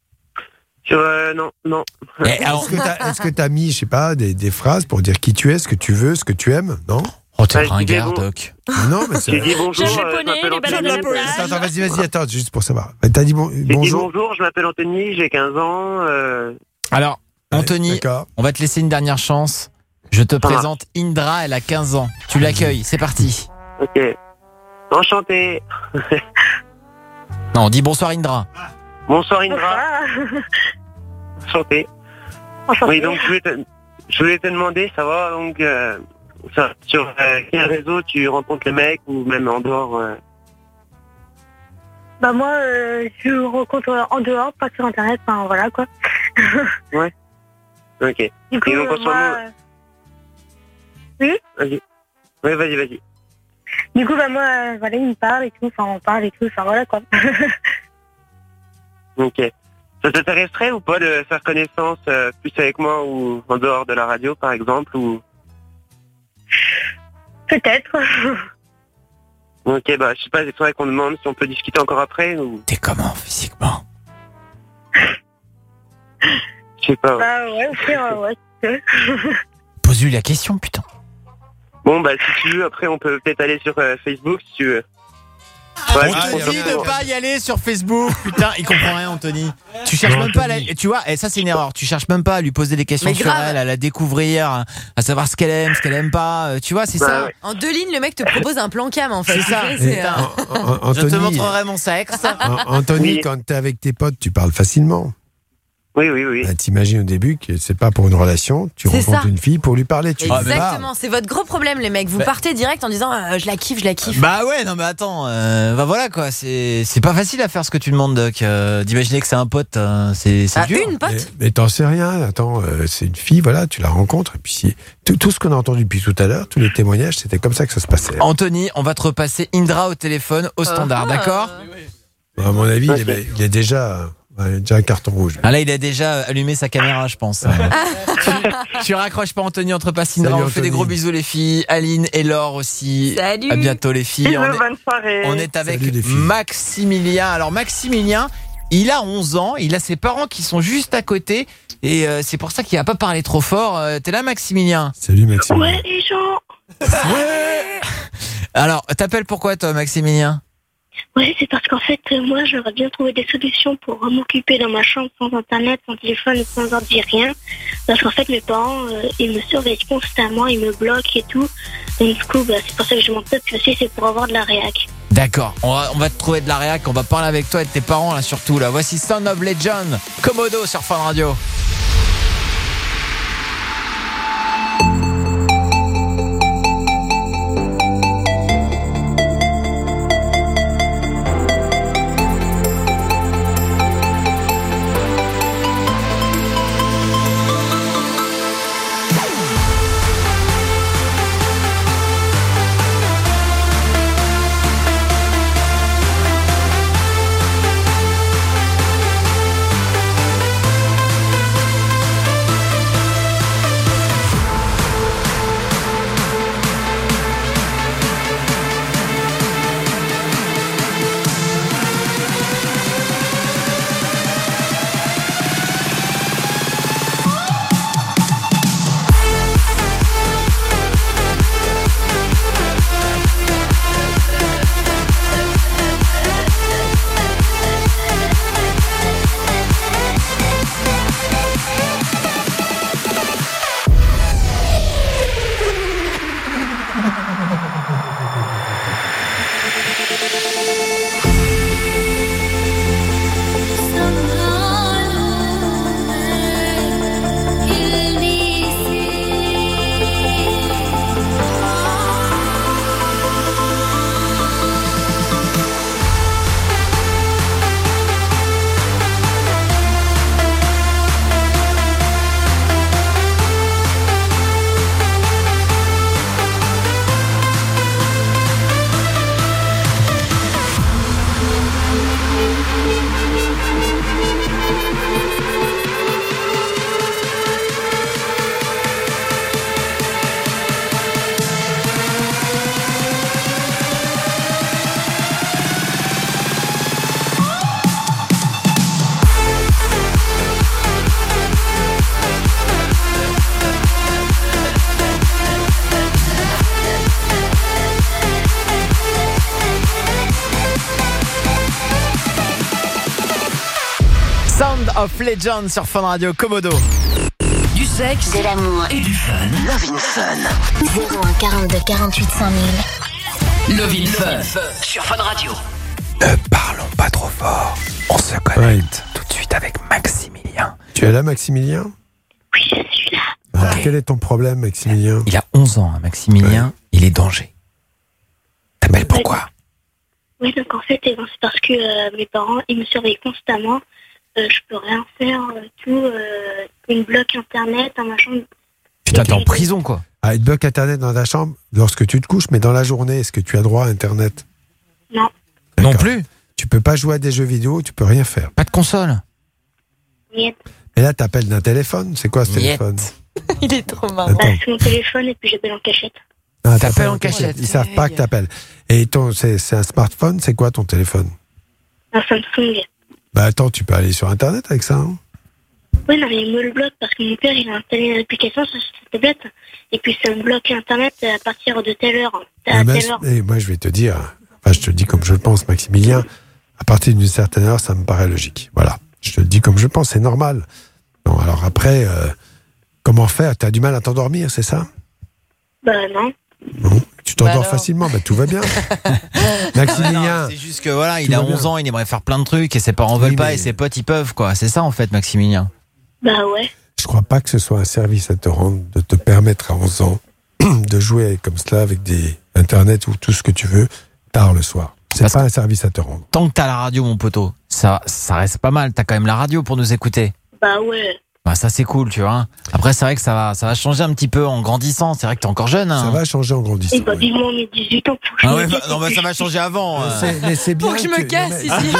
Non. Est-ce que t'as mis, je sais pas, des phrases pour dire qui tu es, ce que tu veux, ce que tu aimes, non? Oh, t'es ringard, Doc. Non, mais c'est... J'ai dit bonjour, Attends, vas-y, attends, juste pour savoir. T'as dit bonjour. J'ai dit bonjour, je m'appelle Anthony, j'ai 15 ans. Alors, Anthony, on va te laisser une dernière chance. Je te présente Indra, elle a 15 ans. Tu l'accueilles, c'est parti. Ok. Enchanté. Non, on dit bonsoir Indra. Bonsoir Indra. Enchanté. Oui, donc je voulais te demander, ça va, donc sur quel réseau tu rencontres les mecs ou même en dehors Bah moi, je rencontre en dehors, pas sur Internet, enfin voilà quoi. Ouais. Ok. Du coup, et donc, Oui. Vas-y. Ouais, vas-y. Du coup, bah moi, voilà, il me parle et tout, enfin on parle et tout, enfin voilà quoi. Ok. Ça t'intéresserait ou pas de faire connaissance plus avec moi ou en dehors de la radio par exemple ou... Peut-être. Ok, bah je sais pas, c'est vrai qu'on demande si on peut discuter encore après ou... T'es comment physiquement? Je sais pas. Bah ouais. Pose-lui la question, putain. Bon bah si tu veux, après on peut peut-être aller sur Facebook si tu veux. On te dit de pas y aller sur Facebook. Putain, il comprend rien, Anthony. Tu cherches même pas tu vois, et ça c'est une erreur. Tu cherches même pas à lui poser des questions sur elle, à la découvrir, à savoir ce qu'elle aime pas. Tu vois, c'est ça. Ouais. En 2 lignes, le mec te propose un plan cam en fait. C'est ça. Je te montrerai mon sexe. Anthony, quand t'es avec tes potes, tu parles facilement. Oui. Bah, t'imagines au début que c'est pas pour une relation, tu rencontres une fille pour lui parler. Exactement, c'est votre gros problème les mecs. Vous partez direct en disant je la kiffe. Bah ouais, non mais attends, bah voilà quoi, c'est pas facile à faire ce que tu demandes, Doc. D'imaginer que c'est un pote, c'est dur. Une pote mais t'en sais rien, attends, c'est une fille, voilà, tu la rencontres, et puis tout ce qu'on a entendu depuis tout à l'heure, tous les témoignages, c'était comme ça que ça se passait. Anthony, on va te repasser Indra au téléphone, au standard, d'accord? À mon avis, il est déjà... il a déjà un carton rouge. Ah là, il a déjà allumé sa caméra, je pense. Tu raccroches pas, Anthony, entre passe Indra. On fait des gros bisous, les filles. Aline et Laure aussi. Salut. À bientôt, les filles. Bonne soirée. On est avec Maximilien. Alors, Maximilien, il a 11 ans. Il a ses parents qui sont juste à côté. Et c'est pour ça qu'il va pas parler trop fort. T'es là, Maximilien? Salut, Maximilien. Ouais, les gens. Ouais. Alors, t'appelles pourquoi, toi, Maximilien? Ouais, c'est parce qu'en fait, moi, j'aurais bien trouvé des solutions pour m'occuper dans ma chambre sans internet, sans téléphone, sans ordi, rien. Parce qu'en fait, mes parents, ils me surveillent constamment, ils me bloquent et tout. Donc, du coup, c'est pour ça que je m'en tape. Puis aussi, c'est pour avoir de la réac. D'accord, on va te trouver de la réac, on va parler avec toi et de tes parents, là, surtout, là. Voici Sound of Legend, Komodo sur Fun Radio. of Legend sur Fun Radio, Komodo. Du sexe, de l'amour et du fun. Love in Fun. 01 42 48 5000. Love in Fun sur Fun Radio. Ne parlons pas trop fort. On se connecte tout de suite avec Maximilien. Tu es là, Maximilien? Oui, je suis là. Alors, quel est ton problème, Maximilien? Il a 11 ans, hein, Maximilien. Ouais. Il est danger. T'appelles pourquoi? Oui, donc en fait, c'est parce que mes parents, ils me surveillent constamment. Je peux rien faire, ils me bloquent Internet dans ma chambre. Putain, t'es en prison, quoi. Ah, ils te bloquent Internet dans ta chambre lorsque tu te couches, mais dans la journée, est-ce que tu as droit à Internet? Non. Non plus. Tu peux pas jouer à des jeux vidéo, tu peux rien faire. Pas de console. Niet. Et là, t'appelles d'un téléphone. C'est quoi ce téléphone? Il est trop marrant. C'est mon téléphone et puis j'appelle en cachette. Ah, t'appelles en cachette. Ils savent pas que t'appelles. Et c'est un smartphone, c'est quoi ton téléphone? Un Samsung. Bah attends, tu peux aller sur Internet avec ça, hein? Oui, non, mais il me le bloque parce que mon père, il a installé une application sur sa tablette et puis ça me bloque Internet à partir de telle heure. Et moi, je vais te dire, Enfin, je te le dis comme je le pense, Maximilien. À partir d'une certaine heure, ça me paraît logique. Voilà. Je te le dis comme je le pense, c'est normal. Bon, alors après, comment faire? T'as du mal à t'endormir, c'est ça? Non. Bon, tu t'endors facilement, tout va bien. Maximilien. C'est juste que voilà, il a 11 ans, il aimerait faire plein de trucs et ses parents veulent pas et ses potes ils peuvent quoi. C'est ça en fait, Maximilien. Ouais. Je crois pas que ce soit un service à te rendre de te permettre à 11 ans de jouer comme cela avec des internet ou tout ce que tu veux tard le soir. C'est pas un service à te rendre. Tant que t'as la radio, mon poteau, ça reste pas mal. T'as quand même la radio pour nous écouter. Ouais. Ça c'est cool, tu vois. Après c'est vrai que ça va changer un petit peu en grandissant. C'est vrai que t'es encore jeune. Ça va changer en grandissant. Et vivement mes 18 ans pour que ça va changer avant. Mais c'est bien. Faut que je me casse ici.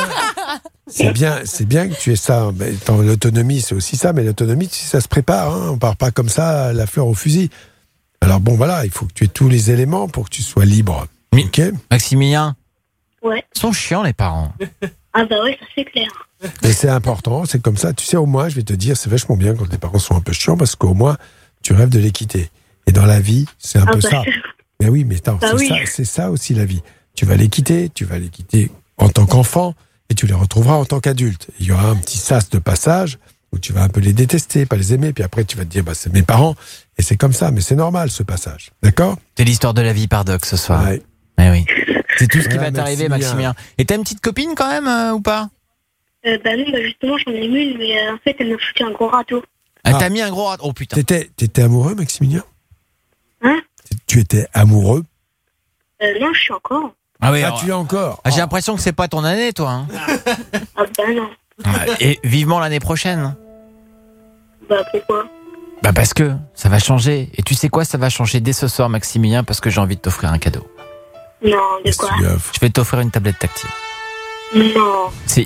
C'est bien que tu aies ça. Mais, l'autonomie, c'est aussi ça. Mais l'autonomie, ça se prépare. On part pas comme ça, la fleur au fusil. Alors bon, voilà, il faut que tu aies tous les éléments pour que tu sois libre. Ok. Maximilien. Ouais. Ils sont chiants les parents. Ouais, ça c'est clair. Mais c'est important, c'est comme ça. Tu sais, au moins, je vais te dire, c'est vachement bien quand les parents sont un peu chiants parce qu'au moins, tu rêves de les quitter. Et dans la vie, c'est un peu ça. Mais oui, mais attends, c'est ça aussi la vie. Tu vas les quitter en tant qu'enfant et tu les retrouveras en tant qu'adulte. Il y aura un petit sas de passage où tu vas un peu les détester, pas les aimer, puis après tu vas te dire, c'est mes parents. Et c'est comme ça, mais c'est normal ce passage. D'accord? C'est l'histoire de la vie par Doc ce soir. Ouais. Oui. C'est tout ce qui va t'arriver, Maximilien. Et t'as une petite copine quand même ou pas? Non, justement j'en ai une, mais en fait elle me foutait un gros râteau. Elle t'a mis un gros râteau? Oh putain. T'étais amoureux, Maximilien? Hein? Tu étais amoureux? Non, je suis encore. Ah oui. Tu l'as encore? J'ai l'impression que c'est pas ton année, toi. Non. Et vivement l'année prochaine. Pourquoi? Parce que ça va changer. Et tu sais quoi, ça va changer dès ce soir, Maximilien, parce que j'ai envie de t'offrir un cadeau. Non, de quoi? Je vais t'offrir une tablette tactile. Non. Si.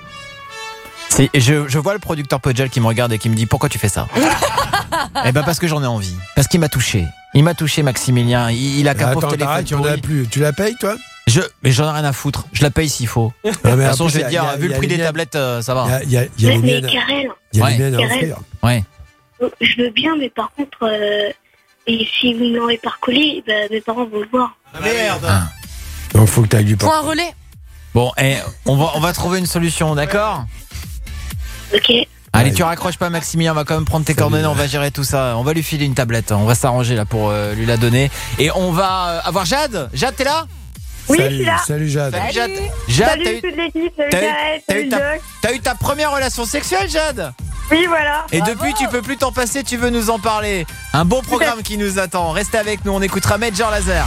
Et je vois le producteur Podgel qui me regarde et qui me dit pourquoi tu fais ça? Parce que j'en ai envie. Parce qu'il m'a touché. Il m'a touché, Maximilien. Il a qu'un pauvre téléphone. Tu en as plus. Tu la payes, toi? Mais j'en ai rien à foutre. Je la paye s'il faut. De toute façon, je vais te dire, vu le prix des tablettes, ça va. Il y a les miennes. Il y a les miennes à offrir. Ouais. Je veux bien, mais par contre, et si vous ne l'aurez pas recollé, mes parents vont le voir. Merde. Donc faut que tu ailles lui Faut un relais. Bon, on va trouver une solution, d'accord? Ok. Allez, tu raccroches pas, Maximilien, on va quand même prendre tes coordonnées, on va gérer tout ça. On va lui filer une tablette, on va s'arranger là pour lui la donner. Et on va avoir Jade. Jade, t'es là? Oui, je suis là. Salut Jade. Salut Jade. Salut toute l'équipe, salut Jade, salut Doc. T'as eu ta première relation sexuelle, Jade? Oui, voilà. Et depuis, tu peux plus t'en passer, tu veux nous en parler. Un beau programme qui nous attend. Restez avec nous, on écoutera Major Lazer.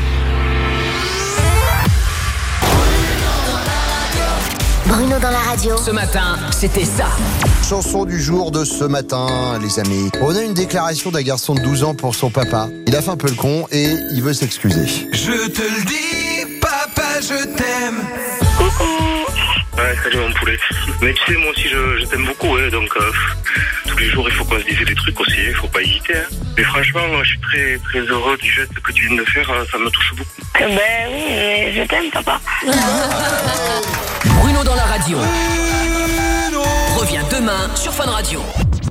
Bruno dans la radio. Ce matin, c'était ça. Chanson du jour de ce matin, les amis. On a une déclaration d'un garçon de 12 ans pour son papa. Il a fait un peu le con et il veut s'excuser. Je te le dis, papa, je t'aime. Ouais, salut mon poulet. Mais tu sais, moi aussi je t'aime beaucoup, donc tous les jours il faut qu'on se dise des trucs aussi, il faut pas hésiter. Mais franchement, moi je suis très très heureux du geste que tu viens de faire, ça me touche beaucoup. Oui, mais je t'aime, papa. Bruno dans la radio. Reviens demain sur Fun Radio.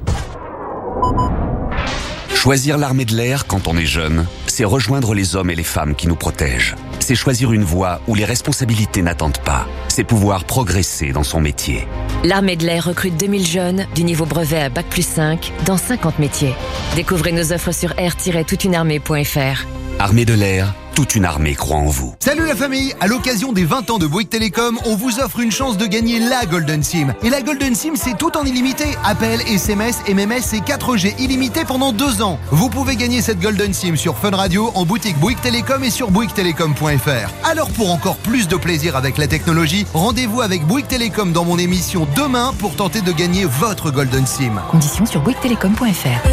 Choisir l'armée de l'air quand on est jeune, c'est rejoindre les hommes et les femmes qui nous protègent. C'est choisir une voie où les responsabilités n'attendent pas. C'est pouvoir progresser dans son métier. L'armée de l'air recrute 2000 jeunes du niveau brevet à Bac+5 dans 50 métiers. Découvrez nos offres sur air-toutunearmée.fr. Armée de l'air, toute une armée croit en vous. Salut la famille! À l'occasion des 20 ans de Bouygues Télécom, on vous offre une chance de gagner la Golden SIM. Et la Golden SIM, c'est tout en illimité. Appels, SMS, MMS et 4G illimité pendant 2 ans. Vous pouvez gagner cette Golden SIM sur Fun Radio, en boutique Bouygues Télécom et sur bouyguestelecom.fr. Alors pour encore plus de plaisir avec la technologie, rendez-vous avec Bouygues Télécom dans mon émission demain pour tenter de gagner votre Golden SIM. Conditions sur bouyguestelecom.fr.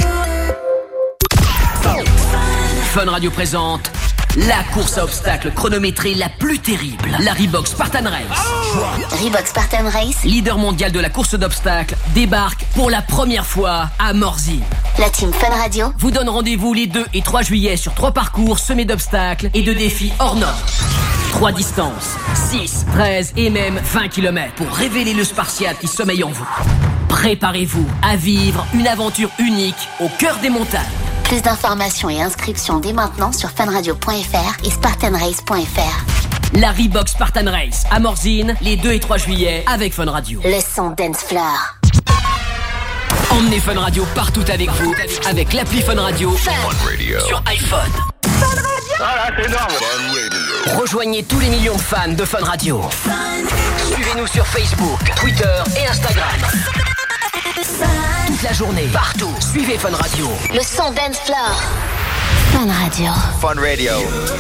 Fun Radio présente la course à obstacles chronométrée la plus terrible, la Reebok Spartan Race. Reebok Spartan Race, leader mondial de la course d'obstacles, débarque pour la première fois à Morzy. La team Fun Radio vous donne rendez-vous les 2 et 3 juillet sur 3 parcours semés d'obstacles et de défis hors normes. 3 distances, 6, 13 et même 20 km pour révéler le Spartiate qui sommeille en vous. Préparez-vous à vivre une aventure unique au cœur des montagnes. Plus d'informations et inscriptions dès maintenant sur funradio.fr et spartanrace.fr. La Reebok Spartan Race à Morzine, les 2 et 3 juillet avec Fun Radio. Le son Dance Floor. Emmenez Fun Radio partout avec vous, avec l'appli Fun Radio sur iPhone. Voilà, c'est énorme. Rejoignez tous les millions de fans de Fun Radio. Suivez-nous sur Facebook, Twitter et Instagram. Toute la journée, partout. Suivez Fun Radio. Le son Dance Floor. Fun Radio. Fun Radio.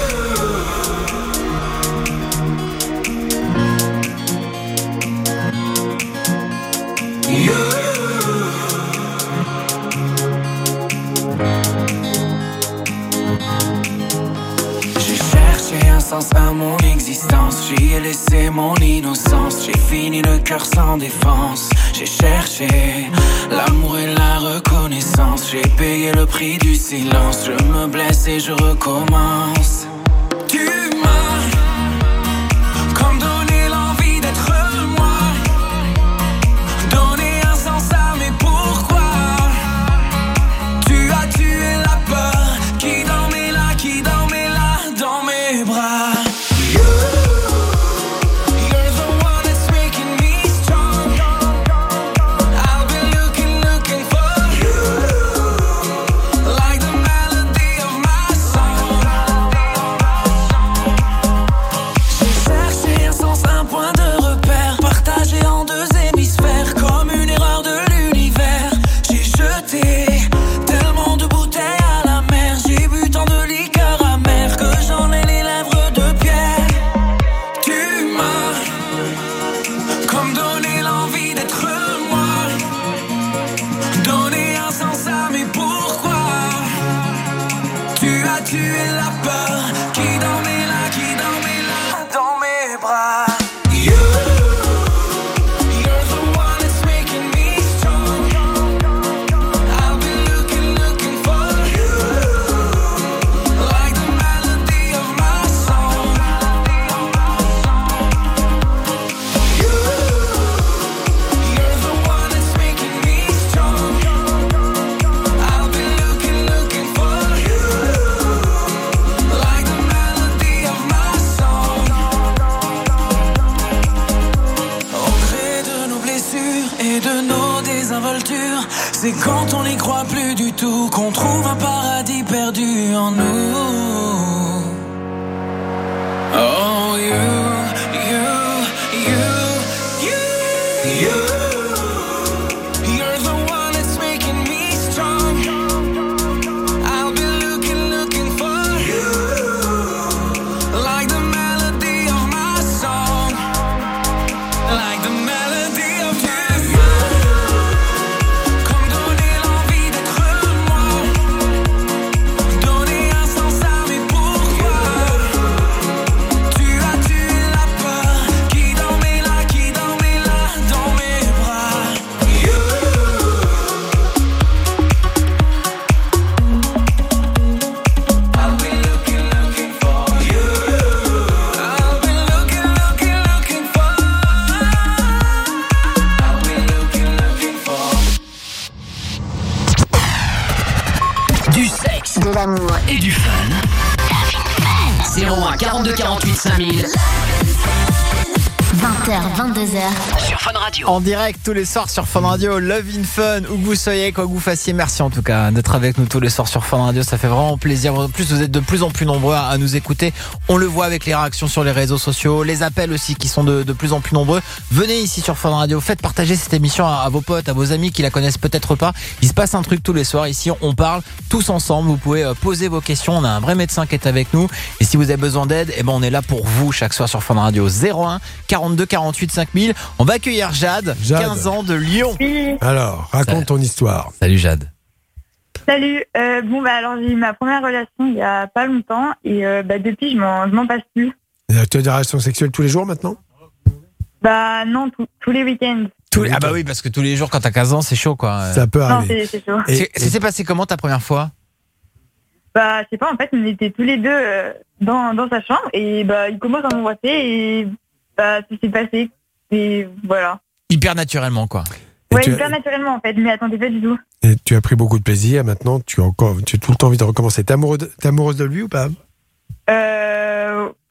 J'ai cherché un sens à mon existence, j'y ai laissé mon innocence, j'ai fini le cœur sans défense. J'ai cherché l'amour et la reconnaissance, j'ai payé le prix du silence, je me blesse et je recommence. Tu m'as comme donné l'envie d'être moi, donné un sens à mes pourquoi. Tu as tué la peur qui dormait là, dans mes bras. C'est quand on n'y croit plus du tout qu'on trouve un paradis perdu en nous. Oh, you're the one that's making me strong. I'll be looking for you, like the melody of my song, like the melody of you. De l'amour et du fun. 01 42 48 5000. 20h, 22h. Sur Fun Radio. En direct tous les soirs sur Fun Radio. Love in Fun. Où que vous soyez, quoi que vous fassiez. Merci en tout cas d'être avec nous tous les soirs sur Fun Radio. Ça fait vraiment plaisir. En plus, vous êtes de plus en plus nombreux à nous écouter. On le voit avec les réactions sur les réseaux sociaux. Les appels aussi qui sont de plus en plus nombreux. Venez ici sur Fun Radio. Faites partager cette émission à vos potes, à vos amis qui la connaissent peut-être pas. Il se passe un truc tous les soirs. Ici, on parle tous ensemble. Vous pouvez poser vos questions. On a un vrai médecin qui est avec nous. Et si vous avez besoin d'aide, eh ben, on est là pour vous chaque soir sur Fun Radio. 01 42 48 5000. On va accueillir Jade. 15 ans de Lyon. Oui. Alors, raconte ton histoire. Salut Jade. Salut. Alors j'ai eu ma première relation il y a pas longtemps et depuis je m'en passe plus. Tu as des relations sexuelles tous les jours maintenant? Non, tous les week-ends. Ah bah oui, parce que tous les jours quand t'as 15 ans c'est chaud quoi. Ça peut arriver. Non, c'est chaud. Ça s'est passé comment ta première fois? Je sais pas, en fait on était tous les deux dans sa chambre et il commence à m'embrasser et ça s'est passé et voilà. Hyper naturellement quoi. Ouais, hyper naturellement en fait, mais attendez pas du tout. Et tu as pris beaucoup de plaisir, maintenant tu as tout le temps envie de recommencer. T'es amoureuse de lui ou pas?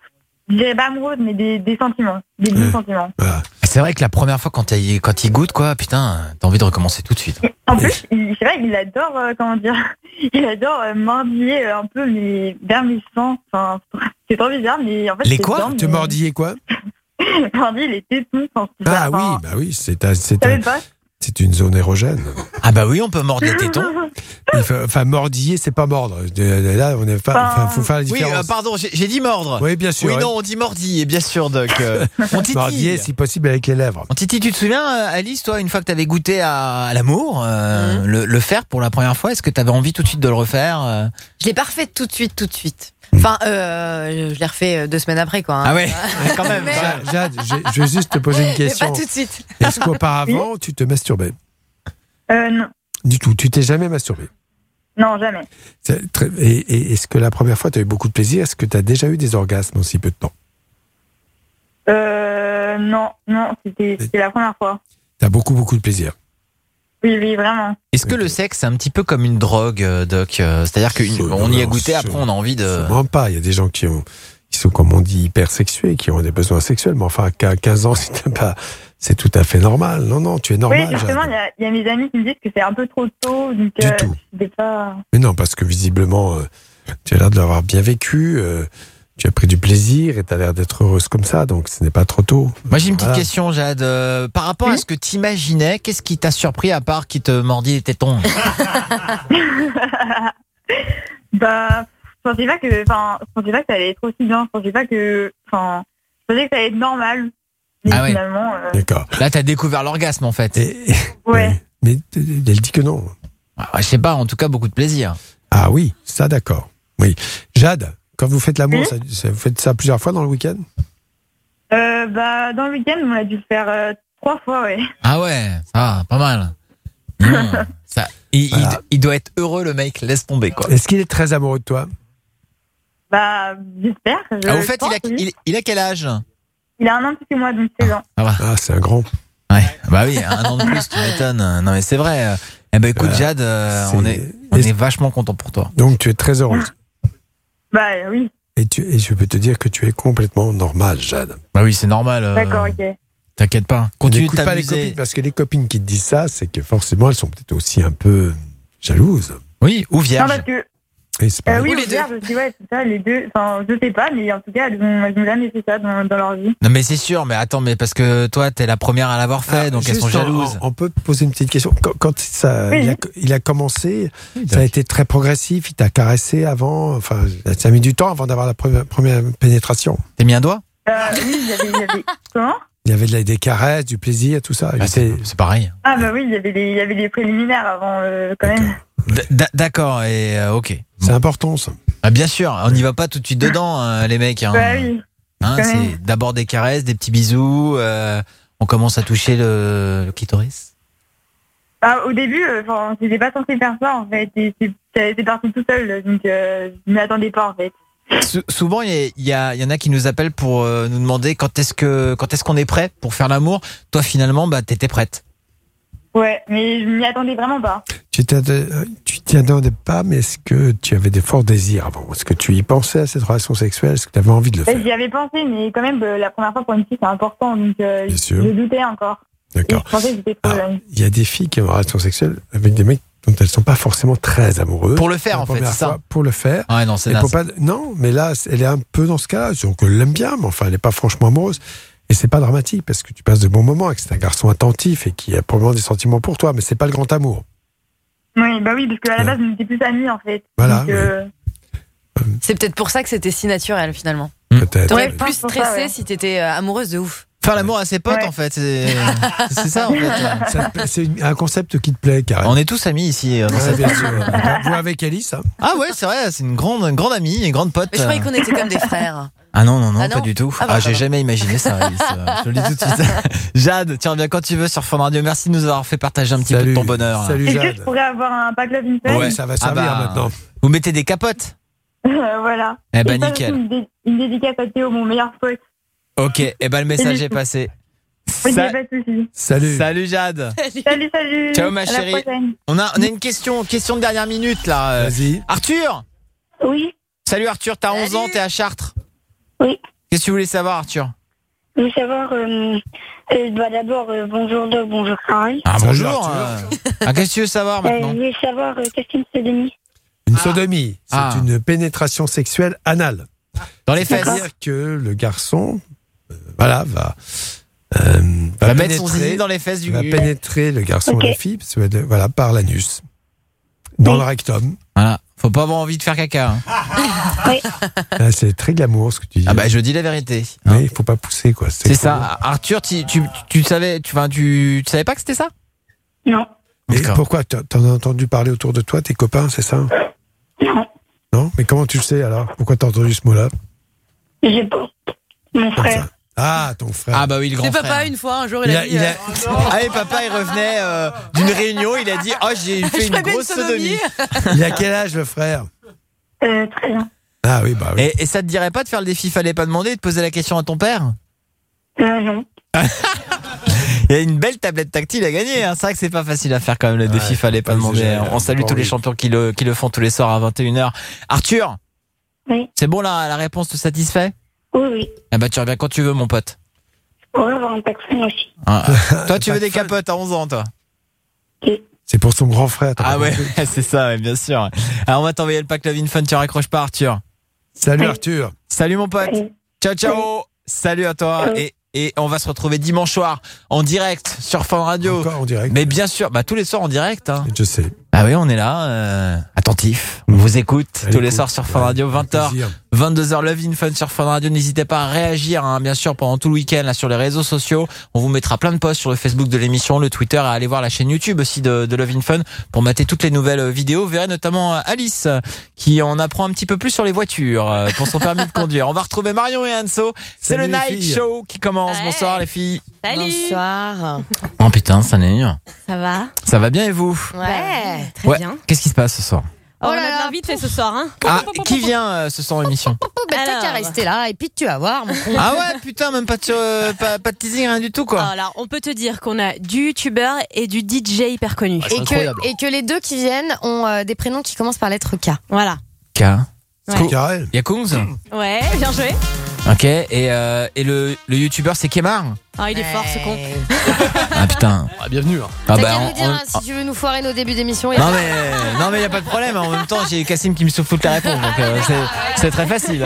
je dirais pas amoureuse, mais des sentiments, des bons sentiments. Voilà. C'est vrai que la première fois quand il goûte, quoi, putain, t'as envie de recommencer tout de suite. En plus, c'est vrai qu'il adore, il adore mordiller un peu mais vers mes sens. Enfin, c'est trop bizarre, mais en fait. Les quoi? Te mordiller quoi? Mordiller les tétons. Ah oui, c'est une zone érogène. Ah bah oui, on peut mordre les tétons. Enfin, mordiller, c'est pas mordre. Là, on est pas. Faut faire la différence. Oui, pardon, j'ai dit mordre. Oui, bien sûr. Oui, non, on dit mordiller, bien sûr, Doc. On titille. Mordiller, si possible, avec les lèvres. On titille. Tu te souviens, Alice, toi, une fois que t'avais goûté à l'amour, le faire pour la première fois, est-ce que t'avais envie tout de suite de le refaire? Je l'ai pas refait tout de suite. Enfin, je l'ai refait 2 semaines après, quoi. Hein. Ah ouais, quand même. Jade, je vais juste te poser une question. Mais pas tout de suite. Est-ce qu'auparavant, tu te masturbais? Non. Du tout. Tu t'es jamais masturbé? Non, jamais. Et est-ce que la première fois, tu as eu beaucoup de plaisir? Est-ce que tu as déjà eu des orgasmes en si peu de temps? Non, c'était la première fois. Tu as beaucoup de plaisir? Oui, vraiment. Est-ce que le sexe, c'est un petit peu comme une drogue, Doc? C'est-à-dire qu'on y a goûté, après on a envie de... Absolument pas. Il y a des gens qui sont, comme on dit, hypersexués, qui ont des besoins sexuels. Mais enfin, qu'à 15 ans, c'est tout à fait normal. Non, tu es normal. Oui, justement, il y a mes amis qui me disent que c'est un peu trop tôt. Donc, du tout. Pas... Mais non, parce que visiblement, tu as l'air de l'avoir bien vécu. Tu as pris du plaisir et tu as l'air d'être heureuse comme ça, donc ce n'est pas trop tôt. Moi j'ai une petite question, Jade. Par rapport à ce que tu imaginais, qu'est-ce qui t'a surpris à part qui te mordit les tétons? Bah, je pensais pas que ça allait être aussi bien. Je pensais que ça allait être normal. Mais finalement. D'accord. Là t'as découvert l'orgasme en fait. Ouais. Mais elle dit que non. Je sais pas, en tout cas beaucoup de plaisir. Ah oui, ça d'accord. Oui. Jade, quand vous faites l'amour, vous faites ça plusieurs fois dans le week-end? Dans le week-end, on a dû le faire 3 fois, ouais. Ah ouais, ça, pas mal. Ça, il doit être heureux, le mec, laisse tomber, quoi. Est-ce qu'il est très amoureux de toi? Bah, j'espère. Au fait, il a quel âge? Il a 1 an plus que moi, donc 16 ans. Ah, c'est un grand. Ouais, bah oui, 1 an de plus, tu m'étonnes. Non, mais c'est vrai. Eh ben, écoute, Jade, on est vachement content pour toi. Donc, tu es très heureuse. Bah oui. Et je peux te dire que tu es complètement normal, Jade. Bah oui, c'est normal. D'accord, ok. T'inquiète pas. Continue de t'amuser. Pas les copines, parce que les copines qui te disent ça, c'est que forcément, elles sont peut-être aussi un peu jalouses. Oui, ou vierges. Non, parce que... Oui, les vierges aussi, ouais, c'est ça, les deux. Enfin, je sais pas, mais en tout cas, elles ont jamais fait ça dans leur vie. Non, mais c'est sûr, mais attends, mais parce que toi, t'es la première à l'avoir fait, donc elles sont jalouses. On peut poser une petite question. Quand il a commencé, ça a été très progressif, il t'a caressé avant, enfin, ça a mis du temps avant d'avoir la première pénétration. T'as mis un doigt? Oui, il y avait... Comment? Il y avait des caresses, du plaisir, tout ça. C'est pareil. Ah bah oui, il y avait des préliminaires avant, quand même. D'accord, et ok. C'est important, ça. Ah, bien sûr, on n'y va pas tout de suite dedans, les mecs. Hein. Bah oui. C'est d'abord des caresses, des petits bisous, on commence à toucher le clitoris. Au début, j'étais pas censée faire ça, en fait. C'est parti tout seul, donc je m'y attendais pas, en fait. Souvent, il y en a qui nous appellent pour nous demander quand est-ce qu'on est prêt pour faire l'amour. Toi, finalement, t'étais prête. Ouais, mais je m'y attendais vraiment pas. Tu t'y attendais pas, mais est-ce que tu avais des forts désirs avant? Est-ce que tu y pensais à cette relation sexuelle? Est-ce que tu avais envie de le faire? J'y avais pensé, mais quand même, la première fois pour une fille, c'est important, donc je doutais encore. D'accord. Je pensais que j'étais trop jeune. Il y a des filles qui ont une relation sexuelle avec des mecs dont elles ne sont pas forcément très amoureuses. Pour le faire, en fait, c'est ça. Pour le faire. Ouais, non, c'est non, mais là, elle est un peu dans ce cas-là. Donc, elle l'aime bien, mais enfin, elle n'est pas franchement amoureuse. Et c'est pas dramatique, parce que tu passes de bons moments et que c'est un garçon attentif et qui a probablement des sentiments pour toi, mais c'est pas le grand amour. Oui, parce qu'à la base, on était plus amis, en fait. Voilà. Donc, c'est peut-être pour ça que c'était si naturel, finalement. Peut-être. T'aurais plus stressé si t'étais amoureuse de ouf. Faire l'amour à ses potes, en fait. C'est ça, en fait. C'est un concept qui te plaît, carrément. On est tous amis ici. Bien sûr. Vous avec Alice, hein? Ah ouais, c'est vrai, c'est une grande amie, une grande pote. Mais je croyais qu'on était comme des frères. Ah non, Ah pas non du tout. bah. J'ai jamais imaginé ça, Alice. Je le dis tout de suite. Jade, tiens, viens quand tu veux sur Fun Radio. Merci de nous avoir fait partager un petit peu de ton bonheur. Salut, est-ce Jade. que je pourrais avoir un pack Love in Fun? Ouais, ça va servir maintenant. Vous mettez des capotes? Voilà. Eh ben, et ça, nickel. Une dédicace à Théo, mon meilleur pote. Ok, le message est passé. Ok, pas de soucis. Salut Jade. Salut. Ciao ma À la chérie. prochaine. On a une question de dernière minute là. Vas-y. Arthur. Oui. Salut Arthur, t'as 11 ans, t'es à Chartres. Oui. Qu'est-ce que tu voulais savoir, Arthur? Je veux savoir, d'abord, bonjour Doc, bonjour Karl. Ah, bonjour. Qu'est-ce que tu veux savoir maintenant? Je voulais savoir, qu'est-ce qu'une sodomie? Une sodomie, c'est une pénétration sexuelle anale. Dans les fesses. C'est-à-dire que le garçon, va mettre son zizi dans les fesses du va pénétrer le garçon ou la fille, par l'anus, dans le rectum. Voilà. Faut pas avoir envie de faire caca. C'est très glamour ce que tu dis. Ah bah je dis la vérité. Mais il faut pas pousser quoi. C'est ça. Arthur, tu savais, tu savais pas que c'était ça? Non. Mais pourquoi? T'en as entendu parler autour de toi, tes copains, c'est ça? Non. Non? Mais comment tu le sais alors? Pourquoi t'as entendu ce mot-là? J'ai pas. Mon frère. Ah, ton frère. Ah bah oui, le grand frère. C'est papa une fois, un jour il a dit... Ah et papa il revenait d'une réunion, il a dit « Oh j'ai fait une grosse sodomie ». Il a quel âge le frère? 13 ans. Ah oui, bah oui. Et ça te dirait pas de faire le défi fallait pas demander, de poser la question à ton père? Non. Il y a une belle tablette tactile à gagner, hein. C'est vrai que c'est pas facile à faire quand même le défi fallait pas demander. On salue tous les champions qui le font tous les soirs à 21h. Arthur? Oui. C'est bon là, la réponse te satisfait? Oui. Eh bah tu reviens quand tu veux mon pote. On va avoir un taxon aussi. Toi tu veux des capotes à 11 ans toi? C'est pour son grand frère. Ah ouais, c'est ça, ouais, bien sûr. Alors on va t'envoyer le pack Love in Fun, tu raccroches pas Arthur. Salut Arthur. Salut mon pote. Ciao. Salut à toi. Et on va se retrouver dimanche soir en direct sur Fun Radio. Encore en direct. Mais bien sûr, tous les soirs en direct. Hein. Je sais. Ah oui, on est là, attentif. On vous écoute tous les soirs sur Fun Radio, 20h, 22h, Love in Fun sur Fun Radio. N'hésitez pas à réagir, hein, bien sûr, pendant tout le week-end là, sur les réseaux sociaux. On vous mettra plein de posts sur le Facebook de l'émission, le Twitter, et à aller voir la chaîne YouTube aussi de Love in Fun pour mater toutes les nouvelles vidéos. Vous verrez notamment Alice qui en apprend un petit peu plus sur les voitures pour son permis de conduire. On va retrouver Marion et Anso. C'est le Night Show qui commence. Ouais. Bonsoir les filles. Salut. Bonsoir. Oh putain, salut. Ça va? Ça va bien et vous? Ouais, très bien. Qu'est-ce qui se passe ce soir? Oh là là, vite fait ce soir, hein. Ah, qui vient ce soir à l'émission? T'as qu'à rester là et puis tu vas voir, mon con. Ah ouais, putain, même pas de teasing, rien du tout, quoi. Alors, on peut te dire qu'on a du youtubeur et du DJ hyper connu. Et que les deux qui viennent ont des prénoms qui commencent par lettre K. Voilà. K. Carré. Yakums. Ouais, bien joué. Ok, et le youtubeur c'est Kemar. Ah, il est fort ce con. Ah putain. Bienvenue. T'as qu'à nous dire si tu veux nous foirer nos débuts d'émission. Non mais y a pas de problème. En même temps, j'ai Cassim qui me souffle toutes les réponses, donc c'est très facile.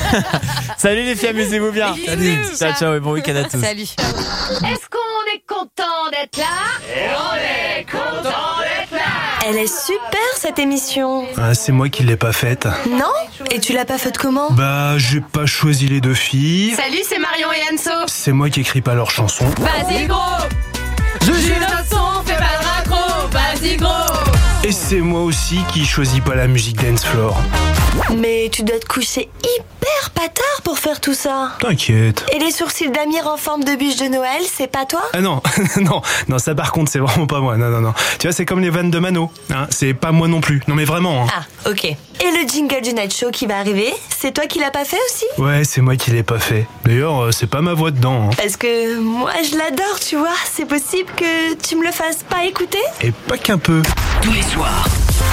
Salut les filles, amusez-vous bien. Salut. Ciao et bon week-end à tous. Salut. Est-ce qu'on est content d'être là? Et on est content d'être là. Elle est super cette émission. Ah, c'est moi qui l'ai pas faite. Non? Et tu l'as pas faite comment? Bah, j'ai pas choisi les deux filles. Salut, c'est Marion et Anso. C'est moi qui écris pas leurs chansons. Vas-y gros. Juge notre son, fais pas le raccro. Vas-y gros. Et c'est moi aussi qui choisis pas la musique dance floor. Mais tu dois te coucher hyper patard pour faire tout ça. T'inquiète. Et les sourcils d'Amir en forme de bûche de Noël, c'est pas toi? Ah non, non, ça par contre c'est vraiment pas moi, non. Tu vois, c'est comme les vannes de Mano, hein, c'est pas moi non plus, non mais vraiment. Hein. Ah, ok. Et le jingle du Night Show qui va arriver, c'est toi qui l'as pas fait aussi? Ouais, c'est moi qui l'ai pas fait. D'ailleurs, c'est pas ma voix dedans. Hein. Parce que moi je l'adore, tu vois, c'est possible que tu me le fasses pas écouter? Et pas qu'un peu. Tous les soirs.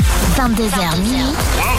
22h minuit.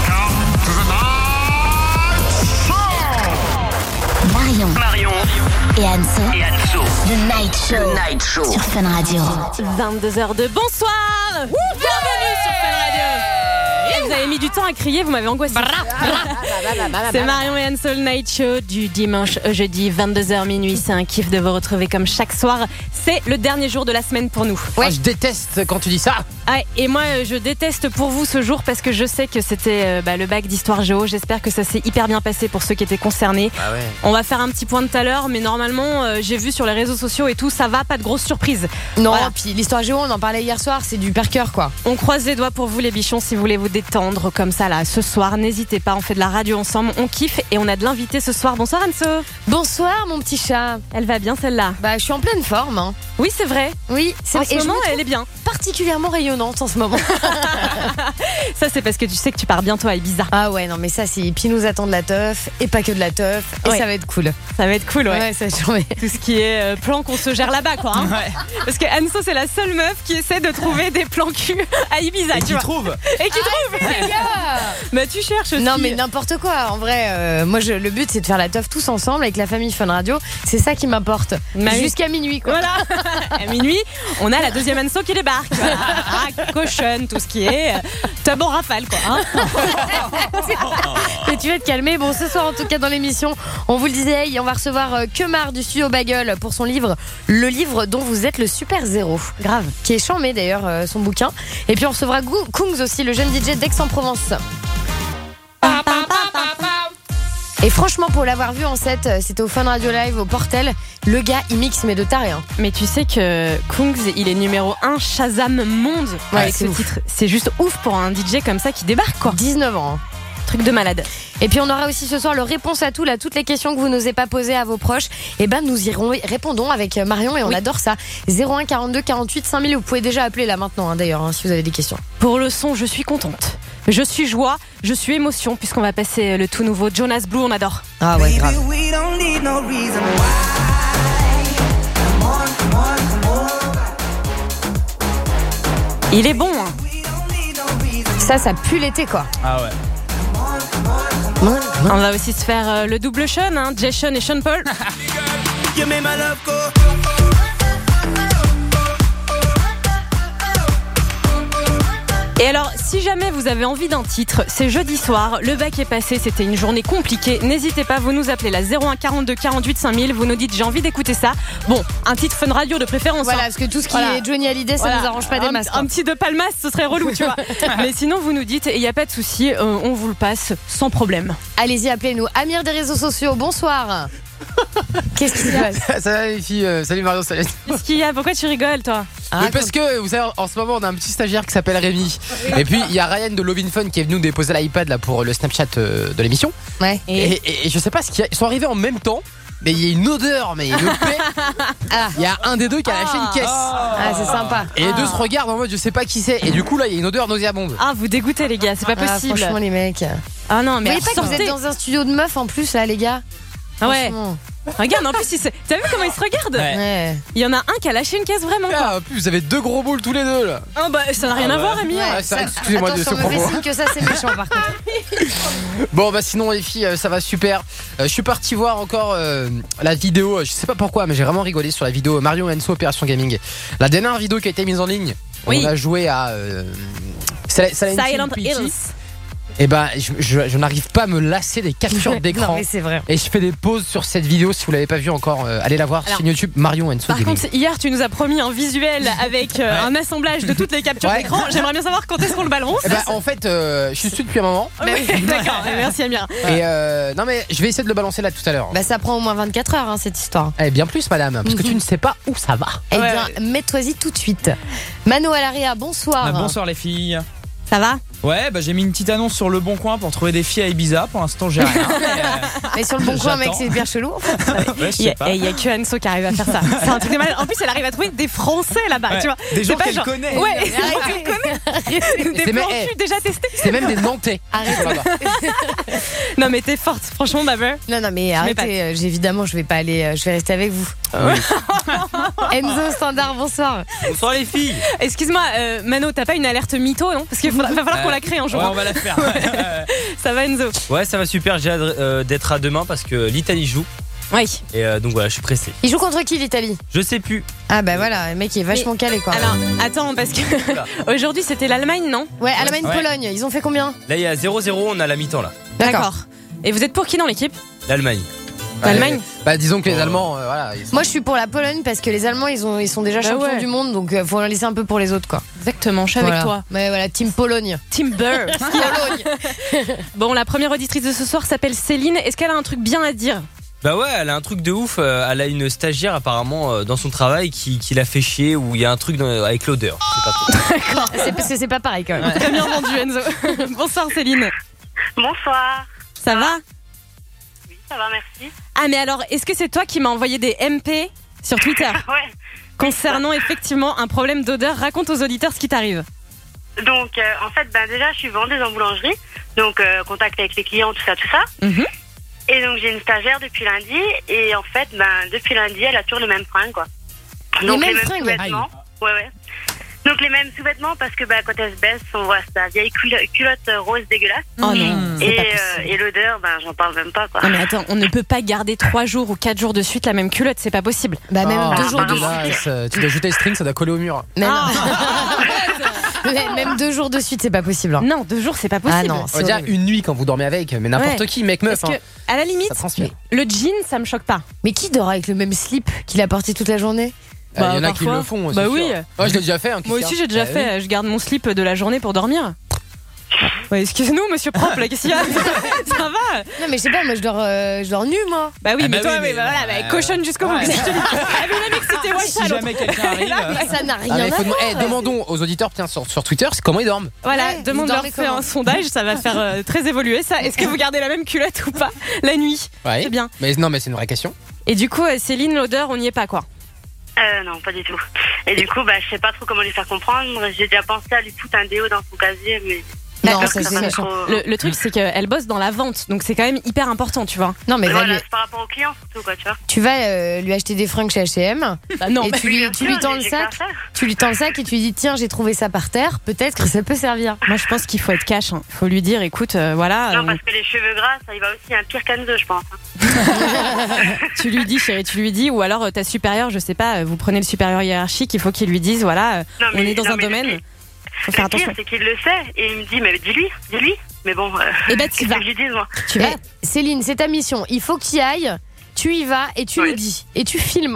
Marion et Anso. The Night Show. Sur Fun Radio. 22h de bonsoir. Bienvenue sur Fun Radio. Vous avez mis du temps à crier, vous m'avez angoissé. C'est Marion et Anso, le Night Show du dimanche au jeudi, 22h minuit. C'est un kiff de vous retrouver comme chaque soir. C'est le dernier jour de la semaine pour nous. Ouais. Je déteste quand tu dis ça. Ouais, et moi je déteste pour vous ce jour parce que je sais que c'était le bac d'histoire géo. J'espère que ça s'est hyper bien passé pour ceux qui étaient concernés. Ah ouais. On va faire un petit point tout à l'heure, mais normalement j'ai vu sur les réseaux sociaux et tout, ça va, pas de grosses surprises. Non, voilà. Puis l'histoire géo, on en parlait hier soir, c'est du par cœur quoi. On croise les doigts pour vous les bichons si vous voulez vous détendre comme ça là ce soir. N'hésitez pas, on fait de la radio ensemble, on kiffe et on a de l'invité ce soir. Bonsoir Anso. Bonsoir mon petit chat. Elle va bien celle-là? Bah je suis en pleine forme. Hein. Oui c'est vrai. Oui, en ce moment elle est bien. particulièrement rayonnante en ce moment. Ça, c'est parce que tu sais que tu pars bientôt à Ibiza. Ah ouais, non, mais ça, c'est. Puis nous attend de la teuf, et pas que de la teuf, et Ouais. ça va être cool. Ça va être cool, ouais. Ouais, ça va être chouette. Tout ce qui est plan qu'on se gère là-bas, quoi. Hein. Parce que Anso, c'est la seule meuf qui essaie de trouver des plans cul à Ibiza. Et tu qui vois. trouve. Et qui trouve. Les gars. Bah, tu cherches aussi. Non, mais n'importe quoi. En vrai, moi, le but, c'est de faire la teuf tous ensemble avec la famille Fun Radio. C'est ça qui m'importe. Bah oui. Jusqu'à minuit, quoi. Voilà. À minuit, on a la deuxième Anso qui débarque. Voilà. Ah, cochonne, tout ce qui est tub en rafale, quoi. Hein. Et tu vas te calmer. Bon, ce soir, en tout cas, dans l'émission, on vous le disait, on va recevoir Kemar du studio Bagel pour son livre, le livre dont vous êtes le super zéro. Grave. Qui est chambé d'ailleurs, son bouquin. Et puis on recevra Kungs aussi, le jeune DJ d'Aix-en-Provence. Et franchement, pour l'avoir vu en set, c'était au Fun Radio Live au Portel. Le gars, il mixe, mais de taré. Hein. Mais tu sais que Kungs, il est numéro 1 Shazam Monde avec ce titre. C'est juste ouf pour un DJ comme ça qui débarque, quoi. 19 ans. Hein. Truc de malade. Et puis on aura aussi ce soir le réponse à tout, là, toutes les questions que vous n'osez pas poser à vos proches. Et ben nous répondons avec Marion et on adore ça. 01 42 48 5000. Vous pouvez déjà appeler là maintenant, hein, d'ailleurs, hein, si vous avez des questions. Pour le son, je suis contente. Je suis joie, je suis émotion, puisqu'on va passer le tout nouveau Jonas Blue, on adore. Ah ouais, grave. Il est bon, hein. Ça pue l'été, quoi. Ah ouais. On va aussi se faire le double Sean, hein, Jason et Sean Paul. Et alors, si jamais vous avez envie d'un titre, c'est jeudi soir, le bac est passé, c'était une journée compliquée. N'hésitez pas, vous nous appelez la 01 42 48 5000, vous nous dites j'ai envie d'écouter ça. Bon, un titre Fun Radio de préférence. Voilà, hein. parce que tout ce qui est Johnny Hallyday, ça nous arrange pas des masses. Un petit De Palmas, ce serait relou, tu vois. Mais sinon, vous nous dites, il n'y a pas de souci, on vous le passe sans problème. Allez-y, appelez-nous. Amir des réseaux sociaux, bonsoir. Qu'est-ce qu'il y a? Ça va les filles, salut Marion, salut. Qu'est-ce qu'il y a? Pourquoi tu rigoles, toi? Mais parce que vous savez, en ce moment on a un petit stagiaire qui s'appelle Rémi. Et puis il y a Ryan de Love in Fun qui est venu déposer l'iPad là pour le Snapchat de l'émission. Ouais. Et je sais pas ce qu'il y a. Ils sont arrivés en même temps. Mais il y a une odeur, mais une paix. Il y a un des deux qui a lâché une caisse. Ah, c'est sympa. Et les deux se regardent en mode je sais pas qui c'est. Et du coup là il y a une odeur nauséabonde. Ah, vous dégoûtez les gars, c'est pas possible. Franchement les mecs. Ah non, mais vous voyez pas que vous êtes dans un studio de meufs en plus là les gars? Ah ouais. Regarde, en plus, t'as vu comment ils se regardent? Ouais. Il y en a un qui a lâché une caisse vraiment. Ah, en plus, vous avez deux gros boules tous les deux là. Oh bah ça n'a rien à voir, Rémi. Excusez-moi de ce propos. Attention, me fait signe que ça c'est méchant par contre. Bon bah sinon les filles ça va super. Je suis parti voir encore la vidéo, je sais pas pourquoi mais j'ai vraiment rigolé sur la vidéo Marion Enso Opération Gaming. La dernière vidéo qui a été mise en ligne. Oui. On a joué à Silent Hills. Et ben je n'arrive pas à me lasser des captures d'écran. Non mais c'est vrai. Et je fais des pauses sur cette vidéo si vous l'avez pas vue encore. Allez la voir sur YouTube Marion Enso Par Gaming. contre, hier tu nous as promis un visuel avec un assemblage de toutes les captures d'écran. J'aimerais bien savoir quand est-ce qu'on le balance. Et en fait je suis dessus depuis un moment. D'accord, merci Amir. Et non mais je vais essayer de le balancer là tout à l'heure. Bah ça prend au moins 24 heures hein, cette histoire. Eh bien plus madame, parce que tu ne sais pas où ça va. Eh bien mets-toi-y tout de suite. Mano Alaria, bonsoir. Bonsoir les filles. Ça va? Ouais, bah j'ai mis une petite annonce sur Le Bon Coin pour trouver des filles à Ibiza. Pour l'instant, j'ai rien. Mais sur Le Bon Coin, mec, c'est hyper chelou. Ouais, je sais pas. Il y a que Anso qui arrive à faire ça. C'est un truc de malade. En plus, elle arrive à trouver des Français là-bas, tu vois. Des gens pas qu'elle genre... connaît. Ouais, des gens qu'elle connaît. Des plans cul déjà testés. C'est même des Nantais. Arrête. Non, mais t'es forte, franchement, Baber. Non, mais arrêtez. Évidemment, je vais pas aller. Je vais rester avec vous. Oui. Enzo Standard, bonsoir. Bonsoir les filles. Excuse-moi, Mano, t'as pas une alerte mytho, non? Parce qu'il va falloir qu'on la crée un jour. Ouais, on va la faire. Ça va, Enzo? Ouais, ça va super. J'ai hâte d'être à demain parce que l'Italie joue. Oui. Et donc voilà, je suis pressé. Il joue contre qui l'Italie? Je sais plus. Ah bah voilà, le mec il est vachement calé quoi. Alors, attends, parce que aujourd'hui c'était l'Allemagne, non? Ouais, Allemagne-Pologne. Ils ont fait combien? Là, il y a 0-0, on a la mi-temps là. D'accord. Et vous êtes pour qui dans l'équipe? L'Allemagne. L'Allemagne? Bah disons que les Allemands, voilà. Moi je suis pour la Pologne parce que les Allemands ils sont déjà champions du monde, donc faut en laisser un peu pour les autres quoi. Exactement, je suis avec toi. Mais voilà, Team Pologne. Team Burr. Bon, la première auditrice de ce soir s'appelle Céline. Est-ce qu'elle a un truc bien à dire? Bah ouais, elle a un truc de ouf. Elle a une stagiaire apparemment dans son travail qui l'a fait chier, où il y a un truc avec l'odeur. Je sais pas trop. D'accord. C'est parce que c'est pas pareil quand même. Très bien vendu, Enzo. Bonsoir Céline. Bonsoir. Ça va? Oui, ça va, merci. Ah mais alors, est-ce que c'est toi qui m'as envoyé des MP sur Twitter? Ouais. concernant effectivement un problème d'odeur. Raconte aux auditeurs ce qui t'arrive. Donc, en fait, déjà, je suis vendeuse en boulangerie. Donc, contact avec les clients, tout ça. Mhm. Et donc, j'ai une stagiaire depuis lundi. Et en fait, depuis lundi, elle a toujours les mêmes fringues, quoi. Donc, les mêmes sous-vêtements. Ouais. Donc, les mêmes sous-vêtements parce que quand elle se baisse, on voit sa vieille culotte rose dégueulasse. Oh non. Et l'odeur, j'en parle même pas, quoi. Non mais attends, on ne peut pas garder 3 jours ou 4 jours de suite la même culotte, c'est pas possible. Même 2 jours de suite. Tu dois ajouter le string, ça doit coller au mur. Même 2 jours de suite, c'est pas possible. Non, 2 jours, c'est pas possible. Ah non, on va dire une nuit quand vous dormez avec, mais n'importe qui, mec, meuf. Parce que, à la limite, le jean, ça me choque pas. Mais qui dort avec le même slip qu'il a porté toute la journée? Il y en a qui le font. Bah oui. Moi, je l'ai déjà fait. Moi aussi, j'ai déjà fait. Je garde mon slip de la journée pour dormir. Ouais, excuse-nous, monsieur propre, là, qu'est-ce qu'il y a? Ça va? Non, mais je sais pas, moi je dors nu, moi. Bah oui, mais toi, cochonne jusqu'au bout. Qu'est-ce que je te dis? Ah, mais le mec, c'était moi, si jamais quelqu'un arrive. Ça n'a rien à voir. Demandons aux auditeurs sur Twitter comment ils dorment. Voilà, demande-leur faire un sondage, ça va faire très évoluer ça. Est-ce que vous gardez la même culotte ou pas la nuit? Ouais. C'est bien. Mais non, mais c'est une vraie question. Et du coup, Céline, l'odeur, on n'y est pas, quoi. Non, pas du tout. Et du coup, je sais pas trop comment lui faire comprendre. J'ai déjà pensé à lui foutre un déo dans son casier, mais... Non, ça c'est méchant. Le truc, c'est qu'elle bosse dans la vente, donc c'est quand même hyper important, tu vois. Non, mais voilà, c'est par rapport aux clients surtout, quoi, tu vois. Tu vas lui acheter des fringues chez H&M. Non, et tu lui tends le sac. Tu lui tends le sac et tu lui dis tiens, j'ai trouvé ça par terre. Peut-être que ça peut servir. Moi, je pense qu'il faut être cash. Il faut lui dire, écoute, voilà. Non, parce que les cheveux gras, ça y va aussi un pire qu'Anne, je pense. Tu lui dis, chérie, tu lui dis, ou alors ta supérieure, je sais pas, vous prenez le supérieur hiérarchique, il faut qu'il lui dise, voilà, on est dans un domaine. Faut faire attention. Le pire, c'est qu'il le sait et il me dit, mais dis-lui. Mais bon, tu vas. Que je lui dise, moi. Tu vas. Céline, c'est ta mission. Il faut que tu y ailles. Tu y vas et tu le dis. Et tu filmes.